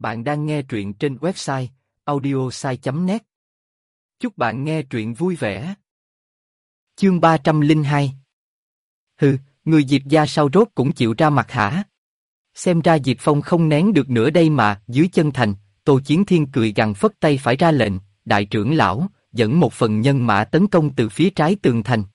Bạn đang nghe truyện trên website audiosai.net. Chúc bạn nghe truyện vui vẻ. Chương 302. Hừ, người Diệp gia sau rốt cũng chịu ra mặt hả? Xem ra Diệp Phong không nén được nữa đây mà. Dưới chân thành, Tô Chiến Thiên cười gằn phất tay phải ra lệnh, đại trưởng lão, dẫn một phần nhân mã tấn công từ phía trái tường thành.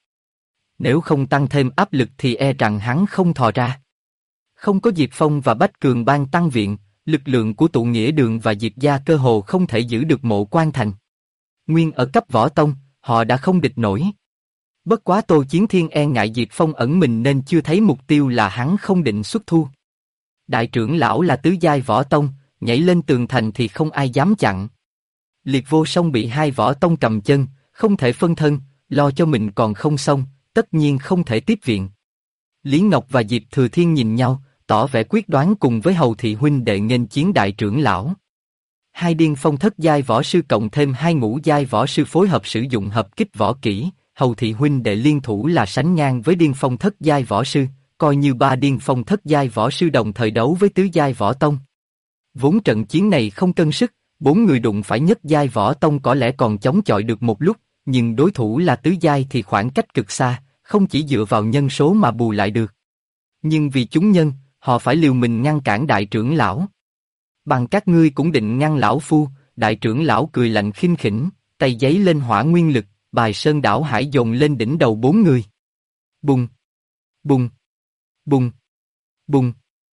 Nếu không tăng thêm áp lực thì e rằng hắn không thò ra. Không có Diệp Phong và Bách Cường Bang tăng viện, lực lượng của tụ nghĩa đường và Diệp gia cơ hồ không thể giữ được Mộ Quan Thành. Nguyên ở cấp võ tông, họ đã không địch nổi. Bất quá Tô Chiến Thiên e ngại Diệp Phong ẩn mình nên chưa thấy mục tiêu là hắn không định xuất thu. Đại trưởng lão là tứ giai võ tông, nhảy lên tường thành thì không ai dám chặn. Liệt Vô Song bị hai võ tông cầm chân, không thể phân thân, lo cho mình còn không xong, tất nhiên không thể tiếp viện. Lý Ngọc và Diệp Thừa Thiên nhìn nhau, tỏ vẻ quyết đoán cùng với Hầu thị huynh đệ nghênh chiến đại trưởng lão. Hai điên phong thất giai võ sư cộng thêm hai ngũ giai võ sư phối hợp sử dụng hợp kích võ kỹ, Hầu thị huynh đệ liên thủ là sánh ngang với điên phong thất giai võ sư, coi như ba điên phong thất giai võ sư đồng thời đấu với tứ giai võ tông. Vốn trận chiến này không cân sức, bốn người đụng phải nhất giai võ tông có lẽ còn chống chọi được một lúc, nhưng đối thủ là tứ giai thì khoảng cách cực xa, không chỉ dựa vào nhân số mà bù lại được. Nhưng vì chúng nhân, họ phải liều mình ngăn cản đại trưởng lão. Bằng các ngươi cũng định ngăn lão phu, đại trưởng lão cười lạnh khinh khỉnh, tay giấy lên hỏa nguyên lực, bài sơn đảo hải dồn lên đỉnh đầu bốn người. Bùng, bùng, bùng, bùng.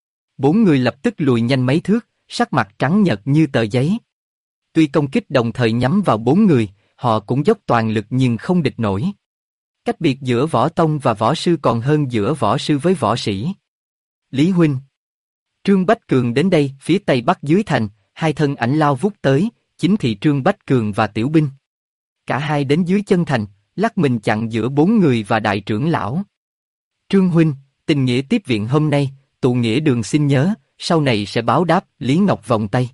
Bốn người lập tức lùi nhanh mấy thước, sắc mặt trắng nhợt như tờ giấy. Tuy công kích đồng thời nhắm vào bốn người, họ cũng dốc toàn lực nhưng không địch nổi. Cách biệt giữa võ tông và võ sư còn hơn giữa võ sư với võ sĩ. Lý huynh. Trương Bách Cường đến đây, phía tây bắc dưới thành, hai thân ảnh lao vút tới, chính thị Trương Bách Cường và Tiểu Binh. Cả hai đến dưới chân thành, lắc mình chặn giữa bốn người và đại trưởng lão. Trương huynh, tình nghĩa tiếp viện hôm nay, tụ nghĩa đường xin nhớ, sau này sẽ báo đáp. Lý Ngọc vòng tay.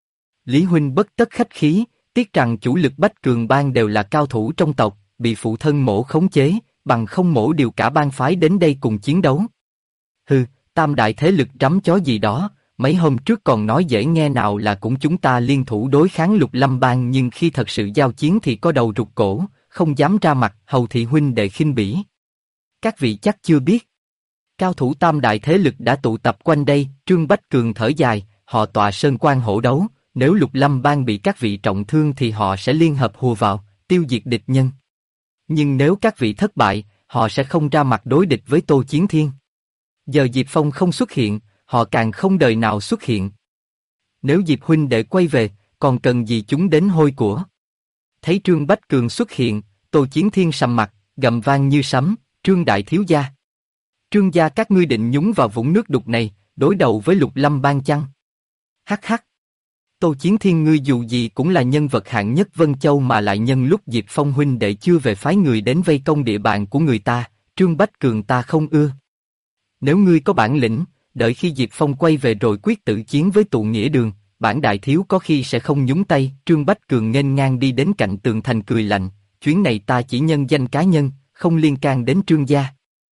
Lý huynh bất tất khách khí, tiếc rằng chủ lực Bách Cường Bang đều là cao thủ trong tộc, bị phụ thân Mỗ khống chế, bằng không Mỗ điều cả bang phái đến đây cùng chiến đấu. Hừ, tam đại thế lực trắm chó gì đó, mấy hôm trước còn nói dễ nghe nào là cũng chúng ta liên thủ đối kháng Lục Lâm Bang, nhưng khi thật sự giao chiến thì có đầu rụt cổ, không dám ra mặt. Hầu thị huynh đệ khinh bỉ. Các vị chắc chưa biết, cao thủ tam đại thế lực đã tụ tập quanh đây. Trương Bách Cường thở dài, họ tọa sơn quan hổ đấu, nếu Lục Lâm Bang bị các vị trọng thương thì họ sẽ liên hợp hùa vào, tiêu diệt địch nhân. Nhưng nếu các vị thất bại, họ sẽ không ra mặt đối địch với Tô Chiến Thiên. Giờ Diệp Phong không xuất hiện, họ càng không đời nào xuất hiện. Nếu Diệp huynh đệ quay về, còn cần gì chúng đến hôi của. Thấy Trương Bách Cường xuất hiện, Tô Chiến Thiên sầm mặt, gầm vang như sấm, Trương đại thiếu gia. Trương gia các ngươi định nhúng vào vũng nước đục này, đối đầu với Lục Lâm Bang chăng? Hắc hắc. Tô Chiến Thiên ngươi dù gì cũng là nhân vật hạng nhất Vân Châu mà lại nhân lúc Diệp Phong huynh đệ chưa về phái người đến vây công địa bàn của người ta, Trương Bách Cường ta không ưa. Nếu ngươi có bản lĩnh, đợi khi Diệp Phong quay về rồi quyết tự chiến với tụ nghĩa đường, bản đại thiếu có khi sẽ không nhúng tay. Trương Bách Cường nghênh ngang đi đến cạnh tường thành cười lạnh, chuyến này ta chỉ nhân danh cá nhân, không liên can đến Trương gia.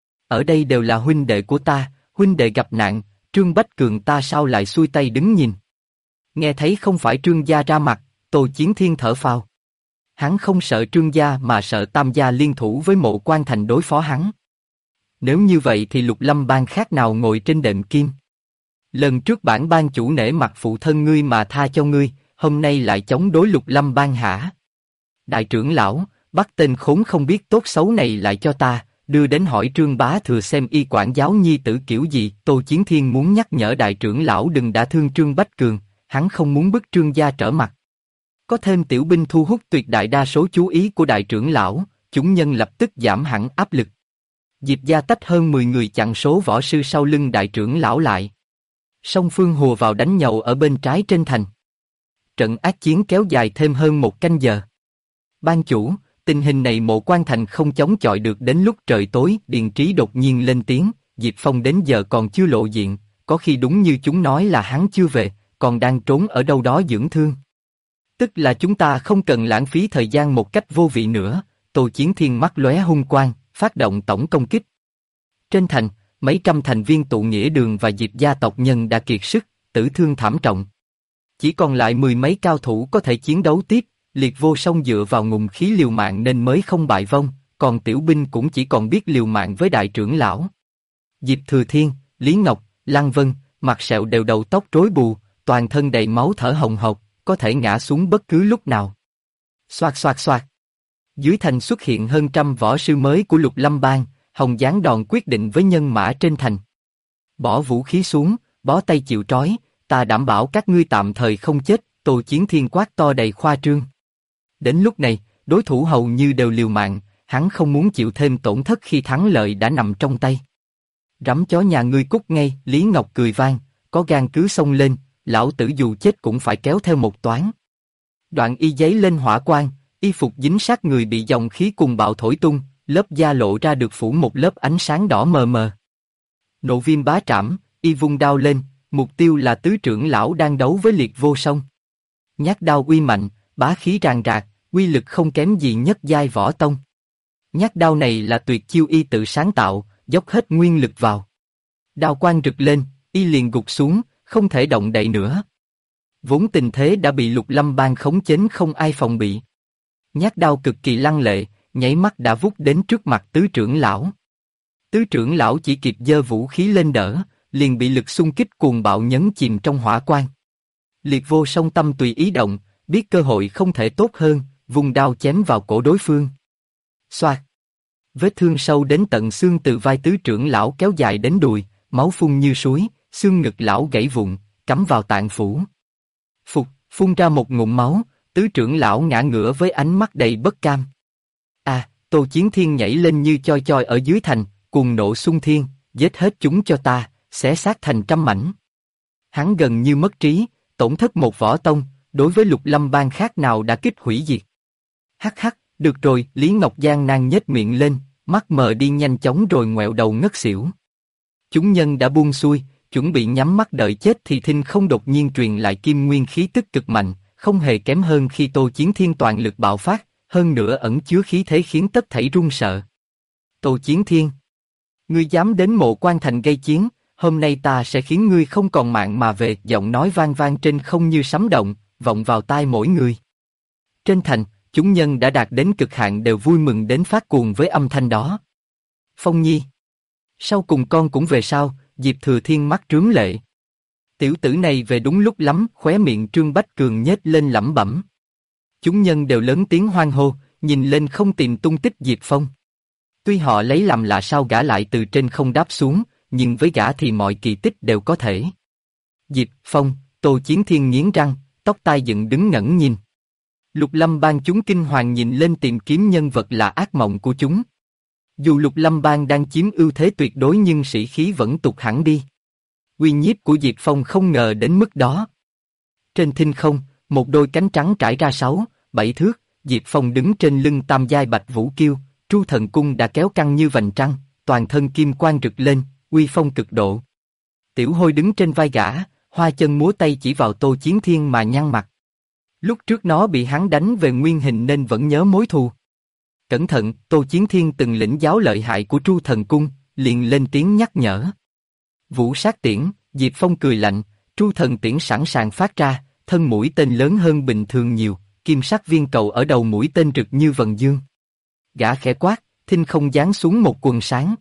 Ở đây đều là huynh đệ của ta, huynh đệ gặp nạn, Trương Bách Cường ta sao lại xuôi tay đứng nhìn. Nghe thấy không phải Trương gia ra mặt, Tô Chiến Thiên thở phào. Hắn không sợ Trương gia mà sợ Tam gia liên thủ với Mộ Quan Thành đối phó hắn. Nếu như vậy thì Lục Lâm Bang khác nào ngồi trên đệm kim. Lần trước bản bang chủ nể mặt phụ thân ngươi mà tha cho ngươi, hôm nay lại chống đối Lục Lâm Bang hả? Đại trưởng lão, bắt tên khốn không biết tốt xấu này lại cho ta, đưa đến hỏi Trương bá thừa xem y quản giáo nhi tử kiểu gì. Tô Chiến Thiên muốn nhắc nhở đại trưởng lão đừng đả thương Trương Bách Cường, hắn không muốn bức Trương gia trở mặt. Có thêm Tiểu Binh thu hút tuyệt đại đa số chú ý của đại trưởng lão, chúng nhân lập tức giảm hẳn áp lực. Diệp gia tách hơn 10 người chặn số võ sư sau lưng đại trưởng lão lại. Song phương hùa vào đánh nhậu ở bên trái trên thành. Trận ác chiến kéo dài thêm hơn một canh giờ. Ban chủ, tình hình này Mộ Quan Thành không chống chọi được. Đến lúc trời tối, Điền Trí đột nhiên lên tiếng, Diệp Phong đến giờ còn chưa lộ diện, có khi đúng như chúng nói là hắn chưa về, còn đang trốn ở đâu đó dưỡng thương. Tức là chúng ta không cần lãng phí thời gian một cách vô vị nữa. Tô Chiến Thiên mắt lóe hung quang, phát động tổng công kích. Trên thành, mấy trăm thành viên tụ nghĩa đường và Diệp gia tộc nhân đã kiệt sức, tử thương thảm trọng. Chỉ còn lại mười mấy cao thủ có thể chiến đấu tiếp, Liệt Vô Song dựa vào ngụm khí liều mạng nên mới không bại vong, còn tiểu binh cũng chỉ còn biết liều mạng với đại trưởng lão. Diệp Thừa Thiên, Lý Ngọc, Lăng Vân, mặt sẹo đều đầu tóc rối bù, toàn thân đầy máu thở hồng hộc, có thể ngã xuống bất cứ lúc nào. Xoạt xoạt xoạt. Dưới thành xuất hiện hơn trăm võ sư mới của Lục Lâm Bang, Hồng Giáng đòn quyết định với nhân mã trên thành. Bỏ vũ khí xuống, bó tay chịu trói, ta đảm bảo các ngươi tạm thời không chết, Tô Chiến Thiên quát to đầy khoa trương. Đến lúc này, đối thủ hầu như đều liều mạng, hắn không muốn chịu thêm tổn thất khi thắng lợi đã nằm trong tay. Rắm chó nhà ngươi cút ngay, Lý Ngọc cười vang, có gan cứ xông lên, lão tử dù chết cũng phải kéo theo một toán. Đoạn y giấy lên hỏa quang, y phục dính sát người bị dòng khí cùng bạo thổi tung, lớp da lộ ra được phủ một lớp ánh sáng đỏ mờ mờ. Nộ viêm bá trảm, y vung đao lên, mục tiêu là tứ trưởng lão đang đấu với Liệt Vô Song. Nhát đao uy mạnh, bá khí ràng rạc, uy lực không kém gì nhất giai võ tông. Nhát đao này là tuyệt chiêu y tự sáng tạo, dốc hết nguyên lực vào. Đao quang rực lên, y liền gục xuống, không thể động đậy nữa. Vốn tình thế đã bị Lục Lâm Bang khống chế không ai phòng bị. Nhát đao cực kỳ lăng lệ, nháy mắt đã vút đến trước mặt tứ trưởng lão. Tứ trưởng lão chỉ kịp giơ vũ khí lên đỡ, liền bị lực xung kích cuồng bạo nhấn chìm trong hỏa quang. Liệt Vô Song tâm tùy ý động, biết cơ hội không thể tốt hơn, vùng đao chém vào cổ đối phương. Xoạt. Vết thương sâu đến tận xương từ vai tứ trưởng lão kéo dài đến đùi, máu phun như suối, xương ngực lão gãy vụn, cắm vào tạng phủ. Phục, phun ra một ngụm máu, tứ trưởng lão ngã ngửa với ánh mắt đầy bất cam. Tô Chiến Thiên nhảy lên như choi choi ở dưới thành, cuồng nộ xung thiên, giết hết chúng cho ta, xé xác thành trăm mảnh. Hắn gần như mất trí, tổn thất một võ tông, đối với Lục Lâm Bang khác nào đã kích hủy diệt. Hắc hắc, được rồi, Lý Ngọc Giang nan nhếch miệng lên, mắt mờ đi nhanh chóng rồi ngoẹo đầu ngất xỉu. Chúng nhân đã buông xuôi, chuẩn bị nhắm mắt đợi chết thì thinh không đột nhiên truyền lại kim nguyên khí tức cực mạnh, không hề kém hơn khi Tô Chiến Thiên toàn lực bạo phát, hơn nữa ẩn chứa khí thế khiến tất thảy run sợ. Tô Chiến Thiên, ngươi dám đến Mộ Quan Thành gây chiến, hôm nay ta sẽ khiến ngươi không còn mạng mà về. Giọng nói vang vang trên không như sấm động, vọng vào tai mỗi người. Trên thành, chúng nhân đã đạt đến cực hạn đều vui mừng đến phát cuồng với âm thanh đó. Phong Nhi, sau cùng con cũng về sao? Diệp Thừa Thiên mắt trướng lệ. Tiểu tử này về đúng lúc lắm, khóe miệng Trương Bách Cường nhếch lên lẩm bẩm. Chúng nhân đều lớn tiếng hoan hô, nhìn lên không tìm tung tích Diệp Phong. Tuy họ lấy làm lạ sao gã lại từ trên không đáp xuống, nhưng với gã thì mọi kỳ tích đều có thể. Diệp Phong, Tô Chiến Thiên nghiến răng, tóc tai dựng đứng ngẩn nhìn. Lục Lâm Bang chúng kinh hoàng nhìn lên tìm kiếm nhân vật là ác mộng của chúng. Dù Lục Lâm Bang đang chiếm ưu thế tuyệt đối nhưng sĩ khí vẫn tụt hẳn đi. Uy nhiếp của Diệp Phong không ngờ đến mức đó. Trên thinh không, một đôi cánh trắng trải ra 6-7 thước, Diệp Phong đứng trên lưng tam giai Bạch Vũ Kiêu, Tru Thần Cung đã kéo căng như vành trăng, toàn thân kim quang rực lên, uy phong cực độ. Tiểu Hôi đứng trên vai gã, hoa chân múa tay chỉ vào Tô Chiến Thiên mà nhăn mặt. Lúc trước nó bị hắn đánh về nguyên hình nên vẫn nhớ mối thù. Cẩn thận, Tô Chiến Thiên từng lĩnh giáo lợi hại của Tru Thần Cung, liền lên tiếng nhắc nhở. Vũ sát tiễn, Diệp Phong cười lạnh, Tru Thần tiễn sẵn sàng phát ra, thân mũi tên lớn hơn bình thường nhiều, kim sắc viên cầu ở đầu mũi tên rực như vầng dương. Gã khẽ quát, thinh không giáng xuống một quần sáng.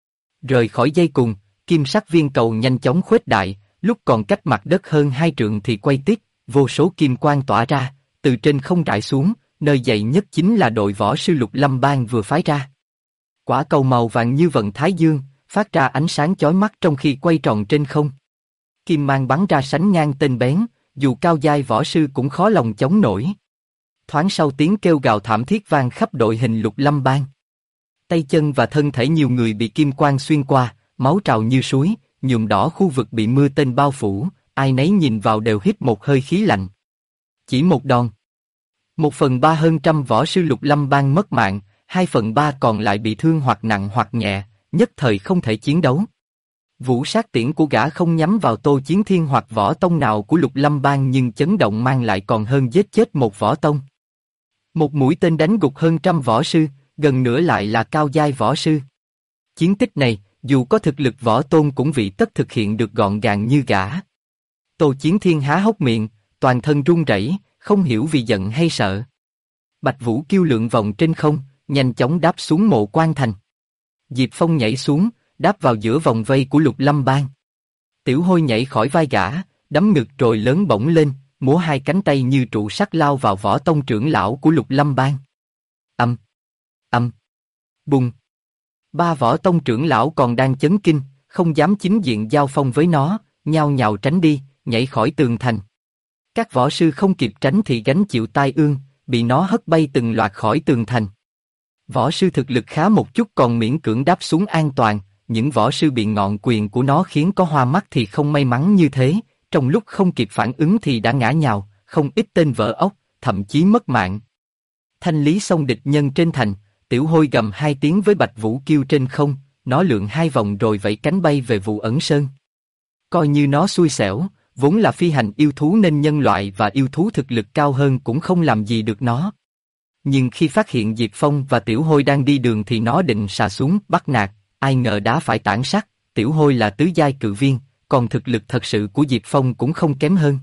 Rời khỏi dây cùng, kim sắc viên cầu nhanh chóng khuếch đại, lúc còn cách mặt đất hơn 2 trượng thì quay tít, vô số kim quang tỏa ra, từ trên không rải xuống, nơi dày nhất chính là đội võ sư Lục Lâm Bang vừa phái ra. Quả cầu màu vàng như vầng thái dương, phát ra ánh sáng chói mắt trong khi quay tròn trên không. Kim mang bắn ra sánh ngang tên bén, dù cao giai võ sư cũng khó lòng chống nổi. Thoáng sau tiếng kêu gào thảm thiết vang khắp đội hình Lục Lâm Bang. Tay chân và thân thể nhiều người bị kim quang xuyên qua, máu trào như suối, nhuộm đỏ khu vực bị mưa tên bao phủ, ai nấy nhìn vào đều hít một hơi khí lạnh. Chỉ một đòn. 1/3 hơn trăm võ sư Lục Lâm Bang mất mạng, 2/3 còn lại bị thương hoặc nặng hoặc nhẹ, nhất thời không thể chiến đấu. Vũ sát tiễn của gã không nhắm vào Tô Chiến Thiên hoặc võ tông nào của Lục Lâm Bang nhưng chấn động mang lại còn hơn giết chết một võ tông. Một mũi tên đánh gục hơn trăm võ sư, gần nữa lại là cao giai võ sư. Chiến tích này, dù có thực lực võ tôn cũng vị tất thực hiện được gọn gàng như gã. Tô Chiến Thiên há hốc miệng, toàn thân run rẩy, không hiểu vì giận hay sợ. Bạch Vũ Kiêu lượn vòng trên không, nhanh chóng đáp xuống mộ quan thành. Diệp Phong nhảy xuống, đáp vào giữa vòng vây của Lục Lâm Bang. Tiểu Hôi nhảy khỏi vai gã, đấm ngực rồi lớn bổng lên, múa hai cánh tay như trụ sắt lao vào võ tông trưởng lão của Lục Lâm Bang. Âm, âm, bùng. Ba võ tông trưởng lão còn đang chấn kinh, không dám chính diện giao phong với nó, nhao nhao tránh đi, nhảy khỏi tường thành. Các võ sư không kịp tránh thì gánh chịu tai ương, bị nó hất bay từng loạt khỏi tường thành. Võ sư thực lực khá một chút còn miễn cưỡng đáp xuống an toàn, những võ sư bị ngọn quyền của nó khiến có hoa mắt thì không may mắn như thế, trong lúc không kịp phản ứng thì đã ngã nhào, không ít tên vỡ ốc, thậm chí mất mạng. Thanh lý xong địch nhân trên thành, Tiểu Hôi gầm hai tiếng với Bạch Vũ Kiêu trên không, nó lượn hai vòng rồi vẫy cánh bay về Vụ Ẩn Sơn. Coi như nó xui xẻo, vốn là phi hành yêu thú nên nhân loại và yêu thú thực lực cao hơn cũng không làm gì được nó. Nhưng khi phát hiện Diệp Phong và Tiểu Hôi đang đi đường thì nó định xà xuống bắt nạt, ai ngờ đá phải tảng sắt. Tiểu Hôi là tứ giai cự viên, còn thực lực thật sự của Diệp Phong cũng không kém hơn.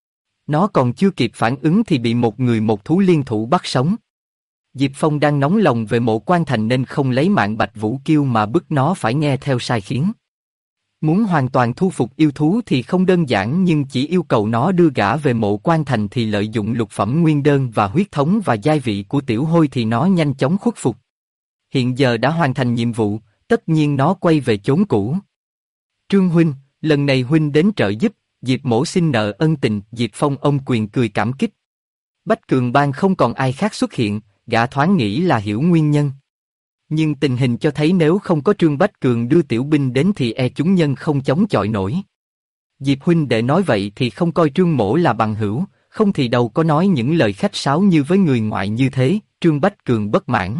Nó còn chưa kịp phản ứng thì bị một người một thú liên thủ bắt sống. Diệp Phong đang nóng lòng về mộ quan thành nên không lấy mạng Bạch Vũ Kiêu mà bức nó phải nghe theo sai khiến. Muốn hoàn toàn thu phục yêu thú thì không đơn giản, nhưng chỉ yêu cầu nó đưa gã về mộ quan thành thì lợi dụng lục phẩm nguyên đơn và huyết thống và giai vị của Tiểu Hôi thì nó nhanh chóng khuất phục. Hiện giờ đã hoàn thành nhiệm vụ, tất nhiên nó quay về chốn cũ. Trương huynh, lần này huynh đến trợ giúp, Diệp mỗ xin nợ ân tình. Diệp Phong ôm quyền cười cảm kích. Bách Cường Bang không còn ai khác xuất hiện, gã thoáng nghĩ là hiểu nguyên nhân. Nhưng tình hình cho thấy nếu không có Trương Bách Cường đưa tiểu binh đến thì chúng nhân không chống chọi nổi. Diệp huynh đệ nói vậy thì không coi Trương mỗ là bằng hữu, không thì đâu có nói những lời khách sáo như với người ngoại như thế. Trương Bách Cường bất mãn.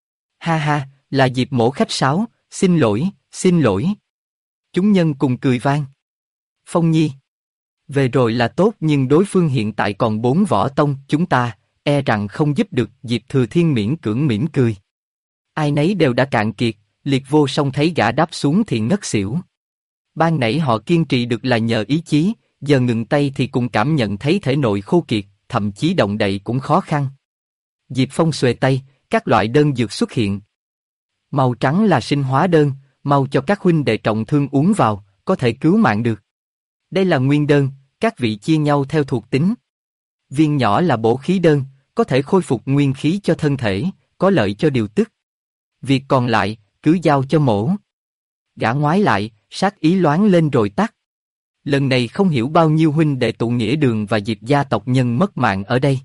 Ha ha, là Diệp mỗ khách sáo, xin lỗi, xin lỗi. Chúng nhân cùng cười vang. Phong Nhi, về rồi là tốt nhưng đối phương hiện tại còn 4 võ tông, chúng ta rằng không giúp được. Diệp Thừa Thiên miễn cưỡng mỉm cười. Ai nấy đều đã cạn kiệt, Liệt Vô Song thấy gã đáp xuống thì ngất xỉu. Ban nãy họ kiên trì được là nhờ ý chí, giờ ngừng tay thì cùng cảm nhận thấy thể nội khô kiệt, thậm chí động đậy cũng khó khăn. Diệp Phong xuề tay, các loại đơn dược xuất hiện. Màu trắng là sinh hóa đơn, mau cho các huynh đệ trọng thương uống vào, có thể cứu mạng được. Đây là nguyên đơn, các vị chia nhau theo thuộc tính. Viên nhỏ là bổ khí đơn, có thể khôi phục nguyên khí cho thân thể, có lợi cho điều tức. Việc còn lại, cứ giao cho mổ. Gã ngoái lại, sát ý loáng lên rồi tắt. Lần này không hiểu bao nhiêu huynh đệ tụ nghĩa đường và Diệp gia tộc nhân mất mạng ở đây.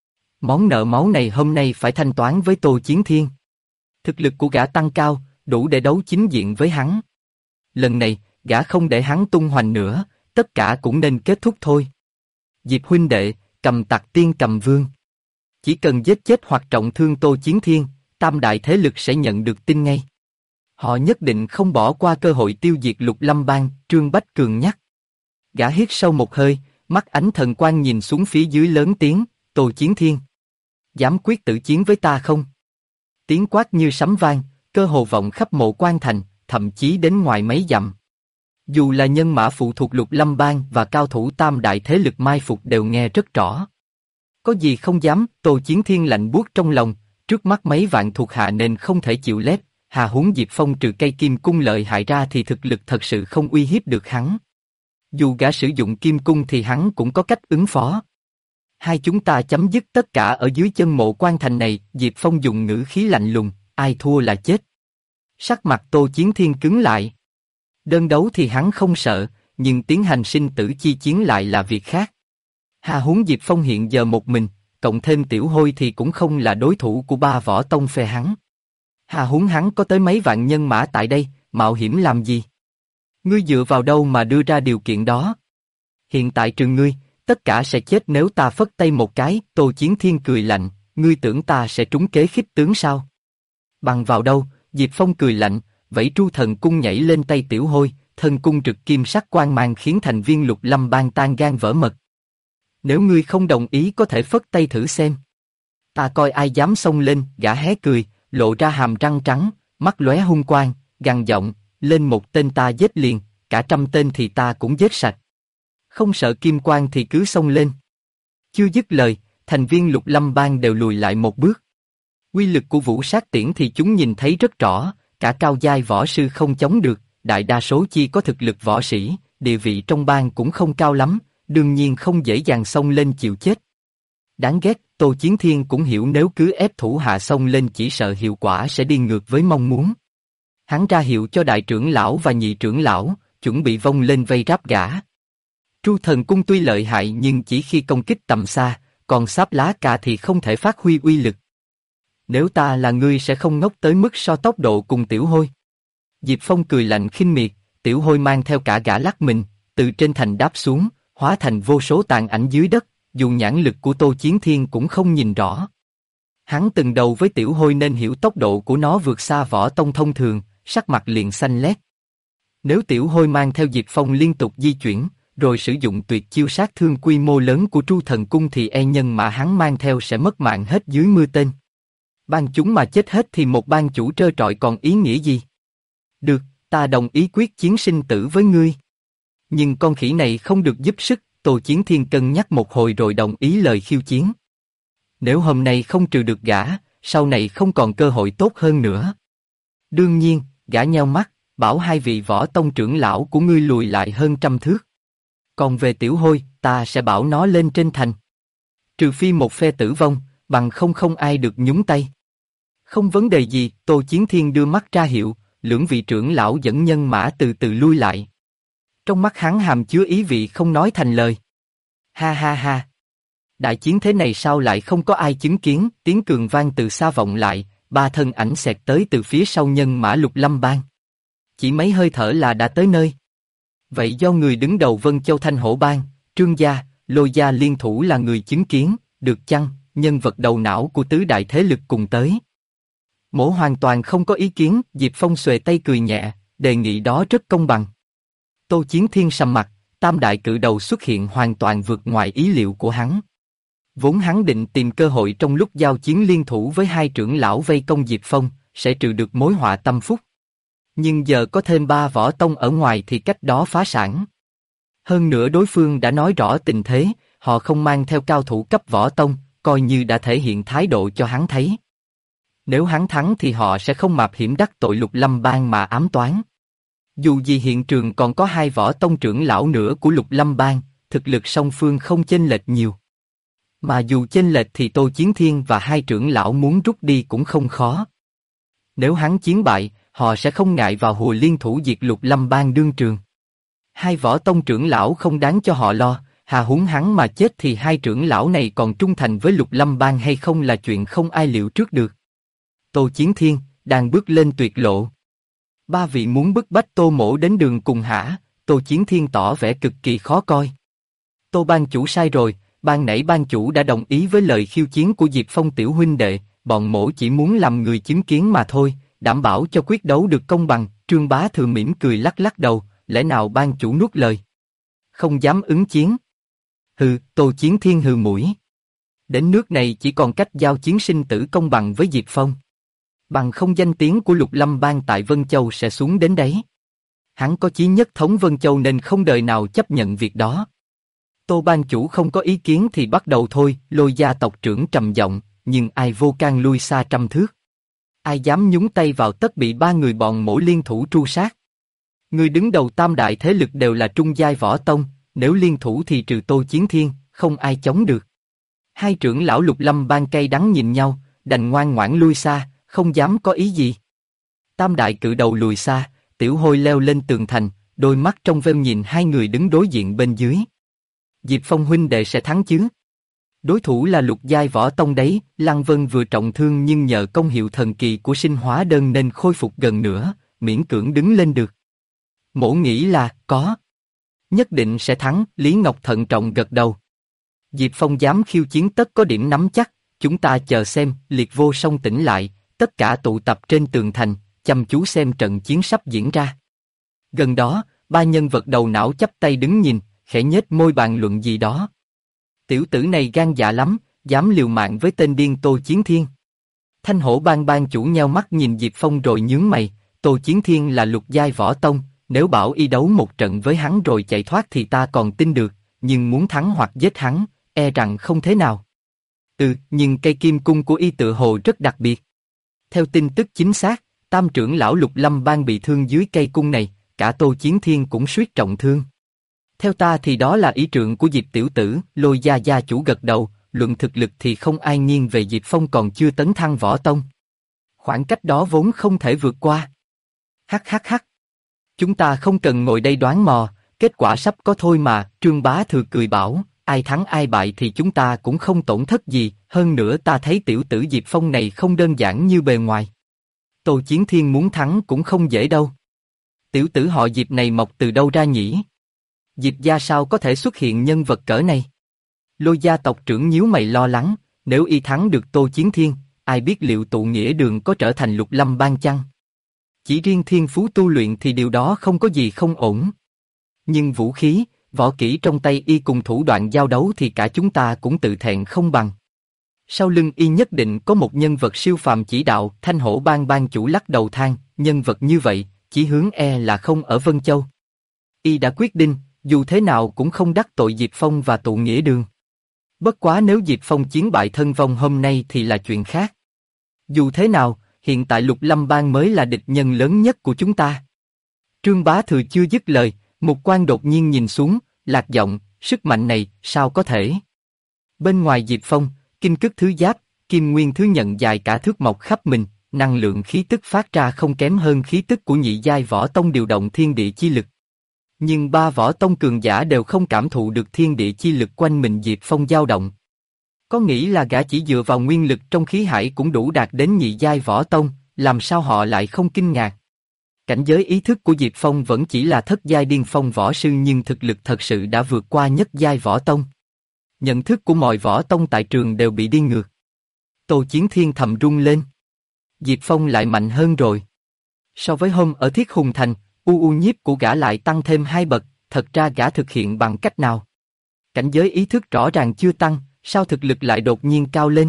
Món nợ máu này hôm nay phải thanh toán với Tô Chiến Thiên. Thực lực của gã tăng cao, đủ để đấu chính diện với hắn. Lần này, gã không để hắn tung hoành nữa, tất cả cũng nên kết thúc thôi. Diệp huynh đệ, cầm tặc tiên cầm vương. Chỉ cần giết chết hoặc trọng thương Tô Chiến Thiên, tam đại thế lực sẽ nhận được tin ngay. Họ nhất định không bỏ qua cơ hội tiêu diệt Lục Lâm Bang. Trương Bách Cường nhắc. Gã hít sâu một hơi, mắt ánh thần quang nhìn xuống phía dưới lớn tiếng, Tô Chiến Thiên. Dám quyết tử chiến với ta không? Tiếng quát như sấm vang, cơ hồ vọng khắp mộ quan thành, thậm chí đến ngoài mấy dặm. Dù là nhân mã phụ thuộc Lục Lâm Bang và cao thủ tam đại thế lực mai phục đều nghe rất rõ. Có gì không dám, Tô Chiến Thiên lạnh buốt trong lòng, trước mắt mấy vạn thuộc hạ nên không thể chịu lép, hà huống Diệp Phong trừ cây kim cung lợi hại ra thì thực lực thật sự không uy hiếp được hắn. Dù gã sử dụng kim cung thì hắn cũng có cách ứng phó. Hai chúng ta chấm dứt tất cả ở dưới chân mộ quan thành này. Diệp Phong dùng ngữ khí lạnh lùng, ai thua là chết. Sắc mặt Tô Chiến Thiên cứng lại. Đơn đấu thì hắn không sợ, nhưng tiến hành sinh tử chi chiến lại là việc khác. Hà huống Diệp Phong hiện giờ một mình, cộng thêm Tiểu Hôi thì cũng không là đối thủ của ba võ tông phe hắn. Hà huống hắn có tới mấy vạn nhân mã tại đây, mạo hiểm làm gì? Ngươi dựa vào đâu mà đưa ra điều kiện đó? Hiện tại trừ ngươi, tất cả sẽ chết nếu ta phất tay một cái. Tô Chiến Thiên cười lạnh, ngươi tưởng ta sẽ trúng kế khích tướng sao? Bằng vào đâu? Diệp Phong cười lạnh, vẫy tru thần cung nhảy lên tay Tiểu Hôi, thần cung trực kim sắc quang mang khiến thành viên Lục Lâm Bang tan gan vỡ mật. Nếu ngươi không đồng ý có thể phất tay thử xem. Ta coi ai dám xông lên. Gã hé cười, lộ ra hàm răng trắng, mắt lóe hung quang, gằn giọng, lên một tên ta giết liền, cả trăm tên thì ta cũng giết sạch. Không sợ kim quang thì cứ xông lên. Chưa dứt lời, thành viên Lục Lâm Bang đều lùi lại một bước. Uy lực của vũ sát tiễn thì chúng nhìn thấy rất rõ, cả cao giai võ sư không chống được, đại đa số chỉ có thực lực võ sĩ, địa vị trong bang cũng không cao lắm, đương nhiên không dễ dàng xông lên chịu chết. Đáng ghét, Tô Chiến Thiên cũng hiểu nếu cứ ép thủ hạ xông lên chỉ sợ hiệu quả sẽ đi ngược với mong muốn. Hắn ra hiệu cho đại trưởng lão và nhị trưởng lão, chuẩn bị vông lên vây ráp gã. Tru Thần Cung tuy lợi hại nhưng chỉ khi công kích tầm xa, còn Xáp Lá Cà thì không thể phát huy uy lực. Nếu ta là ngươi sẽ không ngốc tới mức so tốc độ cùng Tiểu Hôi. Diệp Phong cười lạnh khinh miệt, Tiểu Hôi mang theo cả gã lắc mình, từ trên thành đáp xuống, hóa thành vô số tàn ảnh dưới đất, dù nhãn lực của Tô Chiến Thiên cũng không nhìn rõ. Hắn từng đầu với Tiểu Hôi nên hiểu tốc độ của nó vượt xa võ tông thông thường, sắc mặt liền xanh lét. Nếu Tiểu Hôi mang theo Diệp Phong liên tục di chuyển, rồi sử dụng tuyệt chiêu sát thương quy mô lớn của Tru Thần Cung thì e nhân mà hắn mang theo sẽ mất mạng hết dưới mưa tên. Ban chúng mà chết hết thì một ban chủ trơ trọi còn ý nghĩa gì? Được, ta đồng ý quyết chiến sinh tử với ngươi. Nhưng con khỉ này không được giúp sức, Tô Chiến Thiên cân nhắc một hồi rồi đồng ý lời khiêu chiến. Nếu hôm nay không trừ được gã, sau này không còn cơ hội tốt hơn nữa. Đương nhiên, gã nheo mắt, bảo hai vị võ tông trưởng lão của ngươi lùi lại hơn 100 thước. Còn về Tiểu Hôi, ta sẽ bảo nó lên trên thành. Trừ phi một phe tử vong, bằng không ai được nhúng tay. Không vấn đề gì, Tô Chiến Thiên đưa mắt ra hiệu, lưỡng vị trưởng lão dẫn nhân mã từ từ lui lại. Trong mắt hắn hàm chứa ý vị không nói thành lời. Ha ha ha. Đại chiến thế này sao lại không có ai chứng kiến, tiếng cường vang từ xa vọng lại, ba thân ảnh xẹt tới từ phía sau nhân mã Lục Lâm Bang. Chỉ mấy hơi thở là đã tới nơi. Vậy do người đứng đầu Vân Châu Thanh Hổ Bang, Trương gia, Lôi gia liên thủ là người chứng kiến, được chăng, nhân vật đầu não của tứ đại thế lực cùng tới. Mỗ hoàn toàn không có ý kiến, Diệp Phong xuề tay cười nhẹ, đề nghị đó rất công bằng. Tô Chiến Thiên sầm mặt, tam đại cự đầu xuất hiện hoàn toàn vượt ngoài ý liệu của hắn. Vốn hắn định tìm cơ hội trong lúc giao chiến liên thủ với hai trưởng lão vây công Diệp Phong, sẽ trừ được mối họa tâm phúc. Nhưng giờ có thêm ba võ tông ở ngoài thì cách đó phá sản. Hơn nữa đối phương đã nói rõ tình thế, họ không mang theo cao thủ cấp võ tông, coi như đã thể hiện thái độ cho hắn thấy. Nếu hắn thắng thì họ sẽ không mạo hiểm đắc tội Lục Lâm Bang mà ám toán. Dù gì hiện trường còn có hai võ tông trưởng lão nữa của Lục Lâm Bang, thực lực song phương không chênh lệch nhiều. Mà dù chênh lệch thì Tô Chiến Thiên và hai trưởng lão muốn rút đi cũng không khó. Nếu hắn chiến bại, họ sẽ không ngại vào hùa liên thủ diệt Lục Lâm Bang đương trường. Hai võ tông trưởng lão không đáng cho họ lo, hà huống hắn mà chết thì hai trưởng lão này còn trung thành với Lục Lâm Bang hay không là chuyện không ai liệu trước được. Tô Chiến Thiên, đang bước lên tuyệt lộ. Ba vị muốn bức bách Tô Mỗ đến đường cùng hả? Tô Chiến Thiên tỏ vẻ cực kỳ khó coi. Tô ban chủ sai rồi, ban nãy ban chủ đã đồng ý với lời khiêu chiến của Diệp Phong tiểu huynh đệ, bọn mỗ chỉ muốn làm người chứng kiến mà thôi, đảm bảo cho quyết đấu được công bằng. Trương Bá Thừa mỉm cười lắc lắc đầu, lẽ nào ban chủ nuốt lời? Không dám ứng chiến. Hừ, Tô Chiến Thiên hừ mũi. Đến nước này chỉ còn cách giao chiến sinh tử công bằng với Diệp Phong. Bằng không danh tiếng của Lục Lâm Bang tại Vân Châu sẽ xuống đến đấy. Hắn có chí nhất thống Vân Châu nên không đời nào chấp nhận việc đó. Tô ban chủ không có ý kiến thì bắt đầu thôi, Lôi gia tộc trưởng trầm giọng, nhưng ai vô can lui xa 100 thước. Ai dám nhúng tay vào tất bị ba người bọn Mỗ liên thủ tru sát. Người đứng đầu tam đại thế lực đều là trung giai võ tông, nếu liên thủ thì trừ Tô Chiến Thiên, không ai chống được. Hai trưởng lão Lục Lâm Bang cay đắng nhìn nhau, đành ngoan ngoãn lui xa, không dám có ý gì. Tam đại cự đầu lùi xa, Tiểu Hôi leo lên tường thành, đôi mắt trong veo nhìn hai người đứng đối diện bên dưới. Diệp Phong huynh đệ sẽ thắng chứ? Đối thủ là lục giai võ tông đấy. Lăng Vân vừa trọng thương nhưng nhờ công hiệu thần kỳ của sinh hóa đơn nên khôi phục gần nữa, miễn cưỡng đứng lên được. Mỗ nghĩ là có. Nhất định sẽ thắng. Lý Ngọc thận trọng gật đầu. Diệp Phong dám khiêu chiến tất có điểm nắm chắc, chúng ta chờ xem. Liệt Vô Song tỉnh lại, tất cả tụ tập trên tường thành, chăm chú xem trận chiến sắp diễn ra. Gần đó, ba nhân vật đầu não chắp tay đứng nhìn, khẽ nhếch môi bàn luận gì đó. Tiểu tử này gan dạ lắm, dám liều mạng với tên điên Tô Chiến Thiên. Thanh Hổ Bang ban chủ nheo mắt nhìn Diệp Phong rồi nhướng mày, Tô Chiến Thiên là lục giai võ tông, nếu bảo y đấu một trận với hắn rồi chạy thoát thì ta còn tin được, nhưng muốn thắng hoặc giết hắn, e rằng không thế nào. Nhưng cây kim cung của y tự hồ rất đặc biệt. Theo tin tức chính xác, tam trưởng lão Lục Lâm Bang bị thương dưới cây cung này, cả Tô Chiến Thiên cũng suýt trọng thương. Theo ta thì đó là ý trượng của Diệp tiểu tử, Lôi gia gia chủ gật đầu, luận thực lực thì không ai nghiêng về Diệp Phong còn chưa tấn thăng võ tông. Khoảng cách đó vốn không thể vượt qua. Hắc hắc hắc. Chúng ta không cần ngồi đây đoán mò, kết quả sắp có thôi mà, Trương Bá Thừa cười bảo, ai thắng ai bại thì chúng ta cũng không tổn thất gì, hơn nữa ta thấy tiểu tử Diệp Phong này không đơn giản như bề ngoài. Tô Chiến Thiên muốn thắng cũng không dễ đâu. Tiểu tử họ Diệp này mọc từ đâu ra nhỉ? Diệp gia sao có thể xuất hiện nhân vật cỡ này? Lôi gia tộc trưởng nhíu mày lo lắng, nếu y thắng được Tô Chiến Thiên, ai biết liệu tụ nghĩa đường có trở thành Lục Lâm Bang chăng? Chỉ riêng thiên phú tu luyện thì điều đó không có gì không ổn. Nhưng vũ khí, võ kỹ trong tay y cùng thủ đoạn giao đấu thì cả chúng ta cũng tự thẹn không bằng. Sau lưng y nhất định có một nhân vật siêu phàm chỉ đạo, Thanh Hổ Bang bang chủ lắc đầu than, nhân vật như vậy, chỉ hướng e là không ở Vân Châu. Y đã quyết định, dù thế nào cũng không đắc tội Diệp Phong và tụ nghĩa đường. Bất quá nếu Diệp Phong chiến bại thân vong hôm nay thì là chuyện khác. Dù thế nào, hiện tại Lục Lâm Bang mới là địch nhân lớn nhất của chúng ta. Trương Bá Thừa chưa dứt lời, Mục Quang đột nhiên nhìn xuống, lạc giọng, sức mạnh này, sao có thể? Bên ngoài Diệp Phong, Kim Cức thứ giáp, Kim Nguyên thứ nhận dài cả thước mọc khắp mình, năng lượng khí tức phát ra không kém hơn khí tức của nhị giai võ tông điều động thiên địa chi lực. Nhưng ba võ tông cường giả đều không cảm thụ được thiên địa chi lực quanh mình Diệp Phong dao động. Có nghĩ là gã chỉ dựa vào nguyên lực trong khí hải cũng đủ đạt đến nhị giai võ tông, làm sao họ lại không kinh ngạc? Cảnh giới ý thức của Diệp Phong vẫn chỉ là thất giai điên phong võ sư nhưng thực lực thật sự đã vượt qua nhất giai võ tông. Nhận thức của mọi võ tông tại trường đều bị đi ngược. Tô Chiến Thiên thầm rung lên. Diệp Phong lại mạnh hơn rồi. So với hôm ở Thiết Hùng Thành, nhiếp của gã lại tăng thêm 2 bậc, thật ra gã thực hiện bằng cách nào? Cảnh giới ý thức rõ ràng chưa tăng, sao thực lực lại đột nhiên cao lên?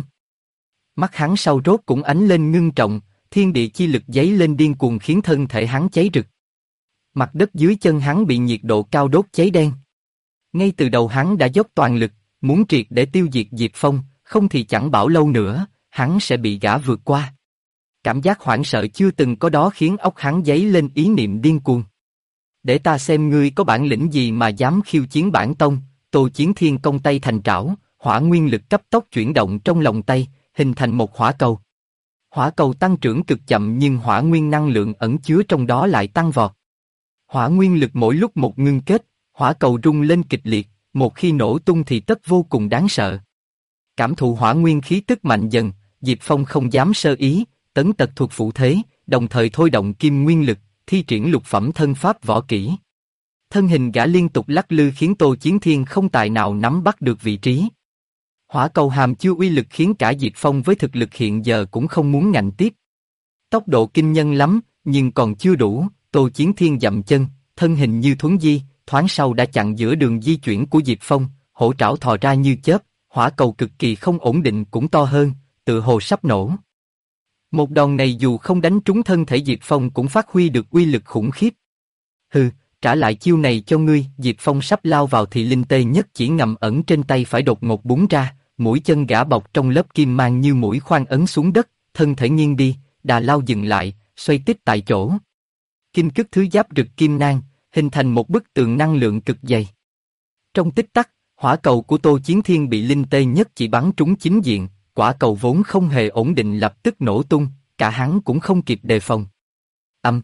Mắt hắn sau rốt cũng ánh lên ngưng trọng, thiên địa chi lực dấy lên điên cuồng khiến thân thể hắn cháy rực. Mặt đất dưới chân hắn bị nhiệt độ cao đốt cháy đen. Ngay từ đầu hắn đã dốc toàn lực, muốn triệt để tiêu diệt Diệp Phong, không thì chẳng bảo lâu nữa, hắn sẽ bị gã vượt qua. Cảm giác hoảng sợ chưa từng có đó khiến óc hắn dấy lên ý niệm điên cuồng. Để ta xem ngươi có bản lĩnh gì mà dám khiêu chiến bản tông. Tô Chiến Thiên cong tay thành trảo, hỏa nguyên lực cấp tốc chuyển động trong lòng tay, hình thành một hỏa cầu. Hỏa cầu tăng trưởng cực chậm nhưng hỏa nguyên năng lượng ẩn chứa trong đó lại tăng vọt. Hỏa nguyên lực mỗi lúc một ngưng kết, hỏa cầu rung lên kịch liệt, một khi nổ tung thì tất vô cùng đáng sợ. Cảm thụ hỏa nguyên khí tức mạnh dần, Diệp Phong không dám sơ ý, tấn tật thuộc phụ thế, đồng thời thôi động kim nguyên lực, thi triển lục phẩm thân pháp võ kỹ. Thân hình gã liên tục lắc lư khiến Tô Chiến Thiên không tài nào nắm bắt được vị trí. Hỏa cầu hàm chứa uy lực khiến cả Diệp Phong với thực lực hiện giờ cũng không muốn ngạnh tiếp. Tốc độ kinh nhân lắm, nhưng còn chưa đủ. Tô Chiến Thiên dậm chân, thân hình như thuấn di, thoáng sau đã chặn giữa đường di chuyển của Diệp Phong, hổ trảo thò ra như chớp, hỏa cầu cực kỳ không ổn định cũng to hơn, tựa hồ sắp nổ. Một đòn này dù không đánh trúng thân thể Diệp Phong cũng phát huy được uy lực khủng khiếp. Hừ, trả lại chiêu này cho ngươi. Diệp Phong sắp lao vào thì linh tê nhất chỉ ngầm ẩn trên tay phải đột ngột búng ra, mũi chân gã bọc trong lớp kim mang như mũi khoan ấn xuống đất, thân thể nghiêng đi, đà lao dừng lại, xoay tít tại chỗ. Kim Cức thứ giáp rực kim nang, hình thành một bức tường năng lượng cực dày. Trong tích tắc, hỏa cầu của Tô Chiến Thiên bị linh tê nhất chỉ bắn trúng chính diện, quả cầu vốn không hề ổn định lập tức nổ tung, cả hắn cũng không kịp đề phòng. Âm.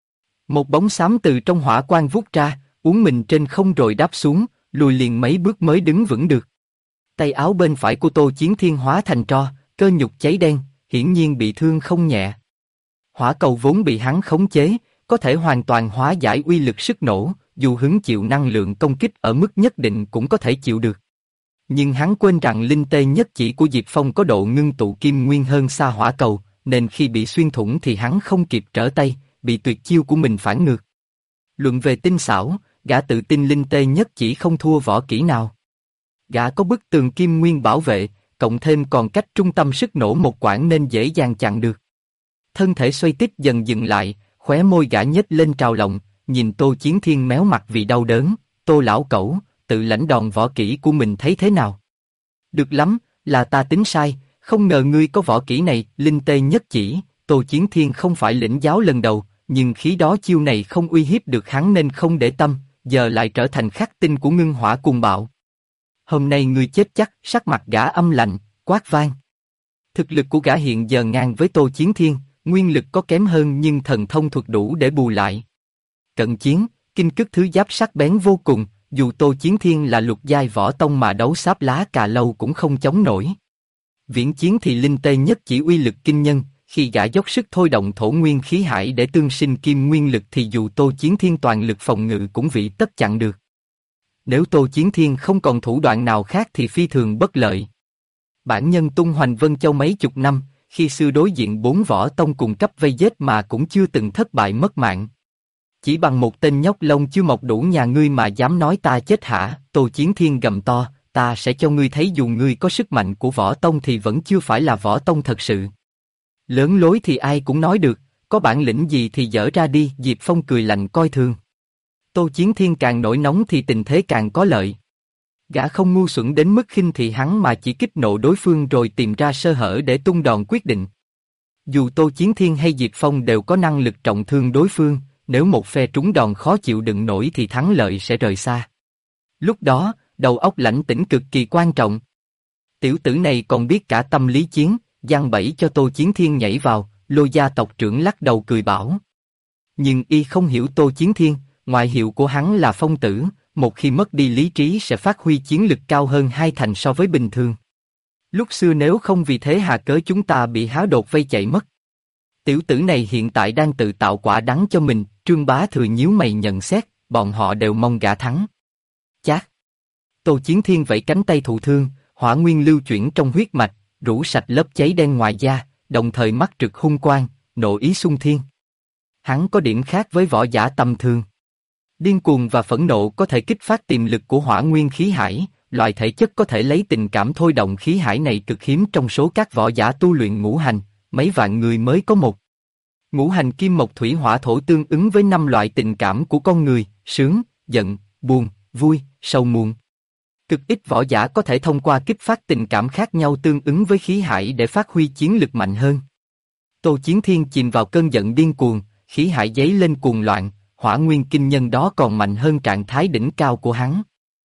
Một bóng xám từ trong hỏa quang vút ra, uốn mình trên không rồi đáp xuống, lùi liền mấy bước mới đứng vững được. Tay áo bên phải của Tô Chiến Thiên hóa thành tro, cơ nhục cháy đen, hiển nhiên bị thương không nhẹ. Hỏa cầu vốn bị hắn khống chế, có thể hoàn toàn hóa giải uy lực sức nổ, dù hứng chịu năng lượng công kích ở mức nhất định cũng có thể chịu được. Nhưng hắn quên rằng linh tê nhất chỉ của Diệp Phong có độ ngưng tụ kim nguyên hơn xa hỏa cầu, nên khi bị xuyên thủng thì hắn không kịp trở tay, bị tuyệt chiêu của mình phản ngược. Luận về tinh xảo, gã tự tin linh tê nhất chỉ không thua võ kỹ nào. Gã có bức tường kim nguyên bảo vệ, cộng thêm còn cách trung tâm sức nổ một quãng nên dễ dàng chặn được. Thân thể xoay tít dần dừng lại, khóe môi gã nhếch lên trào lộng, nhìn Tô Chiến Thiên méo mặt vì đau đớn. Tô lão cẩu, tự lãnh đòn võ kỹ của mình thấy thế nào? Được lắm, là ta tính sai, không ngờ ngươi có võ kỹ này. Linh tê nhất chỉ. Tô Chiến Thiên không phải lĩnh giáo lần đầu, nhưng khí đó chiêu này không uy hiếp được hắn nên không để tâm, giờ lại trở thành khắc tinh của ngưng hỏa cuồng bạo. Hôm nay ngươi chết chắc. Sắc mặt gã âm lạnh, quát vang. Thực lực của gã hiện giờ ngang với Tô Chiến Thiên, nguyên lực có kém hơn nhưng thần thông thuật đủ để bù lại. Cận chiến, kinh cức thứ giáp sắc bén vô cùng, dù Tô Chiến Thiên là lục giai võ tông mà đấu sáp lá cà lâu cũng không chống nổi. Viễn chiến thì linh tê nhất chỉ uy lực kinh nhân, khi gã dốc sức thôi động thổ nguyên khí hải để tương sinh kim nguyên lực thì dù Tô Chiến Thiên toàn lực phòng ngự cũng vị tất chặn được. Nếu Tô Chiến Thiên không còn thủ đoạn nào khác thì phi thường bất lợi. Bản nhân tung hoành Vân Châu mấy chục năm, khi xưa đối diện 4 võ tông cùng cấp vây giết mà cũng chưa từng thất bại mất mạng. Chỉ bằng một tên nhóc lông chưa mọc đủ nhà ngươi mà dám nói ta chết hả? Tô Chiến Thiên gầm to, ta sẽ cho ngươi thấy dù ngươi có sức mạnh của võ tông thì vẫn chưa phải là võ tông thật sự. Lớn lối thì ai cũng nói được, có bản lĩnh gì thì dở ra đi. Diệp Phong cười lạnh coi thường. Tô Chiến Thiên càng nổi nóng thì tình thế càng có lợi. Gã không ngu xuẩn đến mức khinh thị hắn mà chỉ kích nộ đối phương rồi tìm ra sơ hở để tung đòn quyết định. Dù Tô Chiến Thiên hay Diệp Phong đều có năng lực trọng thương đối phương, nếu một phe trúng đòn khó chịu đựng nổi thì thắng lợi sẽ rời xa. Lúc đó, đầu óc lãnh tĩnh cực kỳ quan trọng. Tiểu tử này còn biết cả tâm lý chiến, giăng bẫy cho Tô Chiến Thiên nhảy vào. Lôi gia tộc trưởng lắc đầu cười bảo. Nhưng y không hiểu Tô Chiến Thiên, ngoại hiệu của hắn là Phong Tử, một khi mất đi lý trí sẽ phát huy chiến lực cao hơn 2 thành so với bình thường. Lúc xưa nếu không vì thế hà cớ chúng ta bị háo đột vây chạy mất. Tiểu tử này hiện tại đang tự tạo quả đắng cho mình. Trương Bá Thừa nhíu mày nhận xét, bọn họ đều mong gã thắng. Chát. Tô Chiến Thiên vẫy cánh tay thụ thương, hỏa nguyên lưu chuyển trong huyết mạch, rũ sạch lớp cháy đen ngoài da, đồng thời mắt trực hung quang, nộ ý xung thiên. Hắn có điểm khác với võ giả tầm thường. Điên cuồng và phẫn nộ có thể kích phát tiềm lực của hỏa nguyên khí hải, loại thể chất có thể lấy tình cảm thôi động khí hải này cực hiếm trong số các võ giả tu luyện ngũ hành, mấy vạn người mới có một. Ngũ hành kim mộc thủy hỏa thổ tương ứng với 5 loại tình cảm của con người, sướng, giận, buồn, vui, sầu muộn. Cực ít võ giả có thể thông qua kích phát tình cảm khác nhau tương ứng với khí hải để phát huy chiến lực mạnh hơn. Tô Chiến Thiên chìm vào cơn giận điên cuồng, khí hải giấy lên cuồng loạn, hỏa nguyên kinh nhân đó còn mạnh hơn trạng thái đỉnh cao của hắn.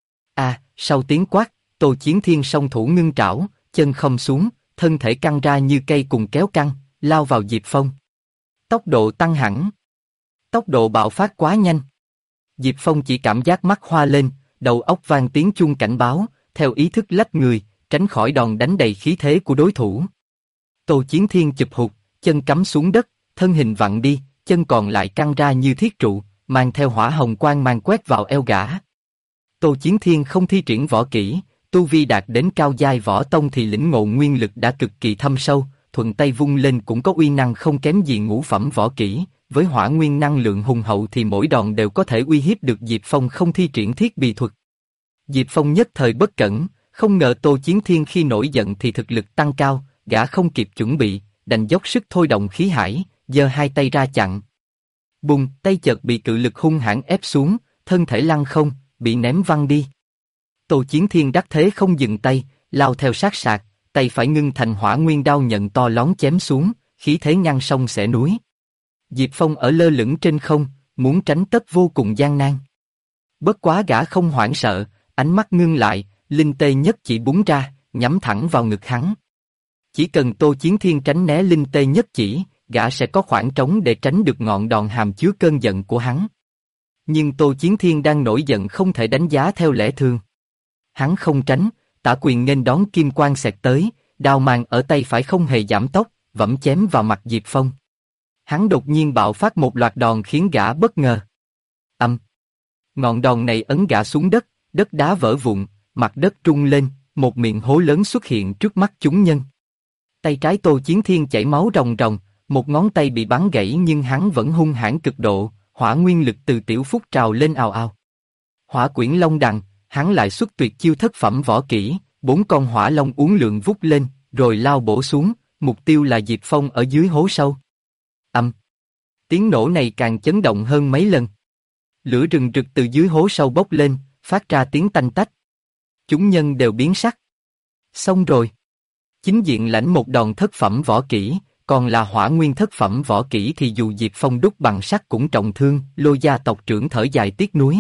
Sau tiếng quát, Tô Chiến Thiên song thủ ngưng trảo, chân không xuống, thân thể căng ra như cây cùng kéo căng, lao vào Diệp Phong. Tốc độ tăng hẳn. Tốc độ bạo phát quá nhanh. Diệp Phong chỉ cảm giác mắt hoa lên, đầu óc vang tiếng chuông cảnh báo, theo ý thức lách người, tránh khỏi đòn đánh đầy khí thế của đối thủ. Tô Chiến Thiên chụp hụt, chân cắm xuống đất, thân hình vặn đi, chân còn lại căng ra như thiết trụ, mang theo hỏa hồng quang mang quét vào eo gã. Tô Chiến Thiên không thi triển võ kỹ, tu vi đạt đến cao giai võ tông thì lĩnh ngộ nguyên lực đã cực kỳ thâm sâu, thuận tay vung lên cũng có uy năng không kém gì ngũ phẩm võ kỹ, với hỏa nguyên năng lượng hùng hậu thì mỗi đòn đều có thể uy hiếp được Diệp Phong không thi triển thiết bị thuật. Diệp Phong nhất thời bất cẩn, không ngờ Tô Chiến Thiên khi nổi giận thì thực lực tăng cao, gã không kịp chuẩn bị, đành dốc sức thôi động khí hải, giơ hai tay ra chặn. Bùng, tay chợt bị cự lực hung hãn ép xuống, thân thể lăn không, bị ném văng đi. Tô Chiến Thiên đắc thế không dừng tay, lao theo sát sạc, tay phải ngưng thành hỏa nguyên đao nhận to lón chém xuống, khí thế ngăn sông xẻ núi. Diệp Phong ở lơ lửng trên không, muốn tránh tất vô cùng gian nan. Bất quá gã không hoảng sợ, ánh mắt ngưng lại, linh tê nhất chỉ búng ra, nhắm thẳng vào ngực hắn. Chỉ cần Tô Chiến Thiên tránh né linh tê nhất chỉ, gã sẽ có khoảng trống để tránh được ngọn đòn hàm chứa cơn giận của hắn. Nhưng Tô Chiến Thiên đang nổi giận không thể đánh giá theo lẽ thường. Hắn không tránh, tả quyền nghênh đón kim quang xẹt tới, đao mang ở tay phải không hề giảm tốc, vẫm chém vào mặt Diệp Phong. Hắn đột nhiên bạo phát một loạt đòn khiến gã bất ngờ. Ngọn đòn này ấn gã xuống đất, đất đá vỡ vụn, mặt đất trung lên, một miệng hố lớn xuất hiện trước mắt chúng nhân. Tay trái Tô Chiến Thiên chảy máu ròng ròng, một ngón tay bị bắn gãy nhưng hắn vẫn hung hãn cực độ, hỏa nguyên lực từ tiểu phúc trào lên ào ào. Hỏa quyển long đằng, hắn lại xuất tuyệt chiêu thất phẩm võ kỹ, 4 con hỏa long uốn lượn vút lên, rồi lao bổ xuống, mục tiêu là Diệp Phong ở dưới hố sâu. Tiếng nổ này càng chấn động hơn mấy lần. Lửa rừng rực từ dưới hố sâu bốc lên, phát ra tiếng tanh tách. Chúng nhân đều biến sắc. Xong rồi. Chính diện lãnh một đòn thất phẩm võ kỹ, còn là hỏa nguyên thất phẩm võ kỹ thì dù Diệp Phong đúc bằng sắt cũng trọng thương, Lôi gia tộc trưởng thở dài tiếc nuối.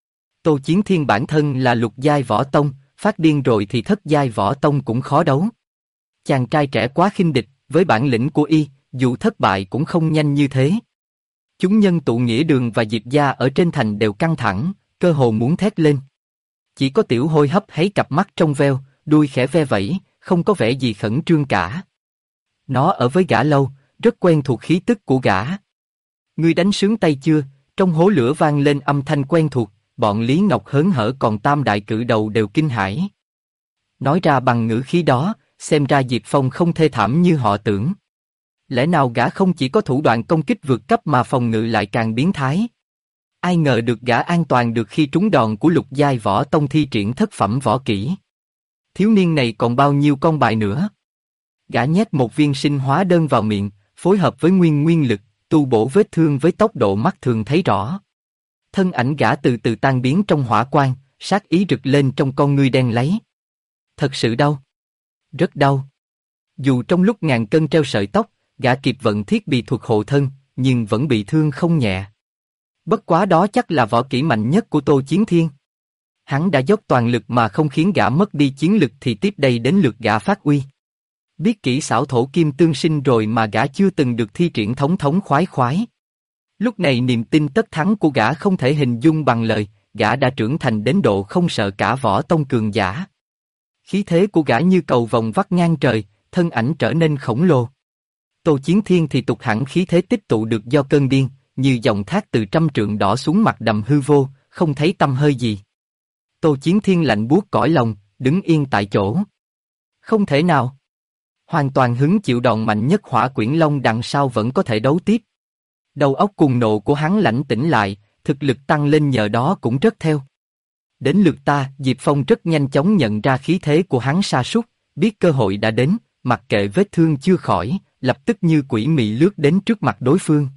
Tô Chiến Thiên bản thân là lục giai võ tông, phát điên rồi thì thất giai võ tông cũng khó đấu. Chàng trai trẻ quá khinh địch, với bản lĩnh của y, dù thất bại cũng không nhanh như thế. Chúng nhân tụ nghĩa đường và Diệp gia ở trên thành đều căng thẳng, cơ hồ muốn thét lên. Chỉ có Tiểu Hôi hấp háy cặp mắt trong veo, đuôi khẽ ve vẫy, không có vẻ gì khẩn trương cả. Nó ở với gã lâu, rất quen thuộc khí tức của gã. Ngươi đánh sướng tay chưa? Trong hố lửa vang lên âm thanh quen thuộc, bọn Lý Ngọc hớn hở còn tam đại cự đầu đều kinh hãi. Nói ra bằng ngữ khí đó, xem ra Diệp Phong không thê thảm như họ tưởng. Lẽ nào gã không chỉ có thủ đoạn công kích vượt cấp mà phòng ngự lại càng biến thái? Ai ngờ được gã an toàn được khi trúng đòn của lục giai võ tông thi triển thất phẩm võ kỹ. Thiếu niên này còn bao nhiêu con bài nữa? Gã nhét một viên sinh hóa đơn vào miệng, phối hợp với nguyên lực, tu bổ vết thương với tốc độ mắt thường thấy rõ. Thân ảnh gã từ từ tan biến trong hỏa quang, sát ý rực lên trong con ngươi đen láy. Thật sự đau. Rất đau. Dù trong lúc ngàn cân treo sợi tóc, gã kịp vận thiết bị thuật hộ thân, nhưng vẫn bị thương không nhẹ. Bất quá đó chắc là võ kỹ mạnh nhất của Tô Chiến Thiên. Hắn đã dốc toàn lực mà không khiến gã mất đi chiến lực thì tiếp đây đến lượt gã phát uy. Biết kỹ xảo thổ kim tương sinh rồi mà gã chưa từng được thi triển thống thống khoái khoái. Lúc này niềm tin tất thắng của gã không thể hình dung bằng lời, gã đã trưởng thành đến độ không sợ cả võ tông cường giả. Khí thế của gã như cầu vồng vắt ngang trời, thân ảnh trở nên khổng lồ. Tô Chiến Thiên thì tục hẳn khí thế tích tụ được do cơn điên, như dòng thác từ trăm trượng đỏ xuống mặt đầm hư vô, không thấy tăm hơi gì. Tô Chiến Thiên lạnh buốt cõi lòng, đứng yên tại chỗ. Không thể nào. Hoàn toàn hứng chịu đòn mạnh nhất Hỏa Quyển Long đằng sau vẫn có thể đấu tiếp. Đầu óc cuồng nộ của hắn lãnh tĩnh lại, thực lực tăng lên nhờ đó cũng rất theo. Đến lượt ta, Diệp Phong rất nhanh chóng nhận ra khí thế của hắn sa sút, biết cơ hội đã đến, mặc kệ vết thương chưa khỏi, lập tức như quỷ mị lướt đến trước mặt đối phương.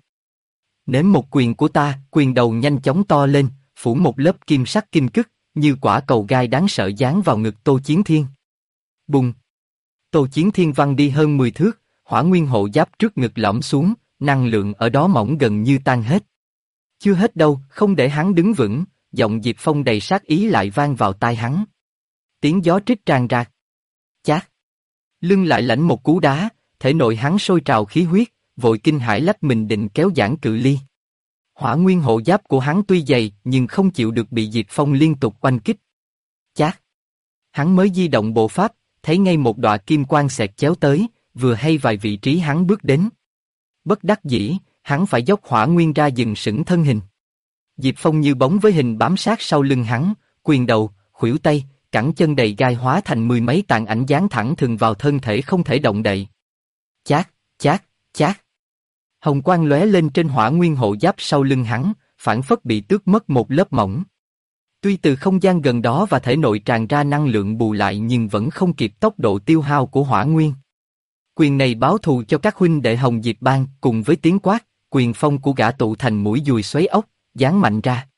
Nếm một quyền của ta, quyền đầu nhanh chóng to lên, phủ một lớp kim sắc kim cức, như quả cầu gai đáng sợ giáng vào ngực Tô Chiến Thiên. Bùng! Tô Chiến Thiên văng đi hơn 10 thước, hỏa nguyên hộ giáp trước ngực lõm xuống, năng lượng ở đó mỏng gần như tan hết. Chưa hết đâu, không để hắn đứng vững, giọng Diệp Phong đầy sát ý lại vang vào tai hắn. Tiếng gió trích tràn ra. Chát! Lưng lại lãnh một cú đá, thể nội hắn sôi trào khí huyết, vội kinh hãi lách mình định kéo giãn cự ly. Hỏa nguyên hộ giáp của hắn tuy dày nhưng không chịu được bị Diệp Phong liên tục oanh kích. Chát! Hắn mới di động bộ pháp, thấy ngay một đọa kim quang xẹt chéo tới, vừa hay vài vị trí hắn bước đến. Bất đắc dĩ, hắn phải dốc hỏa nguyên ra dừng sững thân hình. Diệp Phong như bóng với hình bám sát sau lưng hắn, quyền đầu, khuỷu tay, cẳng chân đầy gai hóa thành mười mấy tàn ảnh dán thẳng thừng vào thân thể không thể động đậy. Chát, chát, chát. Hồng quang lóe lên trên hỏa nguyên hộ giáp sau lưng hắn, phảng phất bị tước mất một lớp mỏng. Tuy từ không gian gần đó và thể nội tràn ra năng lượng bù lại nhưng vẫn không kịp tốc độ tiêu hao của hỏa nguyên. Quyền này báo thù cho các huynh đệ Hồng Diệp Bang, cùng với tiếng quát, quyền phong của gã tụ thành mũi dùi xoáy ốc, giáng mạnh ra.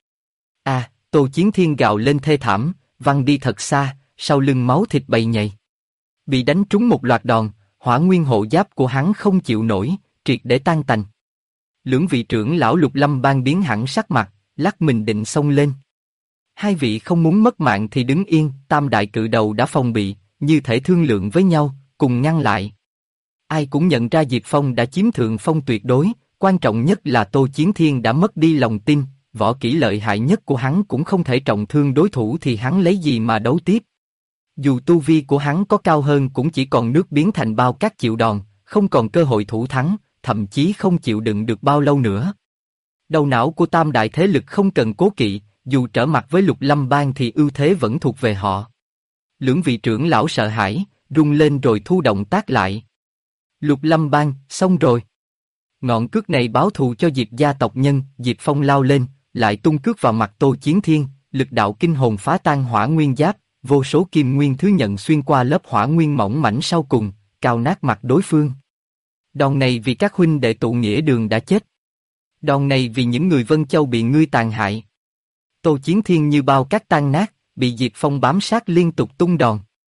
Tô Chiến Thiên gào lên thê thảm, văng đi thật xa, sau lưng máu thịt bầy nhầy. Bị đánh trúng một loạt đòn, hỏa nguyên hộ giáp của hắn không chịu nổi, triệt để tan tành. Lưỡng vị trưởng lão Lục Lâm Bang biến hẳn sắc mặt, lắc mình định xông lên. Hai vị không muốn mất mạng thì đứng yên, tam đại cự đầu đã phòng bị, như thể thương lượng với nhau, cùng ngăn lại. Ai cũng nhận ra Diệp Phong đã chiếm thượng phong tuyệt đối, quan trọng nhất là Tô Chiến Thiên đã mất đi lòng tin, võ kỹ lợi hại nhất của hắn cũng không thể trọng thương đối thủ thì hắn lấy gì mà đấu tiếp. Dù tu vi của hắn có cao hơn cũng chỉ còn nước biến thành bao cát chịu đòn, không còn cơ hội thủ thắng, thậm chí không chịu đựng được bao lâu nữa. Đầu não của tam đại thế lực không cần cố kỵ, dù trở mặt với Lục Lâm Bang thì ưu thế vẫn thuộc về họ. Lưỡng vị trưởng lão sợ hãi, rung lên rồi thu động tác lại. Lục Lâm Bang, xong rồi. Ngọn cước này báo thù cho Diệp gia tộc nhân, Diệp Phong lao lên, lại tung cước vào mặt Tô Chiến Thiên, lực đạo kinh hồn phá tan hỏa nguyên giáp, vô số kim nguyên thứ nhận xuyên qua lớp hỏa nguyên mỏng mảnh sau cùng, cào nát mặt đối phương. Đòn này vì các huynh đệ tụ nghĩa đường đã chết. Đòn này vì những người Vân Châu bị ngươi tàn hại. Tô Chiến Thiên như bao cát tan nát, bị Diệp Phong bám sát liên tục tung đòn.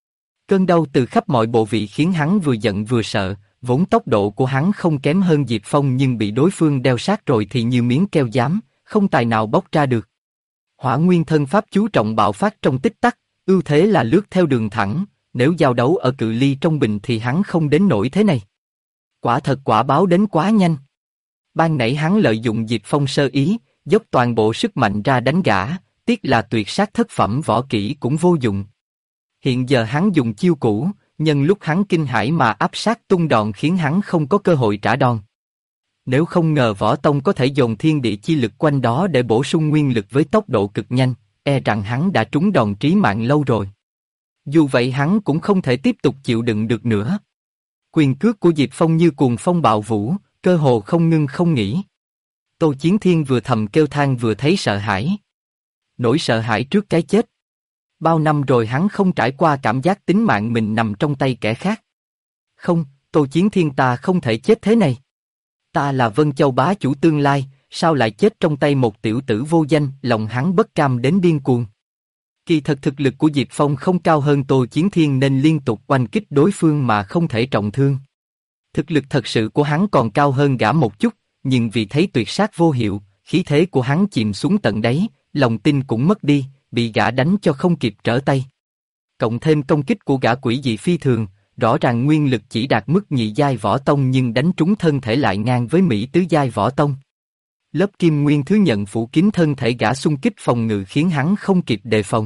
Cơn đau từ khắp mọi bộ vị khiến hắn vừa giận vừa sợ, vốn tốc độ của hắn không kém hơn Diệp Phong nhưng bị đối phương đeo sát rồi thì như miếng keo dám, không tài nào bóc ra được. Hỏa nguyên thân pháp chú trọng bạo phát trong tích tắc, ưu thế là lướt theo đường thẳng, nếu giao đấu ở cự ly trong bình thì hắn không đến nỗi thế này. Quả thật quả báo đến quá nhanh. Ban nãy hắn lợi dụng Diệp Phong sơ ý, dốc toàn bộ sức mạnh ra đánh gã, tiếc là tuyệt sát thất phẩm võ kỹ cũng vô dụng. Hiện giờ hắn dùng chiêu cũ, nhân lúc hắn kinh hãi mà áp sát tung đòn khiến hắn không có cơ hội trả đòn. Nếu không ngờ võ tông có thể dồn thiên địa chi lực quanh đó để bổ sung nguyên lực với tốc độ cực nhanh, e rằng hắn đã trúng đòn trí mạng lâu rồi. Dù vậy hắn cũng không thể tiếp tục chịu đựng được nữa. Quyền cước của Diệp Phong như cuồng phong bạo vũ, cơ hồ không ngưng không nghỉ. Tô Chiến Thiên vừa thầm kêu than vừa thấy sợ hãi. Nỗi sợ hãi trước cái chết. Bao năm rồi hắn không trải qua cảm giác tính mạng mình nằm trong tay kẻ khác. Không, Tô Chiến Thiên ta không thể chết thế này. Ta là Vân Châu bá chủ tương lai, sao lại chết trong tay một tiểu tử vô danh, lòng hắn bất cam đến điên cuồng. Kỳ thật thực lực của Diệp Phong không cao hơn Tô Chiến Thiên nên liên tục oanh kích đối phương mà không thể trọng thương. Thực lực thật sự của hắn còn cao hơn gã một chút, nhưng vì thấy tuyệt sát vô hiệu, khí thế của hắn chìm xuống tận đáy, lòng tin cũng mất đi, bị gã đánh cho không kịp trở tay. Cộng thêm công kích của gã quỷ dị phi thường, rõ ràng nguyên lực chỉ đạt mức nhị giai võ tông nhưng đánh trúng thân thể lại ngang với Mỹ tứ giai võ tông. Lớp kim nguyên thứ nhận phủ kín thân thể gã xung kích phòng ngự khiến hắn không kịp đề phòng.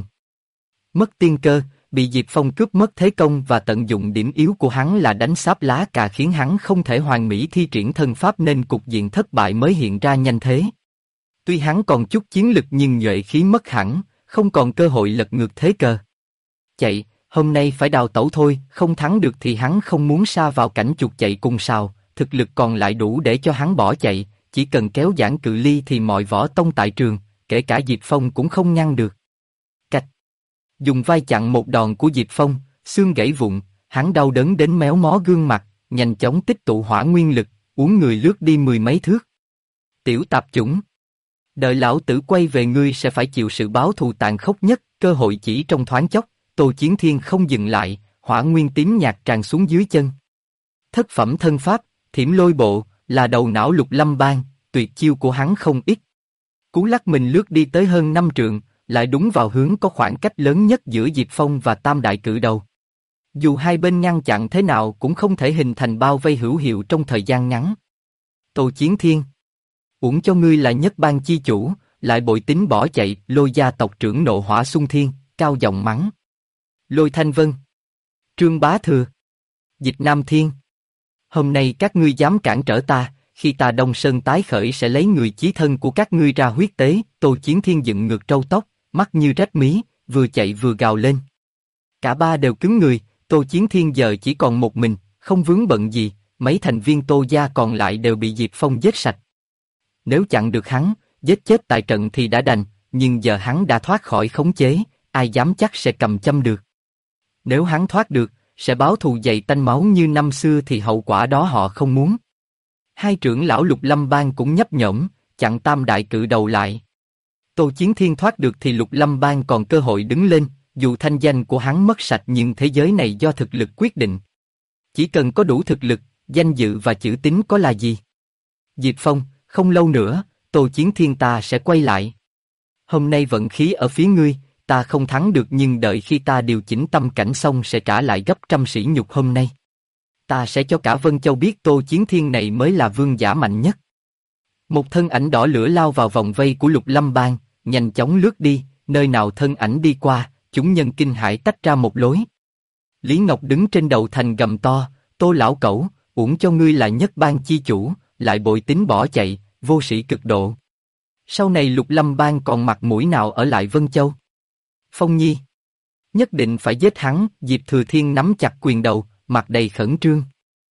Mất tiên cơ, bị Diệp Phong cướp mất thế công và tận dụng điểm yếu của hắn là đánh sáp lá cà khiến hắn không thể hoàn mỹ thi triển thân pháp nên cục diện thất bại mới hiện ra nhanh thế. Tuy hắn còn chút chiến lực nhưng nhuệ khí mất hẳn, không còn cơ hội lật ngược thế cờ. Chạy, hôm nay phải đào tẩu thôi, không thắng được thì hắn không muốn sa vào cảnh chuột chạy cùng sào, thực lực còn lại đủ để cho hắn bỏ chạy, chỉ cần kéo giãn cự ly thì mọi võ tông tại trường, kể cả Diệp Phong cũng không ngăn được. Cạch. Dùng vai chặn một đòn của Diệp Phong, xương gãy vụn, hắn đau đớn đến méo mó gương mặt, nhanh chóng tích tụ hỏa nguyên lực, uốn người lướt đi mười mấy thước. Tiểu tạp chủng. Đợi lão tử quay về ngươi sẽ phải chịu sự báo thù tàn khốc nhất, cơ hội chỉ trong thoáng chốc, Tô Chiến Thiên không dừng lại, hỏa nguyên tím nhạt tràn xuống dưới chân. Thất phẩm thân pháp, thiểm lôi bộ, là đầu não Lục Lâm Bang, tuyệt chiêu của hắn không ít. Cú lắc mình lướt đi tới hơn 5 trượng, lại đúng vào hướng có khoảng cách lớn nhất giữa Diệp Phong và Tam Đại Cự Đầu. Dù hai bên ngăn chặn thế nào cũng không thể hình thành bao vây hữu hiệu trong thời gian ngắn. Tô Chiến Thiên, uổng cho ngươi là nhất bang chi chủ, lại bội tính bỏ chạy. Lôi gia tộc trưởng nộ hỏa xung thiên, cao giọng mắng. Lôi Thanh Vân, Trương Bá Thừa, Dịch Nam Thiên, hôm nay các ngươi dám cản trở ta, khi ta Đông Sơn tái khởi sẽ lấy người chí thân của các ngươi ra huyết tế. Tô Chiến Thiên dựng ngược râu tóc, mắt như rách mí, vừa chạy vừa gào lên. Cả ba đều cứng người, Tô Chiến Thiên giờ chỉ còn một mình, không vướng bận gì, mấy thành viên Tô gia còn lại đều bị Diệp Phong giết sạch. Nếu chặn được hắn, giết chết tại trận thì đã đành, nhưng giờ hắn đã thoát khỏi khống chế, ai dám chắc sẽ cầm châm được. Nếu hắn thoát được, sẽ báo thù dày tanh máu như năm xưa thì hậu quả đó họ không muốn. Hai trưởng lão Lục Lâm Bang cũng nhấp nhổm, chặn Tam Đại Cự Đầu lại. Tô Chiến Thiên thoát được thì Lục Lâm Bang còn cơ hội đứng lên, dù thanh danh của hắn mất sạch nhưng thế giới này do thực lực quyết định. Chỉ cần có đủ thực lực, danh dự và chữ tín có là gì? Diệp Phong, không lâu nữa, Tô Chiến Thiên ta sẽ quay lại. Hôm nay vận khí ở phía ngươi, ta không thắng được nhưng đợi khi ta điều chỉnh tâm cảnh xong sẽ trả lại gấp trăm sỉ nhục hôm nay. Ta sẽ cho cả Vân Châu biết Tô Chiến Thiên này mới là vương giả mạnh nhất. Một thân ảnh đỏ lửa lao vào vòng vây của Lục Lâm Bang, nhanh chóng lướt đi, nơi nào thân ảnh đi qua, chúng nhân kinh hãi tách ra một lối. Lý Ngọc đứng trên đầu thành gầm to, Tô lão cẩu, uổng cho ngươi là nhất bang chi chủ, lại bội tính bỏ chạy, vô sĩ cực độ. Sau này Lục Lâm Bang còn mặt mũi nào ở lại Vân Châu? Phong Nhi, nhất định phải giết hắn. Diệp Thừa Thiên nắm chặt quyền đầu, mặt đầy khẩn trương.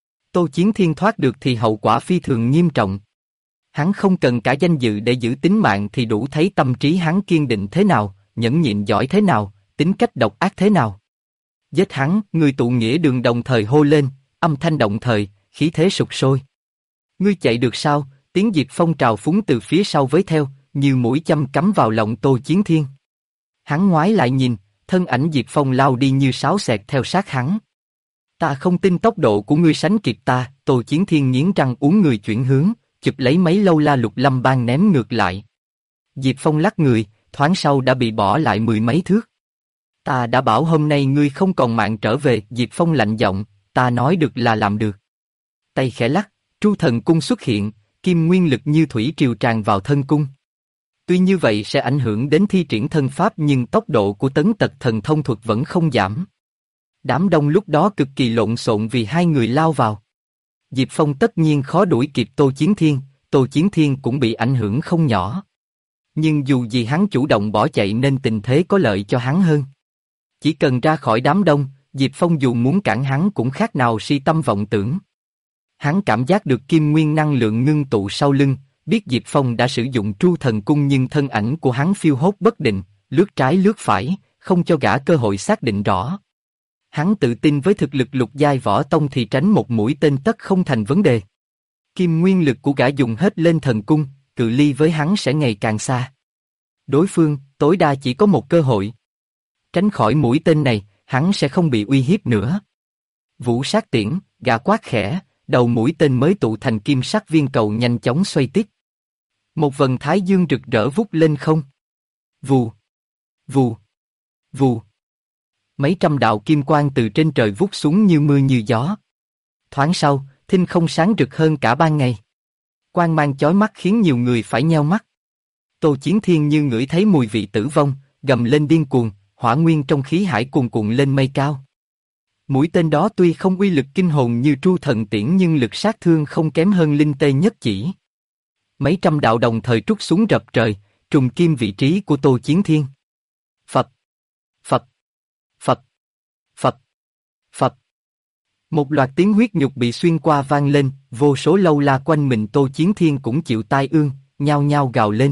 Tô Chiến Thiên thoát được thì hậu quả phi thường nghiêm trọng. Hắn không cần cả danh dự để giữ tính mạng thì đủ thấy tâm trí hắn kiên định thế nào, nhẫn nhịn giỏi thế nào, tính cách độc ác thế nào. Giết hắn, người tụ nghĩa đường đồng thời hô lên, âm thanh động thời, khí thế sục sôi. Ngươi chạy được sao? Tiếng Diệp Phong trào phúng từ phía sau với theo, như mũi châm cắm vào lòng Tô Chiến Thiên. Hắn ngoái lại nhìn, thân ảnh Diệp Phong lao đi như sáo xẹt theo sát hắn. Ta không tin tốc độ của ngươi sánh kịp ta, Tô Chiến Thiên nghiến răng uốn người chuyển hướng, chụp lấy mấy lâu la Lục Lâm Bang ném ngược lại. Diệp Phong lắc người, thoáng sau đã bị bỏ lại mười mấy thước. Ta đã bảo hôm nay ngươi không còn mạng trở về, Diệp Phong lạnh giọng, ta nói được là làm được. Tay khẽ lắc, Tru Thần Cung xuất hiện, kim nguyên lực như thủy triều tràn vào thân cung. Tuy như vậy sẽ ảnh hưởng đến thi triển thân pháp nhưng tốc độ của Tấn Tật Thần Thông thuật vẫn không giảm. Đám đông lúc đó cực kỳ lộn xộn vì hai người lao vào. Diệp Phong tất nhiên khó đuổi kịp Tô Chiến Thiên cũng bị ảnh hưởng không nhỏ. Nhưng dù gì hắn chủ động bỏ chạy nên tình thế có lợi cho hắn hơn. Chỉ cần ra khỏi đám đông, Diệp Phong dù muốn cản hắn cũng khác nào si tâm vọng tưởng. Hắn cảm giác được kim nguyên năng lượng ngưng tụ sau lưng, biết Diệp Phong đã sử dụng Tru Thần Cung nhưng thân ảnh của hắn phiêu hốt bất định, lướt trái lướt phải, không cho gã cơ hội xác định rõ. Hắn tự tin với thực lực lục giai võ tông thì tránh một mũi tên tất không thành vấn đề. Kim nguyên lực của gã dùng hết lên thần cung, cự ly với hắn sẽ ngày càng xa. Đối phương, tối đa chỉ có một cơ hội. Tránh khỏi mũi tên này, hắn sẽ không bị uy hiếp nữa. Vũ sát tiễn, gã quát khẽ, đầu mũi tên mới tụ thành kim sắc viên cầu nhanh chóng xoay tít. Một vầng thái dương rực rỡ vút lên không. Vù, vù, vù. Mấy trăm đạo kim quang từ trên trời vút xuống như mưa như gió. Thoáng sau, thinh không sáng rực hơn cả ban ngày. Quang mang chói mắt khiến nhiều người phải nheo mắt. Tô Chiến Thiên như ngửi thấy mùi vị tử vong, gầm lên điên cuồng, hỏa nguyên trong khí hải cuồn cuộn lên mây cao. Mũi tên đó tuy không uy lực kinh hồn như Tru Thần Tiễn nhưng lực sát thương không kém hơn Linh Tê Nhất Chỉ. Mấy trăm đạo đồng thời trút xuống rập trời, trùng kim vị trí của Tô Chiến Thiên. Phập, phập, phập, phập, phập. Một loạt tiếng huyết nhục bị xuyên qua vang lên, vô số lâu la quanh mình Tô Chiến Thiên cũng chịu tai ương, nhao nhao gào lên.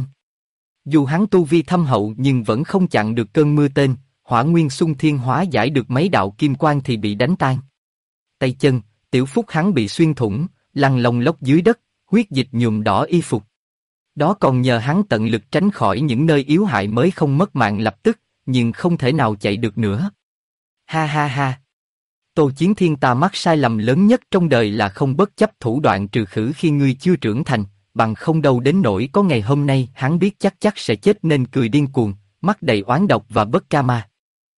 Dù hắn tu vi thâm hậu nhưng vẫn không chặn được cơn mưa tên, hỏa nguyên xung thiên hóa giải được mấy đạo kim quang thì bị đánh tan. Tay chân, tiểu phúc hắn bị xuyên thủng, lăn lông lốc dưới đất, huyết dịch nhuộm đỏ y phục. Đó còn nhờ hắn tận lực tránh khỏi những nơi yếu hại mới không mất mạng lập tức, nhưng không thể nào chạy được nữa. Ha ha ha. Tô Chiến Thiên ta mắc sai lầm lớn nhất trong đời là không bất chấp thủ đoạn trừ khử khi ngươi chưa trưởng thành, bằng không đâu đến nỗi có ngày hôm nay hắn biết chắc sẽ chết nên cười điên cuồng, mắt đầy oán độc và bất ca ma.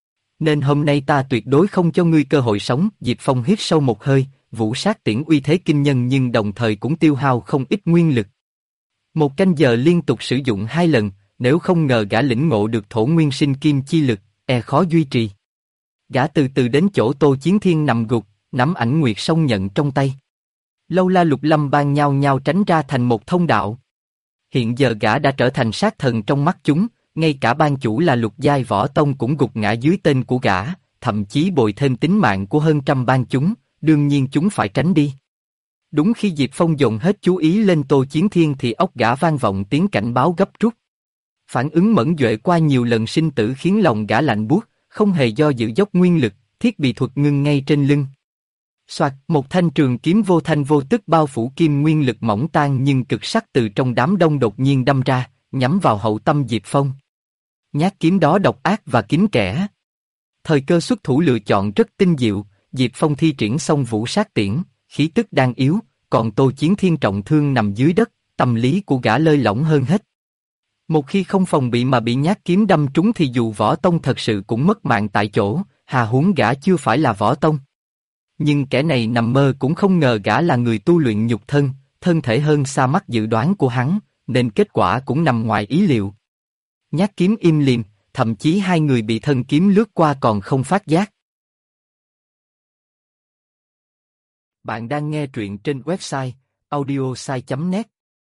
Nên hôm nay ta tuyệt đối không cho ngươi cơ hội sống. Diệp Phong hít sâu một hơi, vũ sát tiễn uy thế kinh nhân nhưng đồng thời cũng tiêu hao không ít nguyên lực. Một canh giờ liên tục sử dụng 2 lần, nếu không ngờ gã lĩnh ngộ được thổ nguyên sinh kim chi lực, khó duy trì. Gã từ từ đến chỗ Tô Chiến Thiên nằm gục, nắm ảnh nguyệt song nhận trong tay. Lâu la Lục Lâm Bang nhao nhao tránh ra thành một thông đạo. Hiện giờ gã đã trở thành sát thần trong mắt chúng, ngay cả ban chủ là lục giai võ tông cũng gục ngã dưới tên của gã, thậm chí bồi thêm tính mạng của hơn trăm ban chúng, đương nhiên chúng phải tránh đi. Đúng khi Diệp Phong dồn hết chú ý lên Tô Chiến Thiên thì óc gã vang vọng tiếng cảnh báo gấp rút. Phản ứng mẫn duệ qua nhiều lần sinh tử khiến lòng gã lạnh buốt, không hề do dự dốc nguyên lực, thiết bị thuật ngưng ngay trên lưng. Soạt, một thanh trường kiếm vô thanh vô tức bao phủ kim nguyên lực mỏng tan nhưng cực sắc từ trong đám đông đột nhiên đâm ra, nhắm vào hậu tâm Diệp Phong. Nhát kiếm đó độc ác và kín kẽ. Thời cơ xuất thủ lựa chọn rất tinh diệu, Diệp Phong thi triển xong vũ sát tiễn, khí tức đang yếu, còn Tô Chiến Thiên trọng thương nằm dưới đất, tâm lý của gã lơi lỏng hơn hết. Một khi không phòng bị mà bị nhát kiếm đâm trúng thì dù võ tông thật sự cũng mất mạng tại chỗ, hà huống gã chưa phải là võ tông. Nhưng kẻ này nằm mơ cũng không ngờ gã là người tu luyện nhục thân, thân thể hơn xa mắt dự đoán của hắn, nên kết quả cũng nằm ngoài ý liệu. Nhát kiếm im lìm, thậm chí hai người bị thân kiếm lướt qua còn không phát giác. Bạn đang nghe truyện trên website audiosai.net.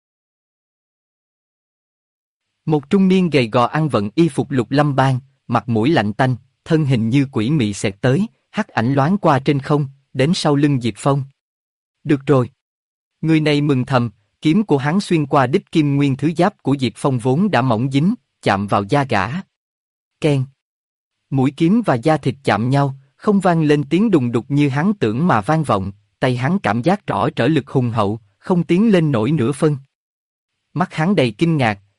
Một trung niên gầy gò ăn vận y phục Lục Lâm Bang, mặt mũi lạnh tanh, thân hình như quỷ mị xẹt tới, hắc ảnh loáng qua trên không, đến sau lưng Diệp Phong. Được rồi. Người này mừng thầm, kiếm của hắn xuyên qua đích kim nguyên thứ giáp của Diệp Phong vốn đã mỏng dính, chạm vào da gã. Keng. Mũi kiếm và da thịt chạm nhau, không vang lên tiếng đùng đục như hắn tưởng mà vang vọng, tay hắn cảm giác rõ trở lực hùng hậu, không tiến lên nổi nửa phân. Mắt hắn đầy kinh ngạc,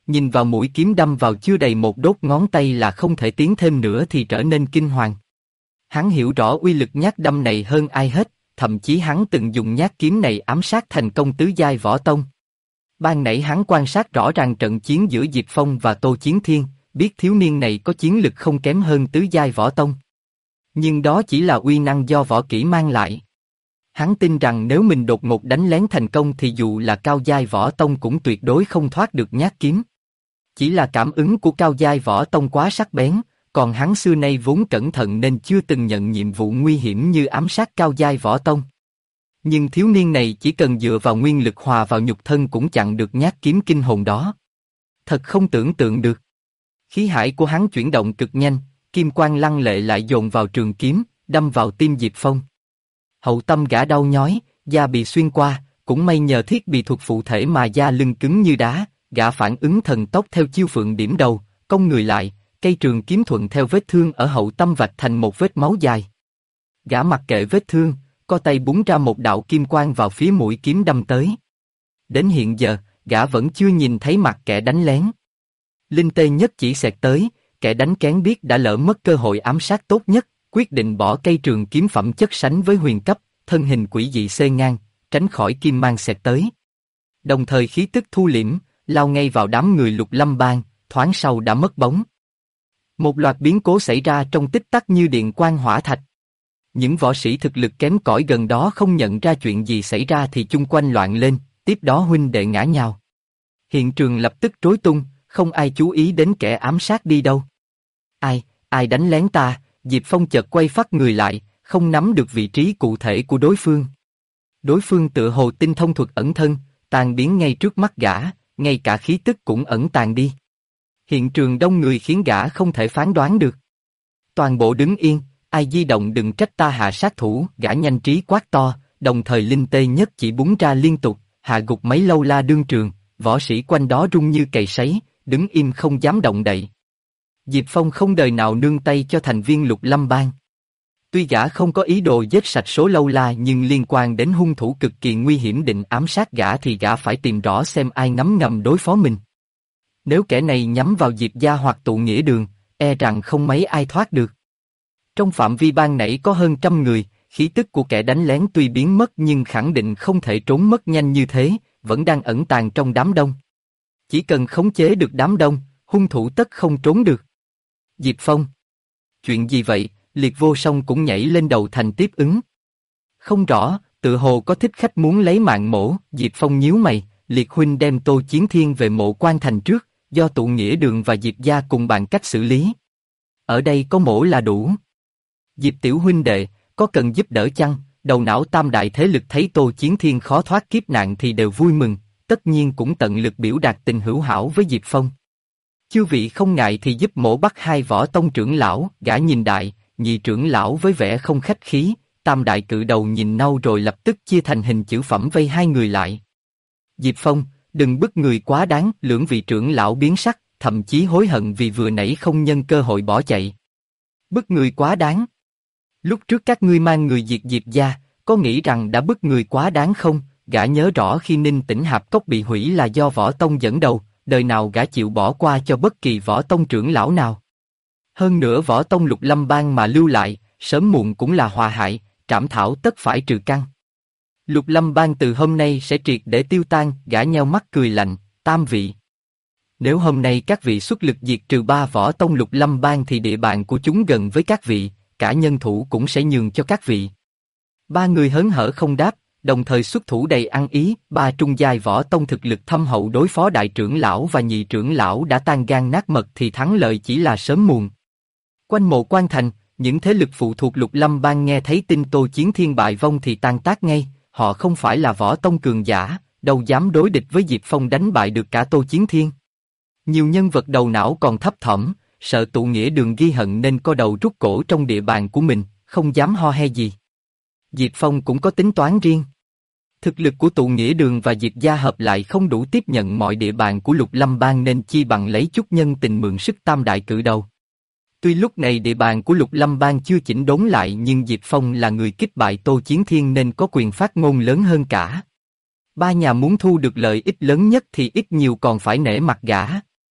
nhìn vào mũi kiếm đâm vào chưa đầy một đốt ngón tay là không thể tiến thêm nữa thì trở nên kinh hoàng. Hắn hiểu rõ uy lực nhát đâm này hơn ai hết, thậm chí hắn từng dùng nhát kiếm này ám sát thành công tứ giai võ tông. Ban nãy hắn quan sát rõ ràng trận chiến giữa Diệp Phong và Tô Chiến Thiên, biết thiếu niên này có chiến lực không kém hơn tứ giai võ tông. Nhưng đó chỉ là uy năng do võ kỹ mang lại. Hắn tin rằng nếu mình đột ngột đánh lén thành công thì dù là cao giai võ tông cũng tuyệt đối không thoát được nhát kiếm. Chỉ là cảm ứng của cao giai võ tông quá sắc bén, còn hắn xưa nay vốn cẩn thận nên chưa từng nhận nhiệm vụ nguy hiểm như ám sát cao giai võ tông. Nhưng thiếu niên này chỉ cần dựa vào nguyên lực hòa vào nhục thân cũng chặn được nhát kiếm kinh hồn đó. Thật không tưởng tượng được. Khí hải của hắn chuyển động cực nhanh, kim quang lăng lệ lại dồn vào trường kiếm, đâm vào tim Diệp Phong. Hậu tâm gã đau nhói, da bị xuyên qua, cũng may nhờ thiết bị thuật phụ thể mà da lưng cứng như đá, gã phản ứng thần tốc theo chiêu phượng điểm đầu, cong người lại, cây trường kiếm thuận theo vết thương ở hậu tâm vạch thành một vết máu dài. Gã mặc kệ vết thương, co tay búng ra một đạo kim quang vào phía mũi kiếm đâm tới. Đến hiện giờ, gã vẫn chưa nhìn thấy mặt kẻ đánh lén. Linh tê nhất chỉ xẹt tới, kẻ đánh kén biết đã lỡ mất cơ hội ám sát tốt nhất, quyết định bỏ cây trường kiếm phẩm chất sánh với huyền cấp, thân hình quỷ dị xê ngang, tránh khỏi kim mang xẹt tới. Đồng thời khí tức thu liễm, lao ngay vào đám người Lục Lâm Bang, thoáng sau đã mất bóng. Một loạt biến cố xảy ra trong tích tắc như điện quang hỏa thạch. Những võ sĩ thực lực kém cỏi gần đó không nhận ra chuyện gì xảy ra thì chung quanh loạn lên, tiếp đó huynh đệ ngã nhào. Hiện trường lập tức rối tung, không ai chú ý đến kẻ ám sát đi đâu. Ai đánh lén ta? Diệp Phong chợt quay phắt người lại, không nắm được vị trí cụ thể của đối phương. Đối phương tựa hồ tinh thông thuật ẩn thân, tan biến ngay trước mắt gã, ngay cả khí tức cũng ẩn tàng đi. Hiện trường đông người khiến gã không thể phán đoán được. Toàn bộ đứng yên, ai di động đừng trách ta hạ sát thủ, gã nhanh trí quát to, đồng thời linh tê nhất chỉ búng ra liên tục, hạ gục mấy lâu la đương trường, võ sĩ quanh đó rung như cầy sấy, đứng im không dám động đậy. Diệp Phong không đời nào nương tay cho thành viên Lục Lâm Bang. Tuy gã không có ý đồ giết sạch số lâu la nhưng liên quan đến hung thủ cực kỳ nguy hiểm định ám sát gã thì gã phải tìm rõ xem ai ngấm ngầm đối phó mình. Nếu kẻ này nhắm vào Diệp gia hoặc tụ nghĩa đường, e rằng không mấy ai thoát được. Trong phạm vi bang nãy có hơn 100 người, khí tức của kẻ đánh lén tuy biến mất nhưng khẳng định không thể trốn mất nhanh như thế, vẫn đang ẩn tàng trong đám đông. Chỉ cần khống chế được đám đông, hung thủ tất không trốn được. Diệp Phong. Chuyện gì vậy? Liệt Vô Song cũng nhảy lên đầu thành tiếp ứng. Không rõ, tự hồ có thích khách muốn lấy mạng mổ. Diệp Phong nhíu mày, Liệt huynh đem Tô Chiến Thiên về Mộ Quan Thành trước, do tụ nghĩa đường và Diệp gia cùng bàn cách xử lý. Ở đây có mổ là đủ. Diệp tiểu huynh đệ, có cần giúp đỡ chăng? Đầu não tam đại thế lực thấy Tô Chiến Thiên khó thoát kiếp nạn thì đều vui mừng, tất nhiên cũng tận lực biểu đạt tình hữu hảo với Diệp Phong. Chư vị không ngại thì giúp mổ bắt hai võ tông trưởng lão, gã nhìn đại, nhị trưởng lão với vẻ không khách khí, tam đại cự đầu nhìn nhau rồi lập tức chia thành hình chữ phẩm vây hai người lại. Diệp Phong, đừng bức người quá đáng, lưỡng vị trưởng lão biến sắc, thậm chí hối hận vì vừa nãy không nhân cơ hội bỏ chạy. Bức người quá đáng. Lúc trước các ngươi mang người diệt Diệp gia, có nghĩ rằng đã bức người quá đáng không? Gã nhớ rõ khi Ninh Tĩnh Hạp Cốc bị hủy là do võ tông dẫn đầu, đời nào gã chịu bỏ qua cho bất kỳ võ tông trưởng lão nào. Hơn nữa võ tông Lục Lâm Bang mà lưu lại, sớm muộn cũng là hòa hại, trảm thảo tất phải trừ căn. Lục Lâm Bang từ hôm nay sẽ triệt để tiêu tan, gã nheo mắt cười lạnh, tam vị. Nếu hôm nay các vị xuất lực diệt trừ 3 võ tông Lục Lâm Bang thì địa bàn của chúng gần với các vị, cả nhân thủ cũng sẽ nhường cho các vị. 3 người hớn hở không đáp, đồng thời xuất thủ đầy ăn ý, 3 trung giai võ tông thực lực thâm hậu đối phó đại trưởng lão và nhị trưởng lão đã tan gan nát mật thì thắng lợi chỉ là sớm muộn. Quanh Mộ Quan Thành, những thế lực phụ thuộc Lục Lâm Bang nghe thấy tin Tô Chiến Thiên bại vong thì tan tác ngay, họ không phải là võ tông cường giả, đâu dám đối địch với Diệp Phong đánh bại được cả Tô Chiến Thiên. Nhiều nhân vật đầu não còn thấp thỏm, sợ tụ nghĩa đường ghi hận nên co đầu rút cổ trong địa bàn của mình, không dám ho he gì. Diệp Phong cũng có tính toán riêng. Thực lực của tụ nghĩa đường và Diệp gia hợp lại không đủ tiếp nhận mọi địa bàn của Lục Lâm Bang nên chi bằng lấy chút nhân tình mượn sức tam đại cử đầu. Tuy lúc này địa bàn của Lục Lâm Bang chưa chỉnh đốn lại nhưng Diệp Phong là người kích bại Tô Chiến Thiên nên có quyền phát ngôn lớn hơn cả. 3 nhà muốn thu được lợi ích lớn nhất thì ít nhiều còn phải nể mặt gã.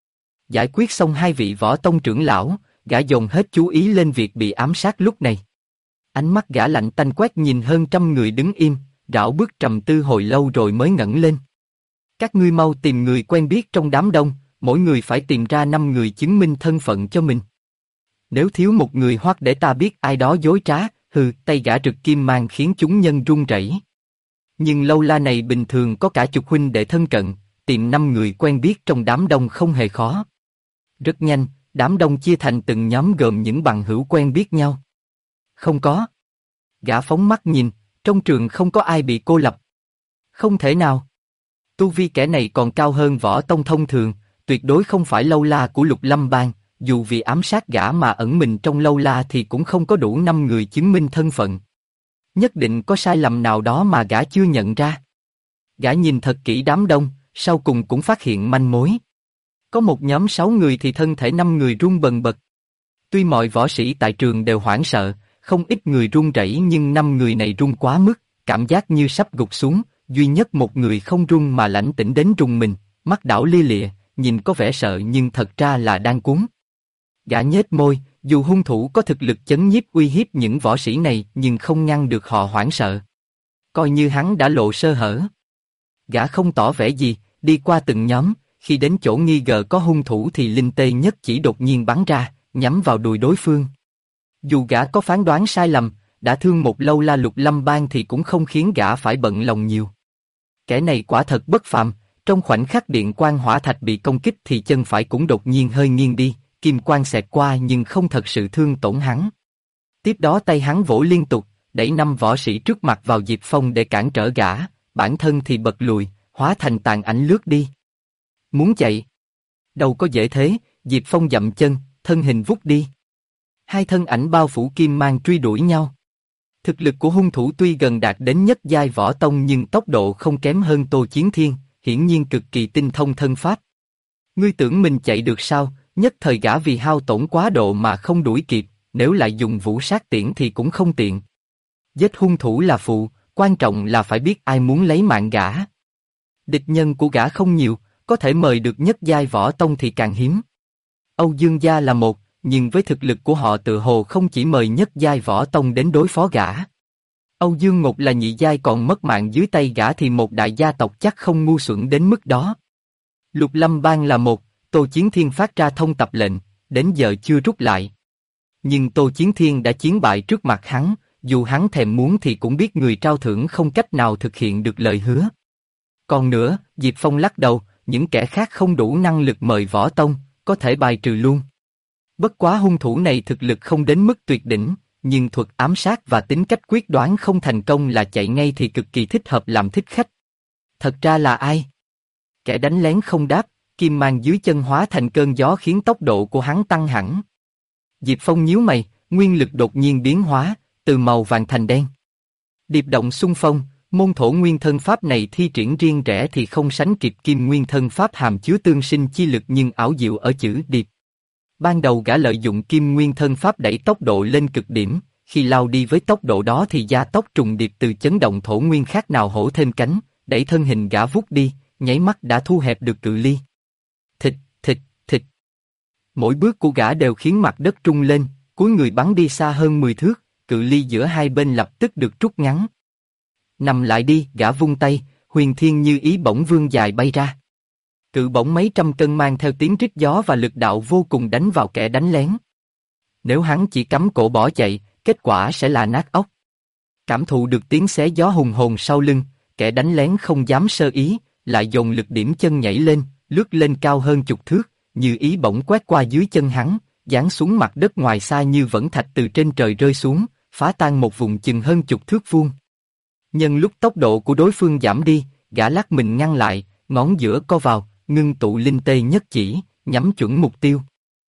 Giải quyết xong hai vị võ tông trưởng lão, gã dồn hết chú ý lên việc bị ám sát lúc này. Ánh mắt gã lạnh tanh quét nhìn hơn 100 người đứng im, rảo bước trầm tư hồi lâu rồi mới ngẩng lên. Các ngươi mau tìm người quen biết trong đám đông, mỗi người phải tìm ra 5 người chứng minh thân phận cho mình. Nếu thiếu một người hoặc để ta biết ai đó dối trá, tay gã rực kim mang khiến chúng nhân run rẩy. Nhưng lâu la này bình thường có cả chục huynh đệ thân cận, tìm 5 người quen biết trong đám đông không hề khó. Rất nhanh, đám đông chia thành từng nhóm gồm những bằng hữu quen biết nhau. Không có. Gã phóng mắt nhìn, trong trường không có ai bị cô lập. Không thể nào. Tu vi kẻ này còn cao hơn võ tông thông thường, tuyệt đối không phải lâu la của Lục Lâm Bang, dù vì ám sát gã mà ẩn mình trong lâu la thì cũng không có đủ 5 người chứng minh thân phận. Nhất định có sai lầm nào đó mà gã chưa nhận ra. Gã nhìn thật kỹ đám đông, sau cùng cũng phát hiện manh mối. Có một nhóm 6 người thì thân thể 5 người run bần bật. Tuy mọi võ sĩ tại trường đều hoảng sợ, không ít người run rẩy nhưng 5 người này run quá mức, cảm giác như sắp gục xuống, duy nhất một người không run mà lãnh tĩnh đến run mình, mắt đảo lia lịa, nhìn có vẻ sợ nhưng thật ra là đang cuống. Gã nhếch môi, dù hung thủ có thực lực chấn nhiếp uy hiếp những võ sĩ này nhưng không ngăn được họ hoảng sợ. Coi như hắn đã lộ sơ hở. Gã không tỏ vẻ gì, đi qua từng nhóm, khi đến chỗ nghi ngờ có hung thủ thì linh tê nhất chỉ đột nhiên bắn ra, nhắm vào đùi đối phương. Dù gã có phán đoán sai lầm, đã thương một lâu la Lục Lâm Bang thì cũng không khiến gã phải bận lòng nhiều. Kẻ này quả thật bất phàm, trong khoảnh khắc điện quang hỏa thạch bị công kích thì chân phải cũng đột nhiên hơi nghiêng đi, kim quang xẹt qua nhưng không thật sự thương tổn hắn. Tiếp đó tay hắn vỗ liên tục, đẩy 5 võ sĩ trước mặt vào Diệp Phong để cản trở gã, bản thân thì bật lùi, hóa thành tàn ảnh lướt đi. Muốn chạy? Đâu có dễ thế, Diệp Phong dậm chân, thân hình vút đi. Hai thân ảnh bao phủ kim mang truy đuổi nhau. Thực lực của hung thủ tuy gần đạt đến nhất giai võ tông nhưng tốc độ không kém hơn Tô Chiến Thiên, hiển nhiên cực kỳ tinh thông thân pháp. Ngươi tưởng mình chạy được sao? Nhất thời gã vì hao tổn quá độ mà không đuổi kịp, nếu lại dùng vũ sát tiễn thì cũng không tiện. Giết hung thủ là phụ, quan trọng là phải biết ai muốn lấy mạng gã. Địch nhân của gã không nhiều, có thể mời được nhất giai võ tông thì càng hiếm. Âu Dương gia là một, nhưng với thực lực của họ tự hồ không chỉ mời nhất giai võ tông đến đối phó gã. Âu Dương Ngột là nhị giai còn mất mạng dưới tay gã thì một đại gia tộc chắc không ngu xuẩn đến mức đó. Lục Lâm Bang là một, Tô Chiến Thiên phát ra thông tập lệnh, đến giờ chưa rút lại. Nhưng Tô Chiến Thiên đã chiến bại trước mặt hắn, dù hắn thèm muốn thì cũng biết người trao thưởng không cách nào thực hiện được lời hứa. Còn nữa, Diệp Phong lắc đầu, những kẻ khác không đủ năng lực mời võ tông, có thể bài trừ luôn. Bất quá hung thủ này thực lực không đến mức tuyệt đỉnh, nhưng thuật ám sát và tính cách quyết đoán không thành công là chạy ngay thì cực kỳ thích hợp làm thích khách. Thật ra là ai? Kẻ đánh lén không đáp, kim mang dưới chân hóa thành cơn gió khiến tốc độ của hắn tăng hẳn. Diệp Phong nhíu mày, nguyên lực đột nhiên biến hóa, từ màu vàng thành đen. Điệp động xung phong, môn thổ nguyên thân pháp này thi triển riêng rẽ thì không sánh kịp kim nguyên thân pháp hàm chứa tương sinh chi lực nhưng ảo diệu ở chữ điệp. Ban đầu gã lợi dụng kim nguyên thân pháp đẩy tốc độ lên cực điểm, khi lao đi với tốc độ đó thì gia tốc trùng điệp từ chấn động thổ nguyên khác nào hổ thêm cánh, đẩy thân hình gã vút đi, nháy mắt đã thu hẹp được cự ly. Thịt, thịt, thịt. Mỗi bước của gã đều khiến mặt đất rung lên, cuối người bắn đi xa hơn 10 thước, cự ly giữa hai bên lập tức được rút ngắn. Nằm lại đi, gã vung tay, huyền thiên như ý bổng vương dài bay ra. Cự bổng mấy trăm cân mang theo tiếng rít gió và lực đạo vô cùng đánh vào kẻ đánh lén. Nếu hắn chỉ cắm cổ bỏ chạy, kết quả sẽ là nát óc. Cảm thụ được tiếng xé gió hùng hồn sau lưng, kẻ đánh lén không dám sơ ý, lại dồn lực điểm chân nhảy lên, lướt lên cao hơn chục thước, như ý bổng quét qua dưới chân hắn, giáng xuống mặt đất ngoài xa như vẫn thạch từ trên trời rơi xuống, phá tan một vùng chừng hơn chục thước vuông. Nhân lúc tốc độ của đối phương giảm đi, gã lắc mình ngăn lại, ngón giữa co vào, ngưng tụ linh tê nhất chỉ, nhắm chuẩn mục tiêu.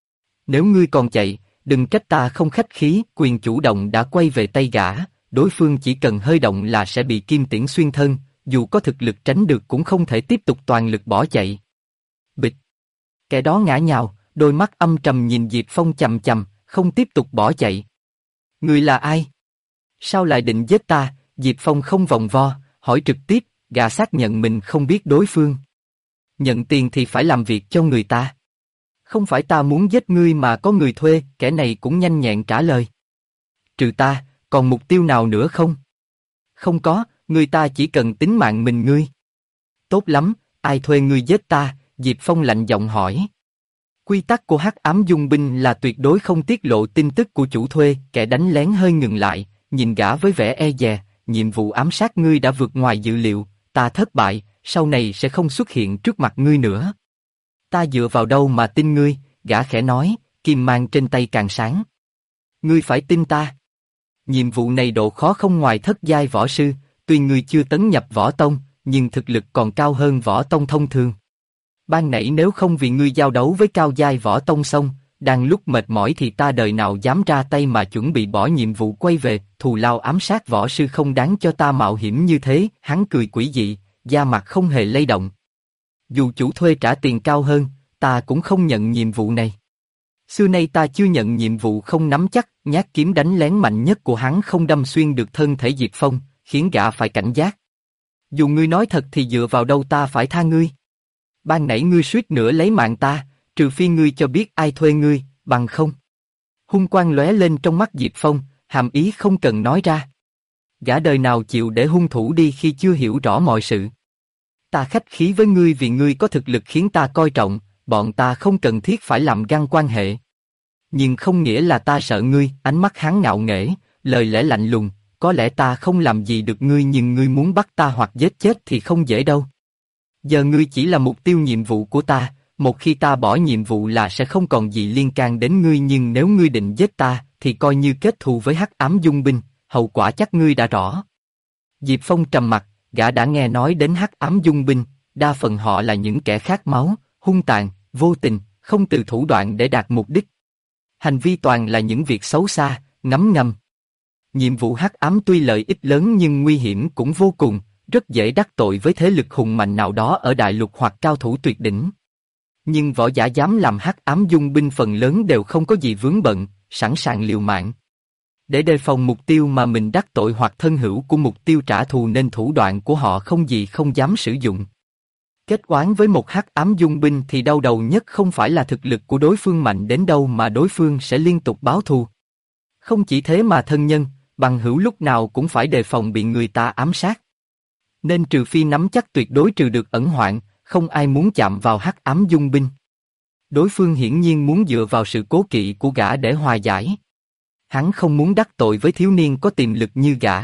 Nếu ngươi còn chạy, đừng trách ta không khách khí, quyền chủ động đã quay về tay gã, đối phương chỉ cần hơi động là sẽ bị kim tiễn xuyên thân, dù có thực lực tránh được cũng không thể tiếp tục toàn lực bỏ chạy. Bịch. Kẻ đó ngã nhào, đôi mắt âm trầm nhìn Diệp Phong chằm chằm, không tiếp tục bỏ chạy. Ngươi là ai? Sao lại định giết ta? Diệp Phong không vòng vo, hỏi trực tiếp, gã xác nhận mình không biết đối phương. Nhận tiền thì phải làm việc cho người ta. Không phải ta muốn giết ngươi mà có người thuê, kẻ này cũng nhanh nhẹn trả lời. Trừ ta, còn mục tiêu nào nữa không? Không có, người ta chỉ cần tính mạng mình ngươi. Tốt lắm, ai thuê ngươi giết ta? Diệp Phong lạnh giọng hỏi. Quy tắc của Hắc Ám Dung Binh là tuyệt đối không tiết lộ tin tức của chủ thuê. Kẻ đánh lén hơi ngừng lại, nhìn gã với vẻ e dè. Nhiệm vụ ám sát ngươi đã vượt ngoài dự liệu, ta thất bại, sau này sẽ không xuất hiện trước mặt ngươi nữa. Ta dựa vào đâu mà tin ngươi? Gã khẽ nói, kim mang trên tay càng sáng. Ngươi phải tin ta. Nhiệm vụ này độ khó không ngoài thất giai võ sư, tuy ngươi chưa tấn nhập võ tông, nhưng thực lực còn cao hơn võ tông thông thường. Ban nãy nếu không vì ngươi giao đấu với cao giai võ tông xong, đang lúc mệt mỏi thì ta đời nào dám ra tay mà chuẩn bị bỏ nhiệm vụ quay về, thù lao ám sát võ sư không đáng cho ta mạo hiểm như thế. Hắn cười quỷ dị, da mặt không hề lay động. Dù chủ thuê trả tiền cao hơn, ta cũng không nhận nhiệm vụ này. Xưa nay ta chưa nhận nhiệm vụ không nắm chắc. Nhát kiếm đánh lén mạnh nhất của hắn không đâm xuyên được thân thể Diệp Phong, khiến gã phải cảnh giác. Dù ngươi nói thật thì dựa vào đâu ta phải tha ngươi? Ban nãy ngươi suýt nữa lấy mạng ta, trừ phi ngươi cho biết ai thuê ngươi, bằng không. Hung quang lóe lên trong mắt Diệp Phong, hàm ý không cần nói ra. Gã đời nào chịu để hung thủ đi khi chưa hiểu rõ mọi sự. Ta khách khí với ngươi vì ngươi có thực lực khiến ta coi trọng, bọn ta không cần thiết phải làm găng quan hệ. Nhưng không nghĩa là ta sợ ngươi. Ánh mắt hắn ngạo nghễ, lời lẽ lạnh lùng. Có lẽ ta không làm gì được ngươi nhưng ngươi muốn bắt ta hoặc giết chết thì không dễ đâu. Giờ ngươi chỉ là mục tiêu nhiệm vụ của ta, một khi ta bỏ nhiệm vụ là sẽ không còn gì liên can đến ngươi, nhưng nếu ngươi định giết ta thì coi như kết thù với Hắc Ám Dung Binh, hậu quả chắc ngươi đã rõ. Diệp Phong trầm mặt, gã đã nghe nói đến Hắc Ám Dung Binh, đa phần họ là những kẻ khát máu, hung tàn, vô tình, không từ thủ đoạn để đạt mục đích. Hành vi toàn là những việc xấu xa, ngấm ngầm. Nhiệm vụ hắc ám tuy lợi ích lớn nhưng nguy hiểm cũng vô cùng, rất dễ đắc tội với thế lực hùng mạnh nào đó ở đại lục hoặc cao thủ tuyệt đỉnh. Nhưng võ giả dám làm hắc ám dung binh phần lớn đều không có gì vướng bận, sẵn sàng liều mạng. Để đề phòng mục tiêu mà mình đắc tội hoặc thân hữu của mục tiêu trả thù nên thủ đoạn của họ không gì không dám sử dụng. Kết oán với một hắc ám dung binh thì đau đầu nhất không phải là thực lực của đối phương mạnh đến đâu mà đối phương sẽ liên tục báo thù. Không chỉ thế mà thân nhân, bằng hữu lúc nào cũng phải đề phòng bị người ta ám sát. Nên trừ phi nắm chắc tuyệt đối trừ được ẩn hoạn, không ai muốn chạm vào hắc ám dung binh. Đối phương hiển nhiên muốn dựa vào sự cố kỵ của gã để hòa giải. Hắn không muốn đắc tội với thiếu niên có tiềm lực như gã.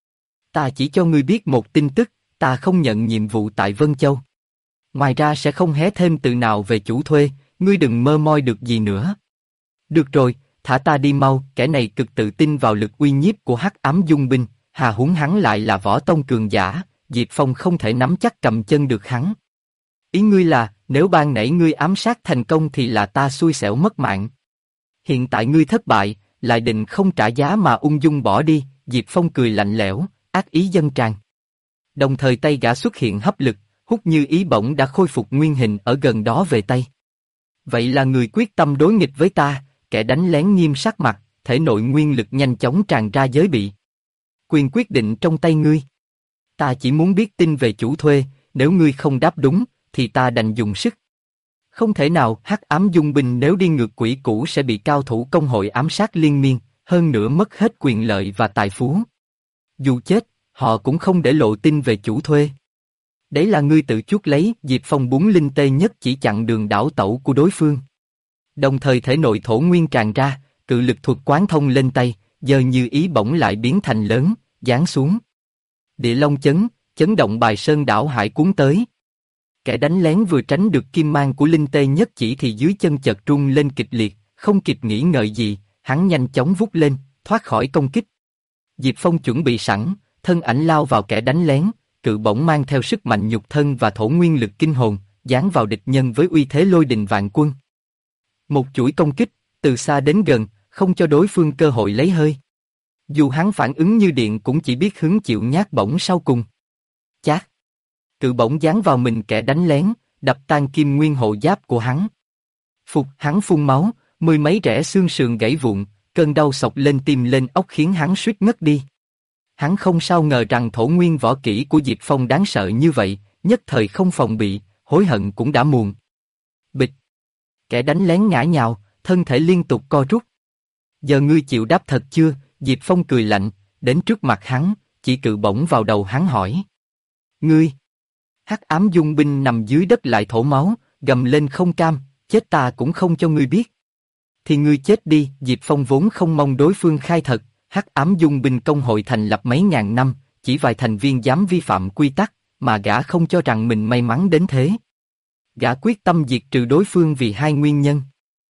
Ta chỉ cho ngươi biết một tin tức, ta không nhận nhiệm vụ tại Vân Châu. Ngoài ra sẽ không hé thêm từ nào về chủ thuê, ngươi đừng mơ moi được gì nữa. Được rồi, thả ta đi mau. Kẻ này cực tự tin vào lực uy nhiếp của hắc ám dung binh, hà huống hắn lại là võ tông cường giả, Diệp Phong không thể nắm chắc cầm chân được hắn. Ý ngươi là, nếu ban nãy ngươi ám sát thành công thì là ta xui xẻo mất mạng. Hiện tại ngươi thất bại, lại định không trả giá mà ung dung bỏ đi. Diệp Phong cười lạnh lẽo, ác ý dâng tràn. Đồng thời tay gã xuất hiện hấp lực, hút như ý bổng đã khôi phục nguyên hình ở gần đó về tay. Vậy là người quyết tâm đối nghịch với ta. Kẻ đánh lén nghiêm sắc mặt, thể nội nguyên lực nhanh chóng tràn ra giới bị. Quyền quyết định trong tay ngươi. Ta chỉ muốn biết tin về chủ thuê, nếu ngươi không đáp đúng, thì ta đành dùng sức. Không thể nào, hắc ám dung binh nếu đi ngược quỹ cũ sẽ bị cao thủ công hội ám sát liên miên, hơn nữa mất hết quyền lợi và tài phú. Dù chết, họ cũng không để lộ tin về chủ thuê. Đấy là ngươi tự chuốc lấy. Diệp Phong búng linh tê nhất chỉ chặn đường đảo tẩu của đối phương. Đồng thời thể nội thổ nguyên tràn ra, cự lực thuật quán thông lên tay, giờ như ý bổng lại biến thành lớn, giáng xuống. Địa long chấn, chấn động bài sơn đảo hải cuốn tới. Kẻ đánh lén vừa tránh được kim mang của linh tê nhất chỉ thì dưới chân chợt rung lên kịch liệt, không kịp nghĩ ngợi gì, hắn nhanh chóng vút lên, thoát khỏi công kích. Diệp Phong chuẩn bị sẵn, thân ảnh lao vào kẻ đánh lén, cự bổng mang theo sức mạnh nhục thân và thổ nguyên lực kinh hồn, giáng vào địch nhân với uy thế lôi đình vạn quân. Một chuỗi công kích, từ xa đến gần, không cho đối phương cơ hội lấy hơi. Dù hắn phản ứng như điện cũng chỉ biết hứng chịu nhát bổng sau cùng. Chát! Cự bổng giáng vào mình kẻ đánh lén, đập tan kim nguyên hộ giáp của hắn. Phục, hắn phun máu, mười mấy rẽ xương sườn gãy vụn, cơn đau xộc lên tim lên óc khiến hắn suýt ngất đi. Hắn không sao ngờ rằng thổ nguyên võ kỹ của Diệp Phong đáng sợ như vậy, nhất thời không phòng bị, hối hận cũng đã muộn. Bịch! Kẻ đánh lén ngã nhào, thân thể liên tục co rút. Giờ ngươi chịu đáp thật chưa? Diệp Phong cười lạnh, đến trước mặt hắn, chỉ cự bổng vào đầu hắn hỏi. Ngươi! Hắc ám dung binh nằm dưới đất lại thổ máu, gầm lên không cam, chết ta cũng không cho ngươi biết. Thì ngươi chết đi. Diệp Phong vốn không mong đối phương khai thật, Hắc ám dung binh công hội thành lập mấy ngàn năm, chỉ vài thành viên dám vi phạm quy tắc, mà gã không cho rằng mình may mắn đến thế. Gã quyết tâm diệt trừ đối phương vì hai nguyên nhân.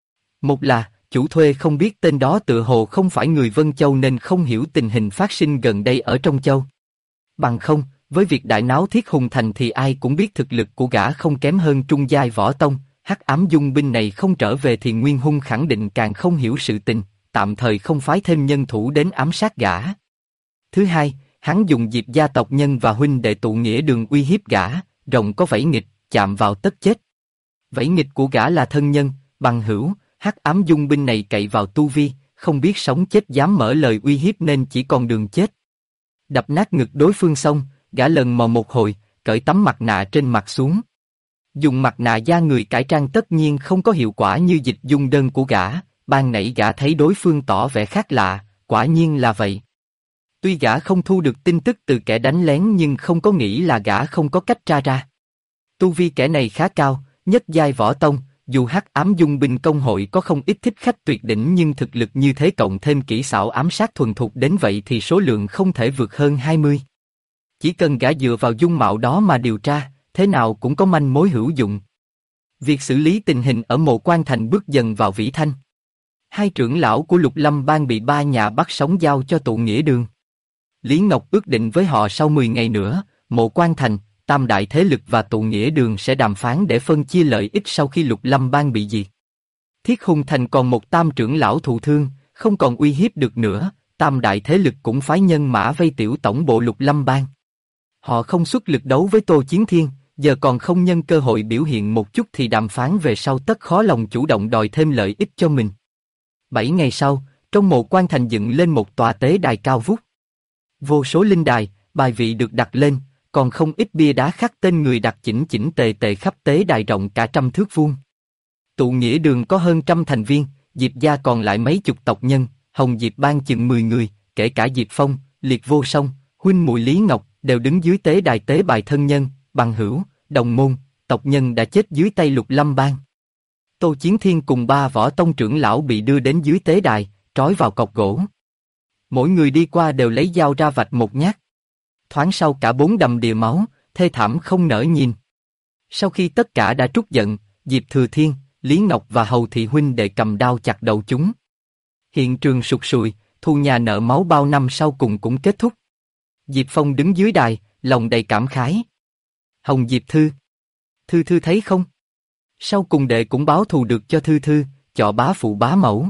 Một là, chủ thuê không biết tên đó tựa hồ không phải người Vân Châu nên không hiểu tình hình phát sinh gần đây ở trong châu. Bằng không, với việc đại náo Thiết Hùng Thành thì ai cũng biết thực lực của gã không kém hơn trung giai võ tông, Hắc ám dung binh này không trở về thì Nguyên Hung khẳng định càng không hiểu sự tình, tạm thời không phái thêm nhân thủ đến ám sát gã. Thứ hai, hắn dùng Diệp gia tộc nhân và huynh đệ tụ nghĩa đường uy hiếp gã, rồng có vẫy nghịch, chạm vào tất chết. Vẫy nghịch của gã là thân nhân, bằng hữu, Hắc ám dung binh này cậy vào tu vi, không biết sống chết dám mở lời uy hiếp nên chỉ còn đường chết. Đập nát ngực đối phương xong, gã lần mò một hồi, cởi tấm mặt nạ trên mặt xuống. Dùng mặt nạ da người cải trang tất nhiên không có hiệu quả như dịch dung đơn của gã, ban nãy gã thấy đối phương tỏ vẻ khác lạ, quả nhiên là vậy. Tuy gã không thu được tin tức từ kẻ đánh lén nhưng không có nghĩ là gã không có cách tra ra. Tu vi kẻ này khá cao, nhất giai võ tông, dù Hắc ám dung binh công hội có không ít thích khách tuyệt đỉnh nhưng thực lực như thế cộng thêm kỹ xảo ám sát thuần thục đến vậy thì số lượng không thể vượt hơn 20. Chỉ cần gã dựa vào dung mạo đó mà điều tra, thế nào cũng có manh mối hữu dụng. Việc xử lý tình hình ở Mộ Quan Thành bước dần vào vĩ thanh. Hai trưởng lão của Lục Lâm Bang bị ba nhà bắt sống giao cho tụ nghĩa đường. Lý Ngọc ước định với họ sau 10 ngày nữa, Mộ Quan Thành, tam đại thế lực và tụ nghĩa đường sẽ đàm phán để phân chia lợi ích sau khi Lục Lâm Bang bị diệt. Thiết Hùng Thành còn một tam trưởng lão thụ thương, không còn uy hiếp được nữa, tam đại thế lực cũng phái nhân mã vây tiểu tổng bộ Lục Lâm Bang. Họ không xuất lực đấu với Tô Chiến Thiên, giờ còn không nhân cơ hội biểu hiện một chút thì đàm phán về sau tất khó lòng chủ động đòi thêm lợi ích cho mình. 7 ngày sau, trong Mộ Quan Thành dựng lên một tòa tế đài cao vút. Vô số linh đài, bài vị được đặt lên, còn không ít bia đá khắc tên người đặt chỉnh chỉnh tề tề khắp tế đài rộng cả 100 thước vuông. Tụ nghĩa đường có hơn 100 thành viên, Diệp gia còn lại mấy chục tộc nhân, Hồng Diệp Bang chừng 10 người, kể cả Diệp Phong, Liệt Vô Song, huynh muội Lý Ngọc, đều đứng dưới tế đài tế bài thân nhân, bằng hữu, đồng môn, tộc nhân đã chết dưới tay Lục Lâm Bang. Tô Chiến Thiên cùng 3 võ tông trưởng lão bị đưa đến dưới tế đài, trói vào cọc gỗ. Mỗi người đi qua đều lấy dao ra vạch một nhát. Thoáng sau cả 4 đầm đìa máu, thê thảm không nỡ nhìn. Sau khi tất cả đã trút giận, Diệp Thừa Thiên, Lý Ngọc và Hầu Thị huynh đệ cầm đao chặt đầu chúng. Hiện trường sụt sùi, thu nhà nợ máu bao năm sau cùng cũng kết thúc. Diệp Phong đứng dưới đài, lòng đầy cảm khái. Hồng Diệp Thư. Thư thấy không? Sau cùng đệ cũng báo thù được cho Thư, chọ bá phụ bá mẫu.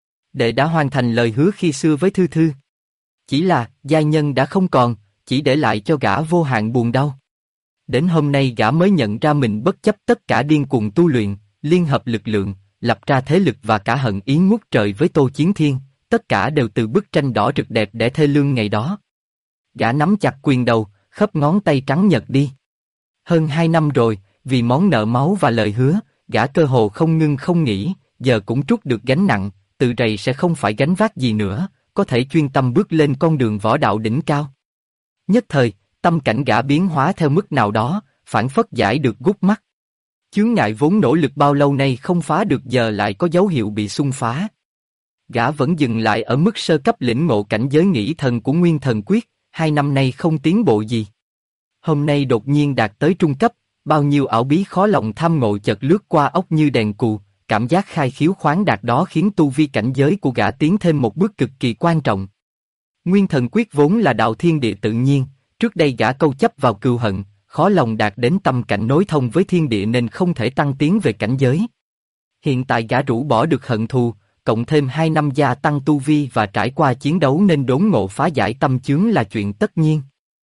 Đệ đã hoàn thành lời hứa khi xưa với Thư. Chỉ là, giai nhân đã không còn, chỉ để lại cho gã vô hạn buồn đau. Đến hôm nay gã mới nhận ra mình bất chấp tất cả điên cuồng tu luyện, liên hợp lực lượng, lập ra thế lực và cả hận ý ngút trời với Tô Chiến Thiên, tất cả đều từ bức tranh đỏ rực đẹp để thê lương ngày đó. Gã nắm chặt quyền đầu, khớp ngón tay trắng nhợt đi. Hơn 2 năm rồi, vì món nợ máu và lời hứa, gã cơ hồ không ngưng không nghỉ, giờ cũng trút được gánh nặng, từ rày sẽ không phải gánh vác gì nữa, có thể chuyên tâm bước lên con đường võ đạo đỉnh cao. Nhất thời, tâm cảnh gã biến hóa theo mức nào đó, phảng phất giải được gút mắt. Chướng ngại vốn nỗ lực bao lâu nay không phá được giờ lại có dấu hiệu bị xung phá. Gã vẫn dừng lại ở mức sơ cấp lĩnh ngộ cảnh giới nghĩ thần của Nguyên Thần Quyết, 2 năm nay không tiến bộ gì. Hôm nay đột nhiên đạt tới trung cấp, bao nhiêu ảo bí khó lòng tham ngộ chợt lướt qua óc như đèn cù, cảm giác khai khiếu khoáng đạt đó khiến tu vi cảnh giới của gã tiến thêm một bước cực kỳ quan trọng. Nguyên Thần Quyết vốn là đạo thiên địa tự nhiên, trước đây gã câu chấp vào cừu hận, khó lòng đạt đến tâm cảnh nối thông với thiên địa nên không thể tăng tiến về cảnh giới. Hiện tại gã rũ bỏ được hận thù, cộng thêm 2 năm gia tăng tu vi và trải qua chiến đấu nên đốn ngộ phá giải tâm chướng là chuyện tất nhiên.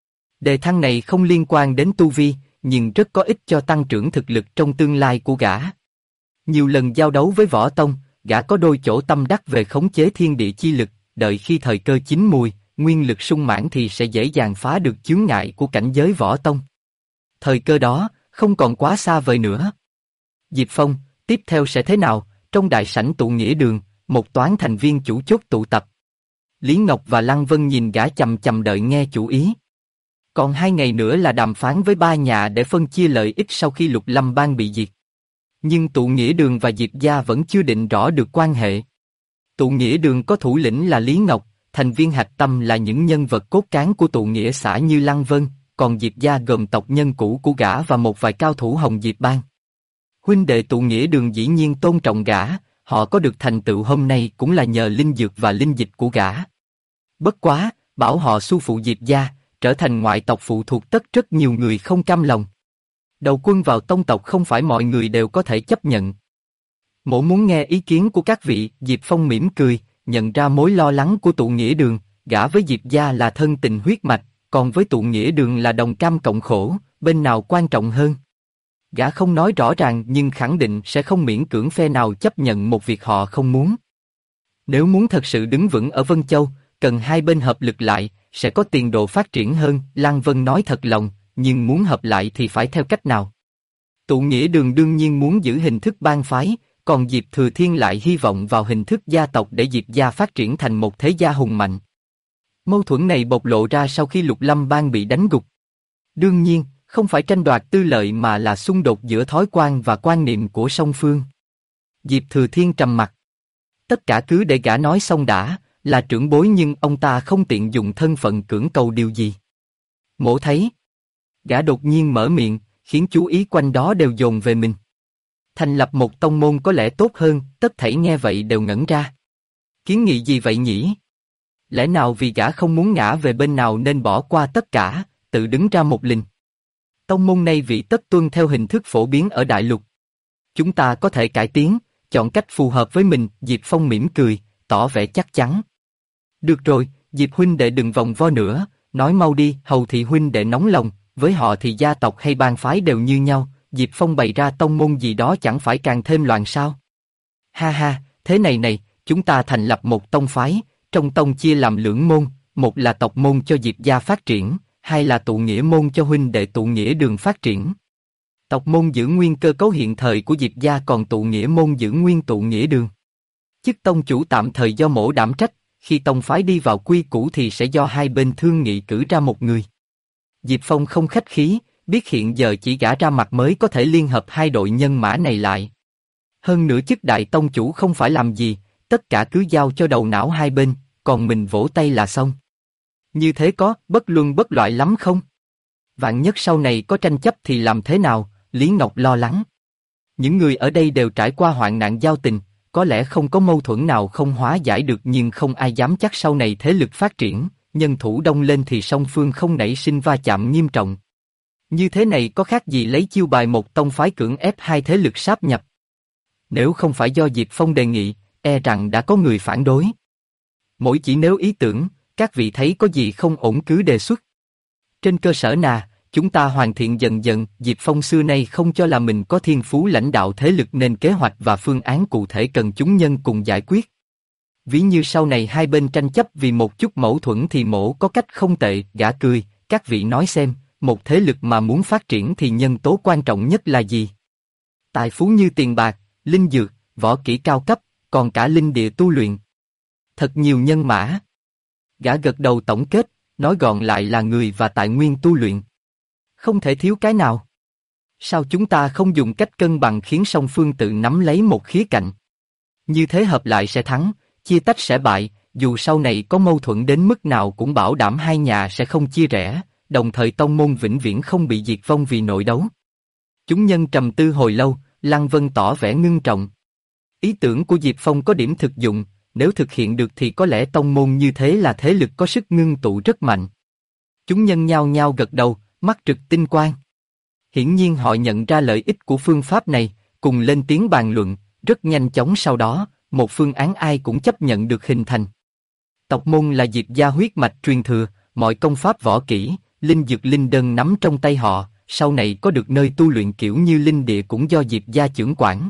Đề thăng này không liên quan đến tu vi, nhưng rất có ích cho tăng trưởng thực lực trong tương lai của gã. Nhiều lần giao đấu với võ tông, gã có đôi chỗ tâm đắc về khống chế thiên địa chi lực, đợi khi thời cơ chín mùi, nguyên lực sung mãn thì sẽ dễ dàng phá được chướng ngại của cảnh giới võ tông. Thời cơ đó, không còn quá xa vời nữa. Diệp Phong, Tiếp theo sẽ thế nào? Trong đại sảnh tụ nghĩa đường, một toán thành viên chủ chốt tụ tập. Lý Ngọc và Lăng Vân nhìn gã chằm chằm đợi nghe chủ ý. Còn 2 ngày nữa là đàm phán với 3 nhà để phân chia lợi ích sau khi Lục Lâm Bang bị diệt. Nhưng tụ nghĩa đường và Diệp gia vẫn chưa định rõ được quan hệ. Tụ nghĩa đường có thủ lĩnh là Lý Ngọc, thành viên hạch tâm là những nhân vật cốt cán của tụ nghĩa xã như Lăng Vân, còn Diệp gia gồm tộc nhân cũ của gã và một vài cao thủ Hồng Diệp Bang. Huynh đệ tụ nghĩa đường dĩ nhiên tôn trọng gã, họ có được thành tựu hôm nay cũng là nhờ linh dược và linh dịch của gã. Bất quá, bảo họ su phụ Diệp gia, trở thành ngoại tộc phụ thuộc tất rất nhiều người không cam lòng. Đầu quân vào tông tộc không phải mọi người đều có thể chấp nhận. Mỗ muốn nghe ý kiến của các vị. Diệp Phong mỉm cười, nhận ra mối lo lắng của tụ nghĩa đường, gã với Diệp gia là thân tình huyết mạch, còn với tụ nghĩa đường là đồng cam cộng khổ, bên nào quan trọng hơn? Gã không nói rõ ràng nhưng khẳng định sẽ không miễn cưỡng phe nào chấp nhận một việc họ không muốn. Nếu muốn thật sự đứng vững ở Vân Châu, cần hai bên hợp lực lại, sẽ có tiền đồ phát triển hơn. Lăng Vân nói thật lòng, nhưng muốn hợp lại thì phải theo cách nào? Tụ nghĩa đường đương nhiên muốn giữ hình thức bang phái, còn Diệp Thừa Thiên lại hy vọng vào hình thức gia tộc để Diệp gia phát triển thành một thế gia hùng mạnh. Mâu thuẫn này bộc lộ ra sau khi Lục Lâm Bang bị đánh gục. Đương nhiên, không phải tranh đoạt tư lợi mà là xung đột giữa thói quen và quan niệm của song phương. Diệp Thừa Thiên trầm mặt. Tất cả cứ để gã nói xong đã, là trưởng bối nhưng ông ta không tiện dùng thân phận cưỡng cầu điều gì. Mỗ thấy. Gã đột nhiên mở miệng, khiến chú ý quanh đó đều dồn về mình. Thành lập một tông môn có lẽ tốt hơn, tất thảy nghe vậy đều ngẩn ra. Kiến nghị gì vậy nhỉ? Lẽ nào vì gã không muốn ngã về bên nào nên bỏ qua tất cả, tự đứng ra một mình? Tông môn này vị tất tuân theo hình thức phổ biến ở Đại Lục. Chúng ta có thể cải tiến, chọn cách phù hợp với mình. Diệp Phong mỉm cười, tỏ vẻ chắc chắn. Được rồi, Diệp huynh đệ đừng vòng vo nữa, nói mau đi. Hầu thị huynh đệ nóng lòng, với họ thì gia tộc hay bang phái đều như nhau, Diệp Phong bày ra tông môn gì đó chẳng phải càng thêm loạn sao? Ha ha, thế này này, chúng ta thành lập một tông phái, trong tông chia làm lưỡng môn, một là tộc môn cho Diệp gia phát triển, hai là tụ nghĩa môn cho huynh đệ tụ nghĩa đường phát triển. Tộc môn giữ nguyên cơ cấu hiện thời của Diệp gia, còn tụ nghĩa môn giữ nguyên tụ nghĩa đường. Chức tông chủ tạm thời do mỗ đảm trách, khi tông phái đi vào quy củ thì sẽ do hai bên thương nghị cử ra một người. Diệp Phong không khách khí, biết hiện giờ chỉ gã ra mặt mới có thể liên hợp hai đội nhân mã này lại. Hơn nữa chức đại tông chủ không phải làm gì, tất cả cứ giao cho đầu não hai bên, còn mình vỗ tay là xong. Như thế có bất luân bất loại lắm không? Vạn nhất sau này có tranh chấp thì làm thế nào? Lý Ngọc lo lắng. Những người ở đây đều trải qua hoạn nạn giao tình, có lẽ không có mâu thuẫn nào không hóa giải được, nhưng không ai dám chắc sau này thế lực phát triển, nhân thủ đông lên thì song phương không nảy sinh va chạm nghiêm trọng. Như thế này có khác gì lấy chiêu bài một tông phái cưỡng ép hai thế lực sáp nhập. Nếu không phải do Diệp Phong đề nghị, e rằng đã có người phản đối. Mỗi chỉ nếu ý tưởng, các vị thấy có gì không ổn cứ đề xuất. Trên cơ sở nào, chúng ta hoàn thiện dần dần. Diệp Phong xưa nay không cho là mình có thiên phú lãnh đạo thế lực nên kế hoạch và phương án cụ thể cần chúng nhân cùng giải quyết. Ví như sau này hai bên tranh chấp vì một chút mâu thuẫn thì mỗ có cách không tệ. Gã cười, các vị nói xem, một thế lực mà muốn phát triển thì nhân tố quan trọng nhất là gì? Tài phú như tiền bạc, linh dược, võ kỹ cao cấp, còn cả linh địa tu luyện. Thật nhiều nhân mã. Gã gật đầu tổng kết, nói gọn lại là người và tài nguyên tu luyện. Không thể thiếu cái nào. Sao chúng ta không dùng cách cân bằng khiến song phương tự nắm lấy một khía cạnh? Như thế hợp lại sẽ thắng, chia tách sẽ bại, dù sau này có mâu thuẫn đến mức nào cũng bảo đảm hai nhà sẽ không chia rẽ, đồng thời tông môn vĩnh viễn không bị diệt vong vì nội đấu. Chúng nhân trầm tư hồi lâu, Lăng Vân tỏ vẻ ngưng trọng. Ý tưởng của Diệp Phong có điểm thực dụng, nếu thực hiện được thì có lẽ tông môn như thế là thế lực có sức ngưng tụ rất mạnh. Chúng nhân nhao nhao gật đầu, mắt trực tinh quang. Hiển nhiên họ nhận ra lợi ích của phương pháp này, cùng lên tiếng bàn luận, rất nhanh chóng sau đó, một phương án ai cũng chấp nhận được hình thành. Tộc môn là Diệp gia huyết mạch truyền thừa, mọi công pháp võ kỹ, linh dược linh đơn nắm trong tay họ, sau này có được nơi tu luyện kiểu như linh địa cũng do Diệp gia chưởng quản.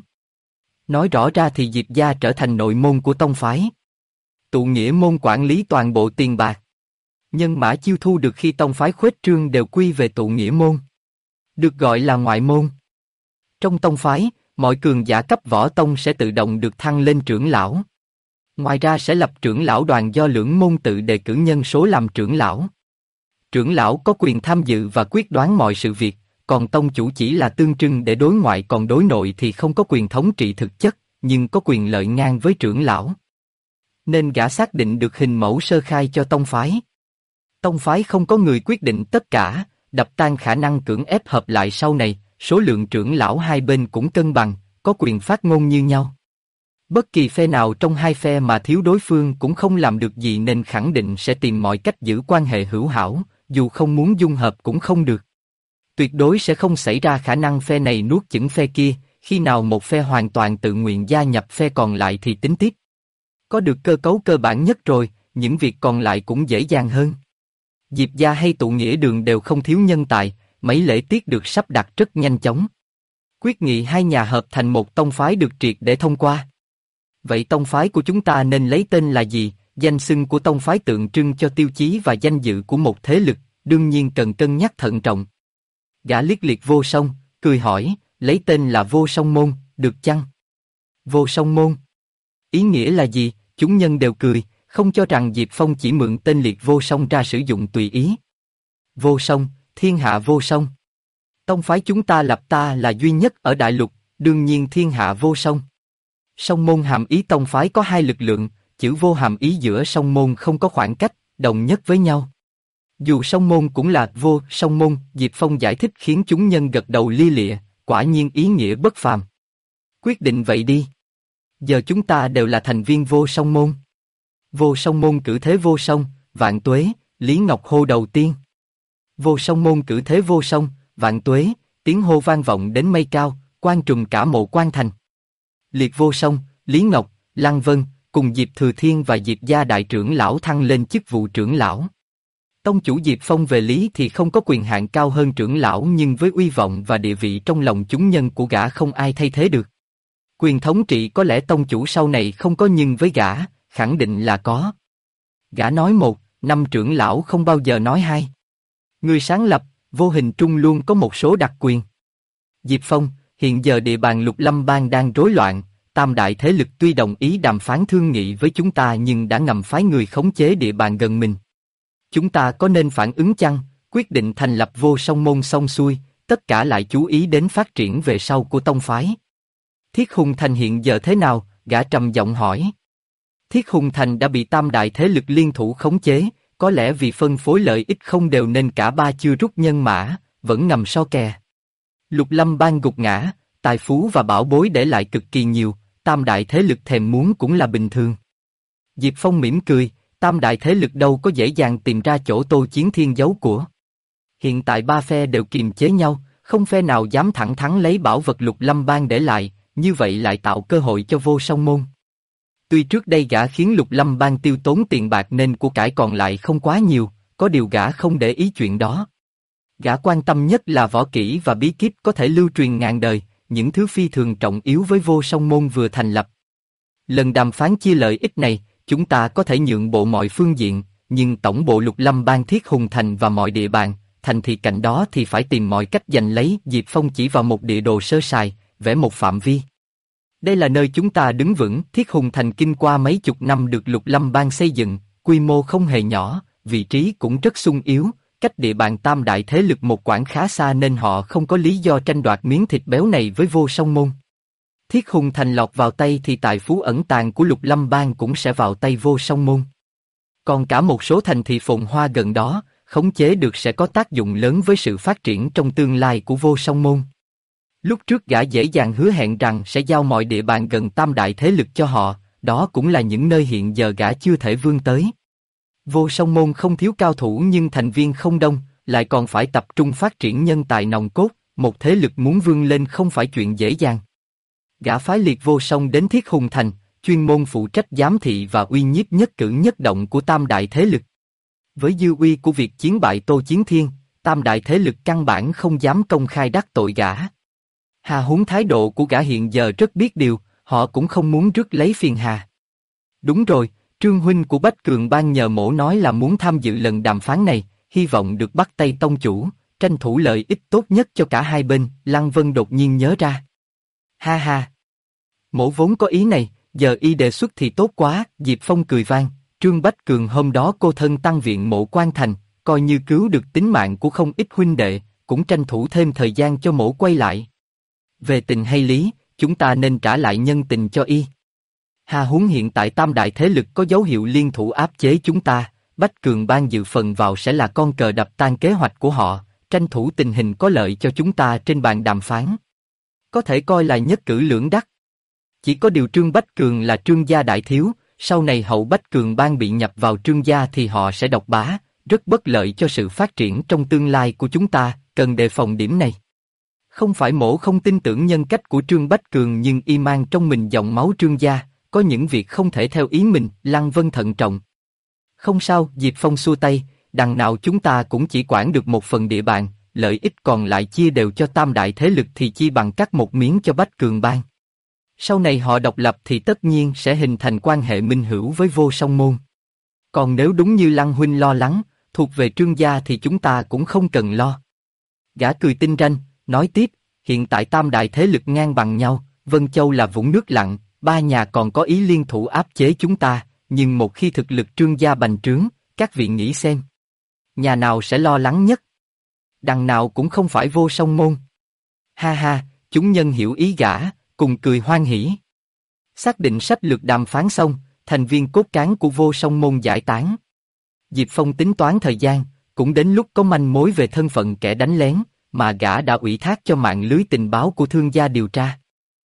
Nói rõ ra thì Diệp gia trở thành nội môn của tông phái. Tụ nghĩa môn quản lý toàn bộ tiền bạc. Nhân mã chiêu thu được khi tông phái khuếch trương đều quy về tụ nghĩa môn. Được gọi là ngoại môn. Trong tông phái, Mọi cường giả cấp võ tông sẽ tự động được thăng lên trưởng lão. Ngoài ra sẽ lập trưởng lão đoàn do lưỡng môn tự đề cử nhân số làm trưởng lão. Trưởng lão có quyền tham dự và quyết đoán mọi sự việc, còn tông chủ chỉ là tượng trưng để đối ngoại, còn đối nội thì không có quyền thống trị thực chất, nhưng có quyền lợi ngang với trưởng lão. Nên gã xác định được hình mẫu sơ khai cho tông phái. Tông phái không có người quyết định tất cả, đập tan khả năng cưỡng ép hợp lại sau này, số lượng trưởng lão hai bên cũng cân bằng, có quyền phát ngôn như nhau. Bất kỳ phe nào trong hai phe mà thiếu đối phương cũng không làm được gì, nên khẳng định sẽ tìm mọi cách giữ quan hệ hữu hảo, dù không muốn dung hợp cũng không được. Tuyệt đối sẽ không xảy ra khả năng phe này nuốt chửng phe kia, khi nào một phe hoàn toàn tự nguyện gia nhập phe còn lại thì tính tiếp. Có được cơ cấu cơ bản nhất rồi, những việc còn lại cũng dễ dàng hơn. Diệp gia hay tụ nghĩa đường đều không thiếu nhân tài, mấy lễ tiết được sắp đặt rất nhanh chóng. Quyết nghị hai nhà hợp thành một tông phái được triệt để thông qua. Vậy tông phái của chúng ta nên lấy tên là gì? Danh xưng của tông phái tượng trưng cho tiêu chí và danh dự của một thế lực, đương nhiên cần cân nhắc thận trọng. Gã liếc liệt Vô Song, cười hỏi, lấy tên là Vô Song Môn, được chăng? Vô Song Môn? Ý nghĩa là gì? Chúng nhân đều cười, không cho rằng Diệp Phong chỉ mượn tên liệt Vô Song ra sử dụng tùy ý. Vô Song, thiên hạ vô song. Tông phái chúng ta lập ta là duy nhất ở đại lục, đương nhiên thiên hạ vô song. Song môn hàm ý tông phái có hai lực lượng, chữ vô hàm ý giữa song môn không có khoảng cách, đồng nhất với nhau. Dù song môn cũng là vô song môn, Diệp Phong giải thích khiến chúng nhân gật đầu lia lịa, quả nhiên ý nghĩa bất phàm. Quyết định vậy đi. Giờ chúng ta đều là thành viên vô song môn. Vô song môn cử thế vô song, vạn tuế, Lý Ngọc hô đầu tiên. Vô song môn cử thế vô song, vạn tuế, tiếng hô vang vọng đến mây cao, quan trùm cả mộ quan thành. Liệt Vô Song, Lý Ngọc, Lăng Vân, cùng Diệp Thừa Thiên và Diệp gia đại trưởng lão thăng lên chức vụ trưởng lão. Tông chủ Diệp Phong về lý thì không có quyền hạn cao hơn trưởng lão, nhưng với uy vọng và địa vị trong lòng chúng nhân của gã không ai thay thế được. Quyền thống trị có lẽ tông chủ sau này không có, nhưng với gã, khẳng định là có. Gã nói một, năm trưởng lão không bao giờ nói hai. Người sáng lập, vô hình trung luôn có một số đặc quyền. Diệp Phong, hiện giờ địa bàn Lục Lâm Bang đang rối loạn, tam đại thế lực tuy đồng ý đàm phán thương nghị với chúng ta nhưng đã ngầm phái người khống chế địa bàn gần mình. Chúng ta có nên phản ứng chăng? Quyết định thành lập vô song môn xong xuôi, tất cả lại chú ý đến phát triển về sau của tông phái. Thiết Hùng Thành hiện giờ thế nào? Gã trầm giọng hỏi. Thiết Hùng Thành đã bị tam đại thế lực liên thủ khống chế, có lẽ vì phân phối lợi ích không đều nên cả ba chưa rút nhân mã, vẫn ngầm so kè. Lục Lâm Bang gục ngã, tài phú và bảo bối để lại cực kỳ nhiều, tam đại thế lực thèm muốn cũng là bình thường. Diệp Phong mỉm cười, tam đại thế lực đâu có dễ dàng tìm ra chỗ Tô Chiến Thiên giấu của. Hiện tại ba phe đều kiềm chế nhau, không phe nào dám thẳng thắn lấy bảo vật Lục Lâm Bang để lại, như vậy lại tạo cơ hội cho vô song môn. Tuy trước đây gã khiến Lục Lâm Bang tiêu tốn tiền bạc nên của cải còn lại không quá nhiều, có điều gã không để ý chuyện đó. Gã quan tâm nhất là võ kỹ và bí kíp có thể lưu truyền ngàn đời, những thứ phi thường trọng yếu với vô song môn vừa thành lập. Lần đàm phán chia lợi ích này, chúng ta có thể nhượng bộ mọi phương diện, nhưng tổng bộ Lục Lâm Bang Thiết Hùng Thành và mọi địa bàn, thành thị cạnh đó thì phải tìm mọi cách giành lấy. Diệp Phong chỉ vào một địa đồ sơ sài, vẽ một phạm vi. Đây là nơi chúng ta đứng vững. Thiết Hùng Thành kinh qua mấy chục năm được Lục Lâm Bang xây dựng, quy mô không hề nhỏ, vị trí cũng rất sung yếu, cách địa bàn tam đại thế lực một quãng khá xa nên họ không có lý do tranh đoạt miếng thịt béo này với vô song môn. Thiết Hùng Thành lọt vào tay thì tài phú ẩn tàng của Lục Lâm Bang cũng sẽ vào tay vô song môn. Còn cả một số thành thị phồn hoa gần đó, khống chế được sẽ có tác dụng lớn với sự phát triển trong tương lai của vô song môn. Lúc trước gã dễ dàng hứa hẹn rằng sẽ giao mọi địa bàn gần tam đại thế lực cho họ, đó cũng là những nơi hiện giờ gã chưa thể vươn tới. Vô song môn không thiếu cao thủ nhưng thành viên không đông, lại còn phải tập trung phát triển nhân tài nòng cốt, một thế lực muốn vươn lên không phải chuyện dễ dàng. Gã phái Liệt Vô Song đến Thiết Hùng Thành, chuyên môn phụ trách giám thị và uy nhiếp nhất cử nhất động của tam đại thế lực. Với dư uy của việc chiến bại Tô Chiến Thiên, tam đại thế lực căn bản không dám công khai đắc tội gã. Hà huống thái độ của gã hiện giờ rất biết điều, họ cũng không muốn rước lấy phiền hà. Đúng rồi, Trương huynh của Bách Cường Bang nhờ mổ nói là muốn tham dự lần đàm phán này, hy vọng được bắt tay tông chủ, tranh thủ lợi ích tốt nhất cho cả hai bên. Lăng Vân đột nhiên nhớ ra. Ha ha. Mỗ vốn có ý này, giờ y đề xuất thì tốt quá, Diệp Phong cười vang. Trương Bách Cường hôm đó cô thân tăng viện Mộ Quan Thành, coi như cứu được tính mạng của không ít huynh đệ, cũng tranh thủ thêm thời gian cho mỗ quay lại. Về tình hay lý, chúng ta nên trả lại nhân tình cho y. Hà huống hiện tại tam đại thế lực có dấu hiệu liên thủ áp chế chúng ta, Bách Cường Bang dự phần vào sẽ là con cờ đập tan kế hoạch của họ, tranh thủ tình hình có lợi cho chúng ta trên bàn đàm phán. Có thể coi là nhất cử lưỡng đắc. Chỉ có điều Trương Bách Cường là Trương gia đại thiếu, sau này hậu Bách Cường Bang bị nhập vào Trương gia thì họ sẽ độc bá, rất bất lợi cho sự phát triển trong tương lai của chúng ta, cần đề phòng điểm này. Không phải mỗ không tin tưởng nhân cách của Trương Bách Cường nhưng y mang trong mình dòng máu Trương gia, có những việc không thể theo ý mình, Lăng Vân thận trọng. Không sao, Diệp Phong xua tay, đằng nào chúng ta cũng chỉ quản được một phần địa bàn, lợi ích còn lại chia đều cho tam đại thế lực thì chi bằng cắt một miếng cho Bách Cường Bang. Sau này họ độc lập thì tất nhiên sẽ hình thành quan hệ minh hữu với Vô Song Môn. Còn nếu đúng như Lăng huynh lo lắng, thuộc về Trương gia thì chúng ta cũng không cần lo. Gã cười tinh ranh, nói tiếp, hiện tại tam đại thế lực ngang bằng nhau, Vân Châu là vũng nước lặng, ba nhà còn có ý liên thủ áp chế chúng ta, nhưng một khi thực lực Trương gia bành trướng, các vị nghĩ xem. Nhà nào sẽ lo lắng nhất? Đằng nào cũng không phải Vô Song Môn. Ha ha, chúng nhân hiểu ý gã, cùng cười hoan hỉ. Xác định sách lược đàm phán xong, thành viên cốt cán của Vô Song Môn giải tán. Diệp Phong tính toán thời gian, cũng đến lúc có manh mối về thân phận kẻ đánh lén, mà gã đã ủy thác cho mạng lưới tình báo của Thương gia điều tra.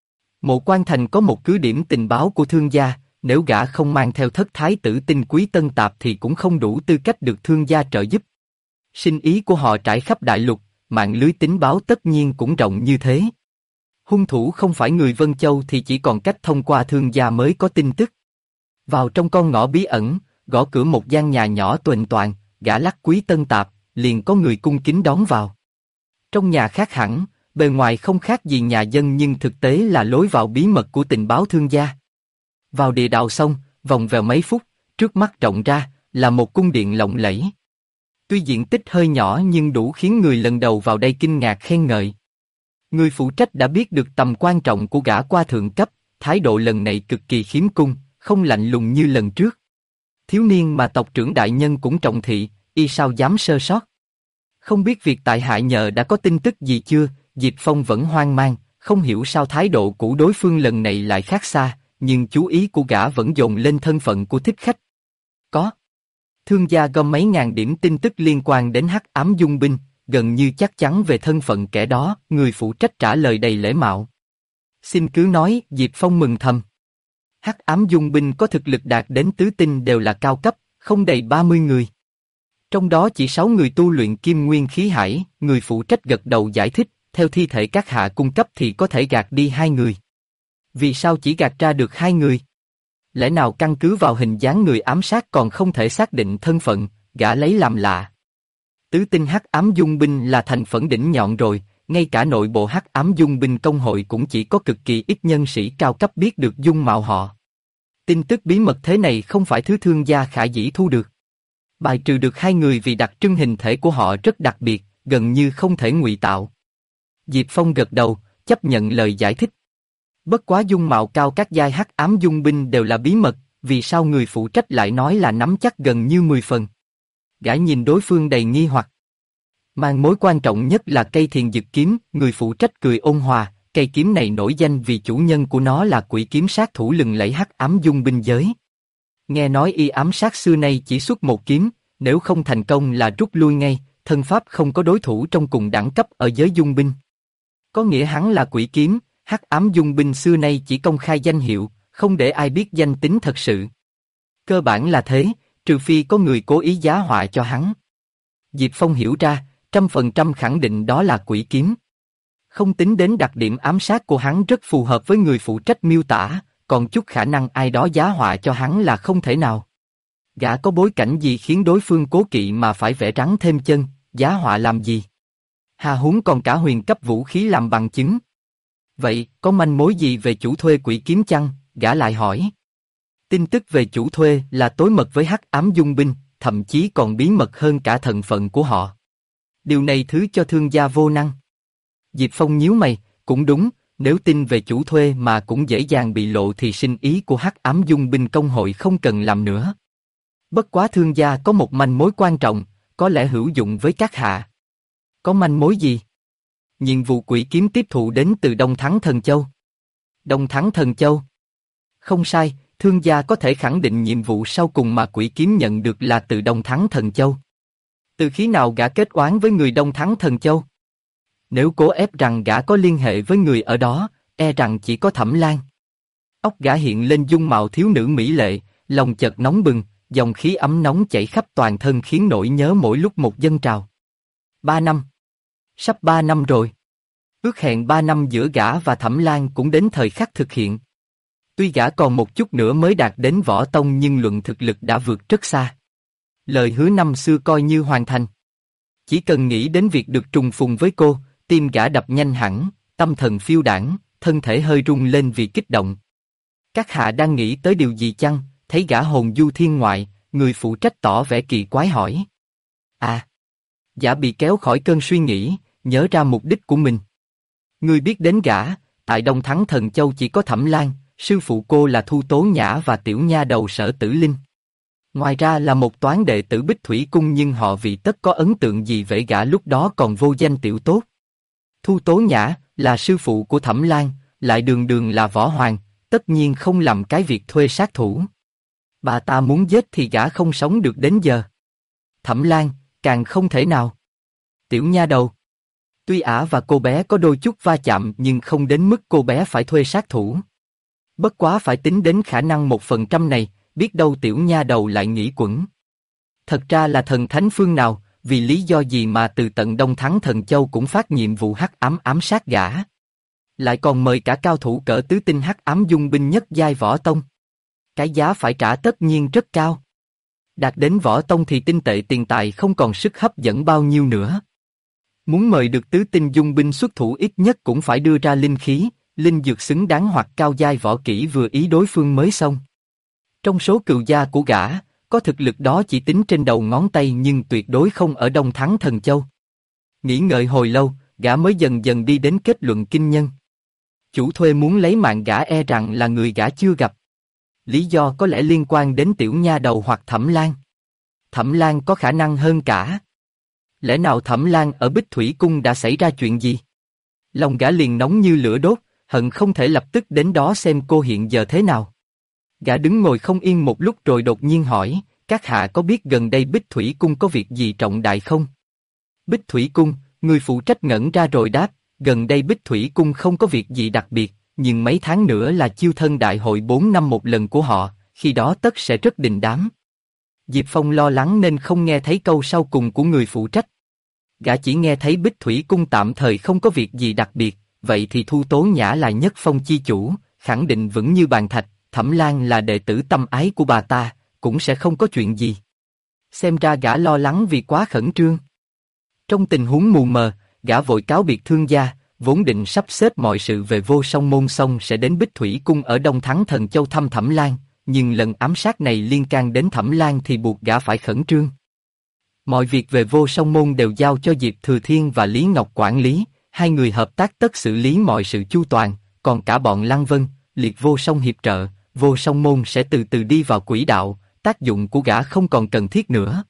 Mộ Quan Thành có một cứ điểm tình báo của Thương gia, nếu gã không mang theo thất thái tử Tinh Quý Tân Tạp thì cũng không đủ tư cách được Thương gia trợ giúp. Sinh ý của họ trải khắp đại lục, mạng lưới tình báo tất nhiên cũng rộng như thế. Hung thủ không phải người Vân Châu thì chỉ còn cách thông qua Thương gia mới có tin tức. Vào trong con ngõ bí ẩn, gõ cửa một gian nhà nhỏ tuềnh toàng, gã lắc Quý Tân Tạp, liền có người cung kính đón vào. Trong nhà khác hẳn, bề ngoài không khác gì nhà dân nhưng thực tế là lối vào bí mật của tình báo Thương gia. Vào địa đạo xong, vòng vèo mấy phút, trước mắt rộng ra, là một cung điện lộng lẫy. Tuy diện tích hơi nhỏ nhưng đủ khiến người lần đầu vào đây kinh ngạc khen ngợi. Người phụ trách đã biết được tầm quan trọng của gã qua thượng cấp, thái độ lần này cực kỳ khiêm cung, không lạnh lùng như lần trước. Thiếu niên mà tộc trưởng đại nhân cũng trọng thị, y sao dám sơ sót. Không biết việc tại hạ nhờ đã có tin tức gì chưa, Diệp Phong vẫn hoang mang, không hiểu sao thái độ của đối phương lần này lại khác xa, nhưng chú ý của gã vẫn dồn lên thân phận của thích khách. Có. Thương gia gom mấy ngàn điểm tin tức liên quan đến Hắc Ám Dung Binh, gần như chắc chắn về thân phận kẻ đó, người phụ trách trả lời đầy lễ mạo. Xin cứ nói, Diệp Phong mừng thầm. Hắc Ám Dung Binh có thực lực đạt đến tứ tinh đều là cao cấp, không đầy 30 người. Trong đó chỉ 6 người tu luyện Kim Nguyên Khí Hải, người phụ trách gật đầu giải thích, theo thi thể các hạ cung cấp thì có thể gạt đi 2 người. Vì sao chỉ gạt ra được 2 người? Lẽ nào căn cứ vào hình dáng người ám sát còn không thể xác định thân phận, gã lấy làm lạ. Tứ tinh Hắc Ám Dung Binh là thành phần đỉnh nhọn rồi, ngay cả nội bộ Hắc Ám Dung Binh công hội cũng chỉ có cực kỳ ít nhân sĩ cao cấp biết được dung mạo họ. Tin tức bí mật thế này không phải thứ Thương gia khả dĩ thu được. Bài trừ được 2 người vì đặc trưng hình thể của họ rất đặc biệt, gần như không thể ngụy tạo. Diệp Phong gật đầu, chấp nhận lời giải thích. Bất quá dung mạo cao các giai Hắc Ám Dung Binh đều là bí mật, vì sao người phụ trách lại nói là nắm chắc gần như 10 phần? Gã nhìn đối phương đầy nghi hoặc. Mang mối quan trọng nhất là cây thiền dực kiếm, người phụ trách cười ôn hòa, cây kiếm này nổi danh vì chủ nhân của nó là quỷ kiếm sát thủ lừng lẫy Hắc Ám Dung Binh giới. Nghe nói y ám sát xưa nay chỉ xuất một kiếm, nếu không thành công là rút lui ngay, thân pháp không có đối thủ trong cùng đẳng cấp ở giới dung binh. Có nghĩa hắn là quỷ kiếm, Hắc Ám Dung Binh xưa nay chỉ công khai danh hiệu, không để ai biết danh tính thật sự. Cơ bản là thế, trừ phi có người cố ý giá họa cho hắn. Diệp Phong hiểu ra, 100% khẳng định đó là quỷ kiếm. Không tính đến đặc điểm ám sát của hắn rất phù hợp với người phụ trách miêu tả, còn chút khả năng ai đó giá họa cho hắn là không thể nào. Gã có bối cảnh gì khiến đối phương cố kỵ mà phải vẽ rắn thêm chân, giá họa làm gì? Hà huống còn cả huyền cấp vũ khí làm bằng chứng. Vậy, có manh mối gì về chủ thuê quỷ kiếm chăng? Gã lại hỏi. Tin tức về chủ thuê là tối mật với Hắc Ám Dung Binh, thậm chí còn bí mật hơn cả thân phận của họ. Điều này thứ cho Thương gia vô năng. Diệp Phong nhíu mày, cũng đúng, Nếu tin về chủ thuê mà cũng dễ dàng bị lộ thì sinh ý của Hắc Ám Dung binh công hội không cần làm nữa. Bất quá thương gia có một manh mối quan trọng, có lẽ hữu dụng với các hạ. Có manh mối gì? Nhiệm vụ quỷ kiếm tiếp thụ đến từ Đông Thắng Thần Châu. Đông Thắng Thần Châu? Không sai, thương gia có thể khẳng định nhiệm vụ sau cùng mà quỷ kiếm nhận được là từ Đông Thắng Thần Châu. Từ khi nào gã kết oán với người Đông Thắng Thần Châu? Nếu cố ép rằng gã có liên hệ với người ở đó, e rằng chỉ có Thẩm Lan. Óc gã hiện lên dung mạo thiếu nữ mỹ lệ, lòng chợt nóng bừng, dòng khí ấm nóng chảy khắp toàn thân khiến nỗi nhớ mỗi lúc một dâng trào. 3 năm. Sắp 3 năm rồi. Ước hẹn 3 năm giữa gã và Thẩm Lan cũng đến thời khắc thực hiện. Tuy gã còn một chút nữa mới đạt đến võ tông nhưng luận thực lực đã vượt rất xa. Lời hứa năm xưa coi như hoàn thành. Chỉ cần nghĩ đến việc được trùng phùng với cô, tim gã đập nhanh hẳn, tâm thần phiêu đãng, thân thể hơi rung lên vì kích động. Các hạ đang nghĩ tới điều gì chăng? Thấy gã hồn du thiên ngoại, người phụ trách tỏ vẻ kỳ quái hỏi. À! Gã bị kéo khỏi cơn suy nghĩ, nhớ ra mục đích của mình. Ngươi biết đến gã, tại Đông Thắng Thần Châu chỉ có Thẩm Lan, sư phụ cô là Thu Tố Nhã và tiểu nha đầu Sở Tử Linh. Ngoài ra là một toán đệ tử Bích Thủy Cung nhưng họ vì tất có ấn tượng gì về gã lúc đó còn vô danh tiểu tốt. Thu Tố Nhã là sư phụ của Thẩm Lan, lại đường đường là võ hoàng, tất nhiên không làm cái việc thuê sát thủ. Bà ta muốn giết thì gã không sống được đến giờ. Thẩm Lan, càng không thể nào. Tiểu nha đầu. Tuy ả và cô bé có đôi chút va chạm nhưng không đến mức cô bé phải thuê sát thủ. Bất quá phải tính đến khả năng 1% này, biết đâu tiểu nha đầu lại nghĩ quẩn. Thật ra là thần thánh phương nào, vì lý do gì mà từ tận Đông Thắng Thần Châu cũng phát nhiệm vụ hắc ám ám sát gã. Lại còn mời cả cao thủ cỡ tứ tinh hắc ám dung binh nhất giai võ tông. Cái giá phải trả tất nhiên rất cao. Đạt đến võ tông thì tinh tệ tiền tài không còn sức hấp dẫn bao nhiêu nữa. Muốn mời được tứ tinh dung binh xuất thủ ít nhất cũng phải đưa ra linh khí, linh dược xứng đáng hoặc cao giai võ kỹ vừa ý đối phương mới xong. Trong số cựu gia của gã, có thực lực đó chỉ tính trên đầu ngón tay nhưng tuyệt đối không ở Đông Thắng Thần Châu. Nghĩ ngợi hồi lâu, gã mới dần dần đi đến kết luận kinh nhân. Chủ thuê muốn lấy mạng gã e rằng là người gã chưa gặp. Lý do có lẽ liên quan đến tiểu nha đầu hoặc Thẩm Lan. Thẩm Lan có khả năng hơn cả. Lẽ nào Thẩm Lan ở Bích Thủy Cung đã xảy ra chuyện gì? Lòng gã liền nóng như lửa đốt, hận không thể lập tức đến đó xem cô hiện giờ thế nào. Gã đứng ngồi không yên một lúc rồi đột nhiên hỏi, các hạ có biết gần đây Bích Thủy Cung có việc gì trọng đại không? Bích Thủy Cung, người phụ trách ngẩn ra rồi đáp, gần đây Bích Thủy Cung không có việc gì đặc biệt, nhưng mấy tháng nữa là chiêu thân đại hội 4 năm một lần của họ, khi đó tất sẽ rất đình đám. Diệp Phong lo lắng nên không nghe thấy câu sau cùng của người phụ trách. Gã chỉ nghe thấy Bích Thủy Cung tạm thời không có việc gì đặc biệt, vậy thì Thu Tố Nhã là nhất phong chi chủ, khẳng định vững như bàn thạch, Thẩm Lan là đệ tử tâm ái của bà ta, cũng sẽ không có chuyện gì. Xem ra gã lo lắng vì quá khẩn trương. Trong tình huống mù mờ, gã vội cáo biệt thương gia, vốn định sắp xếp mọi sự về Vô Song Môn xong sẽ đến Bích Thủy Cung ở Đông Thắng Thần Châu thăm Thẩm Lan, nhưng lần ám sát này liên can đến Thẩm Lan thì buộc gã phải khẩn trương. Mọi việc về Vô Song Môn đều giao cho Diệp Thừa Thiên và Lý Ngọc quản lý, hai người hợp tác tất xử lý mọi sự chu toàn, còn cả bọn Lăng Vân, Liệt Vô Song hiệp trợ, Vô Song Môn sẽ từ từ đi vào quỹ đạo, tác dụng của gã không còn cần thiết nữa.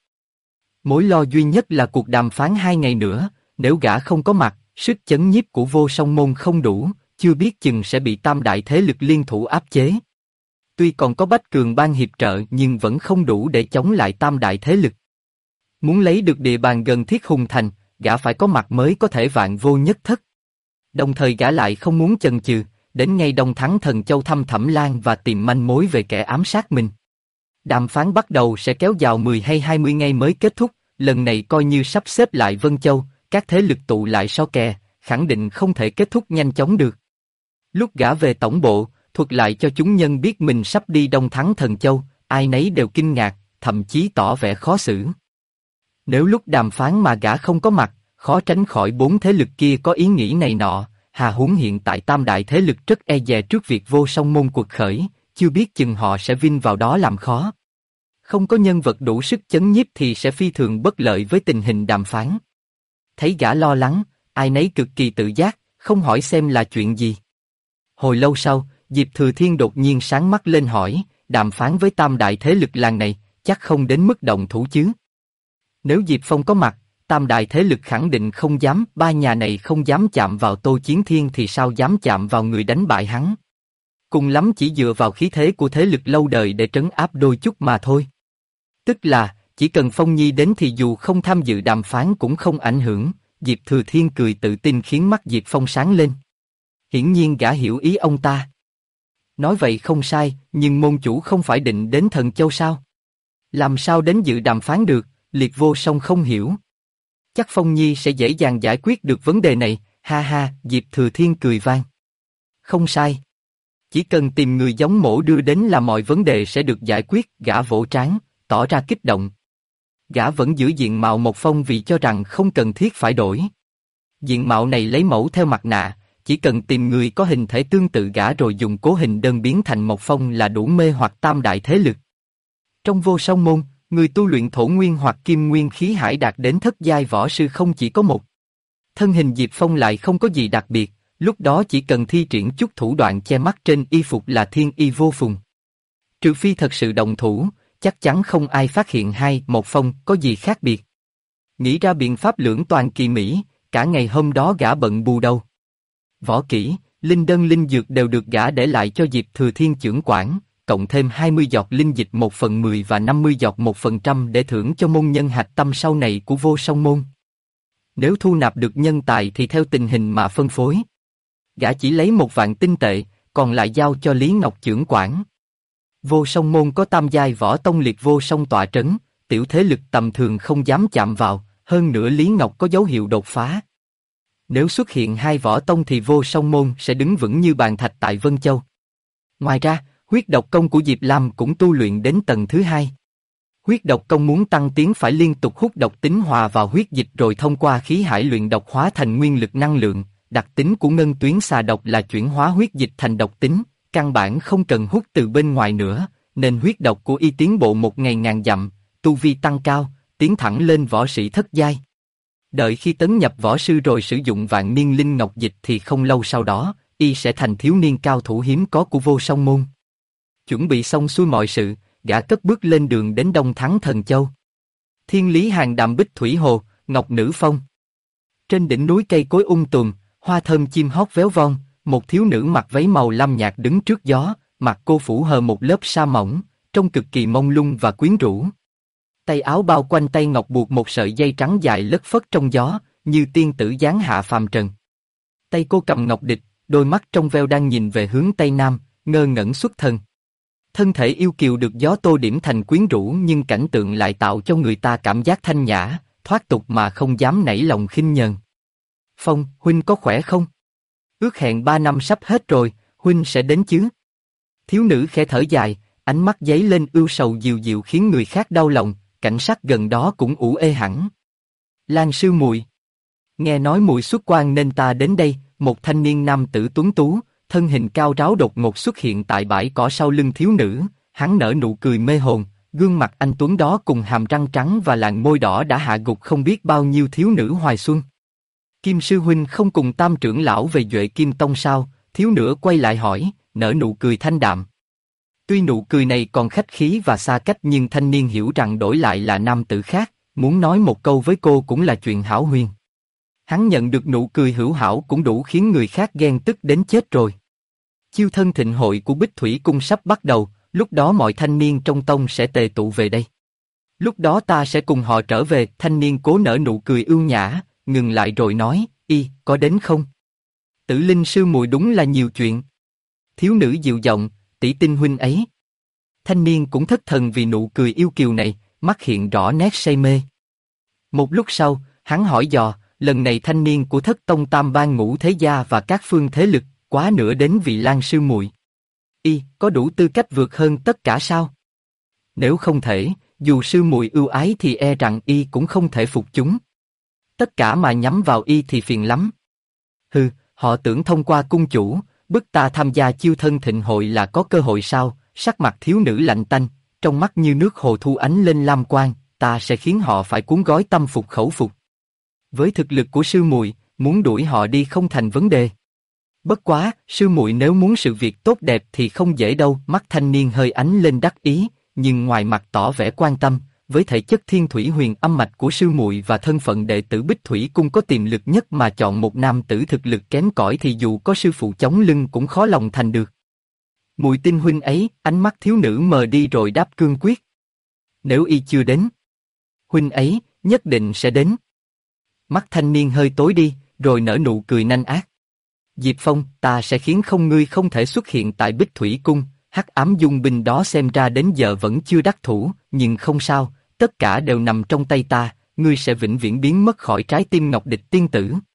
Mối lo duy nhất là cuộc đàm phán 2 ngày nữa, nếu gã không có mặt, sức chấn nhiếp của Vô Song Môn không đủ, chưa biết chừng sẽ bị tam đại thế lực liên thủ áp chế. Tuy còn có Bách Cường Bang hiệp trợ nhưng vẫn không đủ để chống lại tam đại thế lực. Muốn lấy được địa bàn gần Thiết Hùng Thành, gã phải có mặt mới có thể vạn vô nhất thất. Đồng thời gã lại không muốn chần chừ, đến ngay Đông Thắng Thần Châu thăm Thẩm Lan và tìm manh mối về kẻ ám sát mình. Đàm phán bắt đầu sẽ kéo dài 10 hay 20 ngày mới kết thúc, lần này coi như sắp xếp lại Vân Châu, các thế lực tụ lại so kè, khẳng định không thể kết thúc nhanh chóng được. Lúc gã về tổng bộ, thuật lại cho chúng nhân biết mình sắp đi Đông Thắng Thần Châu, ai nấy đều kinh ngạc, thậm chí tỏ vẻ khó xử. Nếu lúc đàm phán mà gã không có mặt, khó tránh khỏi 4 thế lực kia có ý nghĩ này nọ, hà huống hiện tại tam đại thế lực rất e dè trước việc Vô Song Môn quật khởi, chưa biết chừng họ sẽ vin vào đó làm khó. Không có nhân vật đủ sức chấn nhiếp thì sẽ phi thường bất lợi với tình hình đàm phán. Thấy gã lo lắng, ai nấy cực kỳ tự giác, không hỏi xem là chuyện gì. Hồi lâu sau, Diệp Thừa Thiên đột nhiên sáng mắt lên hỏi, đàm phán với tam đại thế lực làng này, chắc không đến mức động thủ chứ? Nếu Diệp Phong có mặt, tam đại thế lực khẳng định không dám, ba nhà này không dám chạm vào Tô Chiến Thiên thì sao dám chạm vào người đánh bại hắn? Cùng lắm chỉ dựa vào khí thế của thế lực lâu đời để trấn áp đôi chút mà thôi. Tức là, chỉ cần Phong Nhi đến thì dù không tham dự đàm phán cũng không ảnh hưởng, Diệp Thừa Thiên cười tự tin khiến mắt Diệp Phong sáng lên. Hiển nhiên gã hiểu ý ông ta. Nói vậy không sai, nhưng môn chủ không phải định đến Thần Châu sao? Làm sao đến dự đàm phán được, Liệt Vô Song không hiểu. Chắc Phong Nhi sẽ dễ dàng giải quyết được vấn đề này, ha ha, Diệp Thừa Thiên cười vang. Không sai. Chỉ cần tìm người giống mổ đưa đến là mọi vấn đề sẽ được giải quyết, gã vỗ trán, tỏ ra kích động. Gã vẫn giữ diện mạo Mộc Phong vì cho rằng không cần thiết phải đổi. Diện mạo này lấy mẫu theo mặt nạ, chỉ cần tìm người có hình thể tương tự gã rồi dùng cố hình đơn biến thành Mộc Phong là đủ mê hoặc tam đại thế lực. Trong Vô Song môn, người tu luyện thổ nguyên hoặc kim nguyên khí hải đạt đến thất giai võ sư không chỉ có một. Thân hình Diệp Phong lại không có gì đặc biệt, lúc đó chỉ cần thi triển chút thủ đoạn che mắt trên y phục là thiên y vô phùng. Trừ phi thật sự động thủ, chắc chắn không ai phát hiện hai Mộc Phong có gì khác biệt. Nghĩ ra biện pháp lưỡng toàn kỳ mỹ, cả ngày hôm đó gã bận bù đầu. Võ kỹ, linh đơn linh dược đều được gã để lại cho Diệp Thừa Thiên chưởng quản, cộng thêm 20 giọt linh dịch 1/10 và 50 giọt 1% để thưởng cho môn nhân hạch tâm sau này của Vô Song môn. Nếu thu nạp được nhân tài thì theo tình hình mà phân phối. Gã chỉ lấy 1.000 tinh tệ, còn lại giao cho Lý Ngọc chưởng quản. Vô Song môn có tam giai võ tông Liệt Vô Song tọa trấn, tiểu thế lực tầm thường không dám chạm vào, hơn nữa Lý Ngọc có dấu hiệu đột phá. Nếu xuất hiện hai võ tông thì Vô Song môn sẽ đứng vững như bàn thạch tại Vân Châu. Ngoài ra, huyết độc công của Diệp Lam cũng tu luyện đến tầng thứ 2. Huyết độc công muốn tăng tiến phải liên tục hút độc tính hòa vào huyết dịch rồi thông qua khí hải luyện độc hóa thành nguyên lực năng lượng. Đặc tính của ngân tuyến xà độc là chuyển hóa huyết dịch thành độc tính, căn bản không cần hút từ bên ngoài nữa, nên huyết độc của y tiến bộ 1.000 dặm, tu vi tăng cao, tiến thẳng lên võ sĩ thất giai. Đợi khi tấn nhập võ sư rồi sử dụng vạn niên linh ngọc dịch thì không lâu sau đó, y sẽ thành thiếu niên cao thủ hiếm có của Vô Song môn. Chuẩn bị xong xuôi mọi sự, gã cất bước lên đường đến Đông Thắng Thần Châu. Thiên Lý Hàng Đàm Bích Thủy Hồ, Ngọc Nữ Phong. Trên đỉnh núi cây cối tùm, hoa thơm chim hót véo von, một thiếu nữ mặc váy màu lam nhạt đứng trước gió, mặt cô phủ hờ một lớp sa mỏng, trông cực kỳ mông lung và quyến rũ. Tay áo bao quanh tay ngọc buộc một sợi dây trắng dài lất phất trong gió, như tiên tử giáng hạ phàm trần. Tay cô cầm ngọc địch, đôi mắt trong veo đang nhìn về hướng tây nam, ngơ ngẩn xuất thần. Thân thể yêu kiều được gió tô điểm thành quyến rũ nhưng cảnh tượng lại tạo cho người ta cảm giác thanh nhã, thoát tục mà không dám nảy lòng khinh nhờn. Phong, huynh có khỏe không? Ước hẹn 3 năm sắp hết rồi, huynh sẽ đến chứ? Thiếu nữ khẽ thở dài, ánh mắt giấy lên ưu sầu dịu dịu khiến người khác đau lòng, cảnh sắc gần đó cũng ủ ê hẳn. Lan sư muội, nghe nói muội xuất quan nên ta đến đây. Một thanh niên nam tử tuấn tú, thân hình cao ráo đột ngột xuất hiện tại bãi cỏ sau lưng thiếu nữ, hắn nở nụ cười mê hồn, gương mặt anh tuấn đó cùng hàm răng trắng và làn môi đỏ đã hạ gục không biết bao nhiêu thiếu nữ hoài xuân. Kim sư huynh không cùng tam trưởng lão về Duệ Kim Tông sao? Thiếu nữ quay lại hỏi, nở nụ cười thanh đạm. Tuy nụ cười này còn khách khí và xa cách nhưng thanh niên hiểu rằng đổi lại là nam tử khác, muốn nói một câu với cô cũng là chuyện hão huyền. Hắn nhận được nụ cười hữu hảo cũng đủ khiến người khác ghen tức đến chết rồi. Chiêu thân thịnh hội của Bích Thủy Cung sắp bắt đầu, lúc đó mọi thanh niên trong tông sẽ tề tụ về đây. Lúc đó ta sẽ cùng họ trở về. Thanh niên cố nở nụ cười ưu nhã, ngừng lại rồi nói, có đến không? Tử Linh sư muội đúng là nhiều chuyện. Thiếu nữ dịu giọng, tỷ tin huynh ấy. Thanh niên cũng thất thần vì nụ cười yêu kiều này, mắt hiện rõ nét say mê. Một lúc sau, hắn hỏi dò, lần này thanh niên của Thất Tông Tam Bang Ngũ Thế Gia và các phương thế lực, quá nửa đến vị Lan sư muội. Có đủ tư cách vượt hơn tất cả sao? Nếu không thể, dù sư muội ưu ái thì e rằng cũng không thể phục chúng. Tất cả mà nhắm vào thì phiền lắm. Hừ, họ tưởng thông qua cung chủ, bức ta tham gia chiêu thân thịnh hội là có cơ hội sao? Sắc mặt thiếu nữ lạnh tanh, trong mắt như nước hồ thu ánh lên lam quang, ta sẽ khiến họ phải cuốn gói tâm phục khẩu phục. Với thực lực của sư muội, muốn đuổi họ đi không thành vấn đề. Bất quá, sư muội nếu muốn sự việc tốt đẹp thì không dễ đâu. Mắt thanh niên hơi ánh lên đắc ý, nhưng ngoài mặt tỏ vẻ quan tâm. Với thể chất thiên thủy huyền âm mạch của sư muội và thân phận đệ tử Bích Thủy cung có tiềm lực nhất mà chọn một nam tử thực lực kém cỏi thì dù có sư phụ chống lưng cũng khó lòng thành được. Muội tin huynh ấy. Ánh mắt thiếu nữ mờ đi rồi đáp cương quyết. Nếu y chưa đến, huynh ấy nhất định sẽ đến. Mắt thanh niên hơi tối đi, rồi nở nụ cười nanh ác. Diệp Phong, ta sẽ khiến ngươi không thể xuất hiện tại Bích Thủy cung. Hắc ám dung binh đó xem ra đến giờ vẫn chưa đắc thủ, nhưng không sao, tất cả đều nằm trong tay ta. Ngươi sẽ vĩnh viễn biến mất khỏi trái tim ngọc địch tiên tử.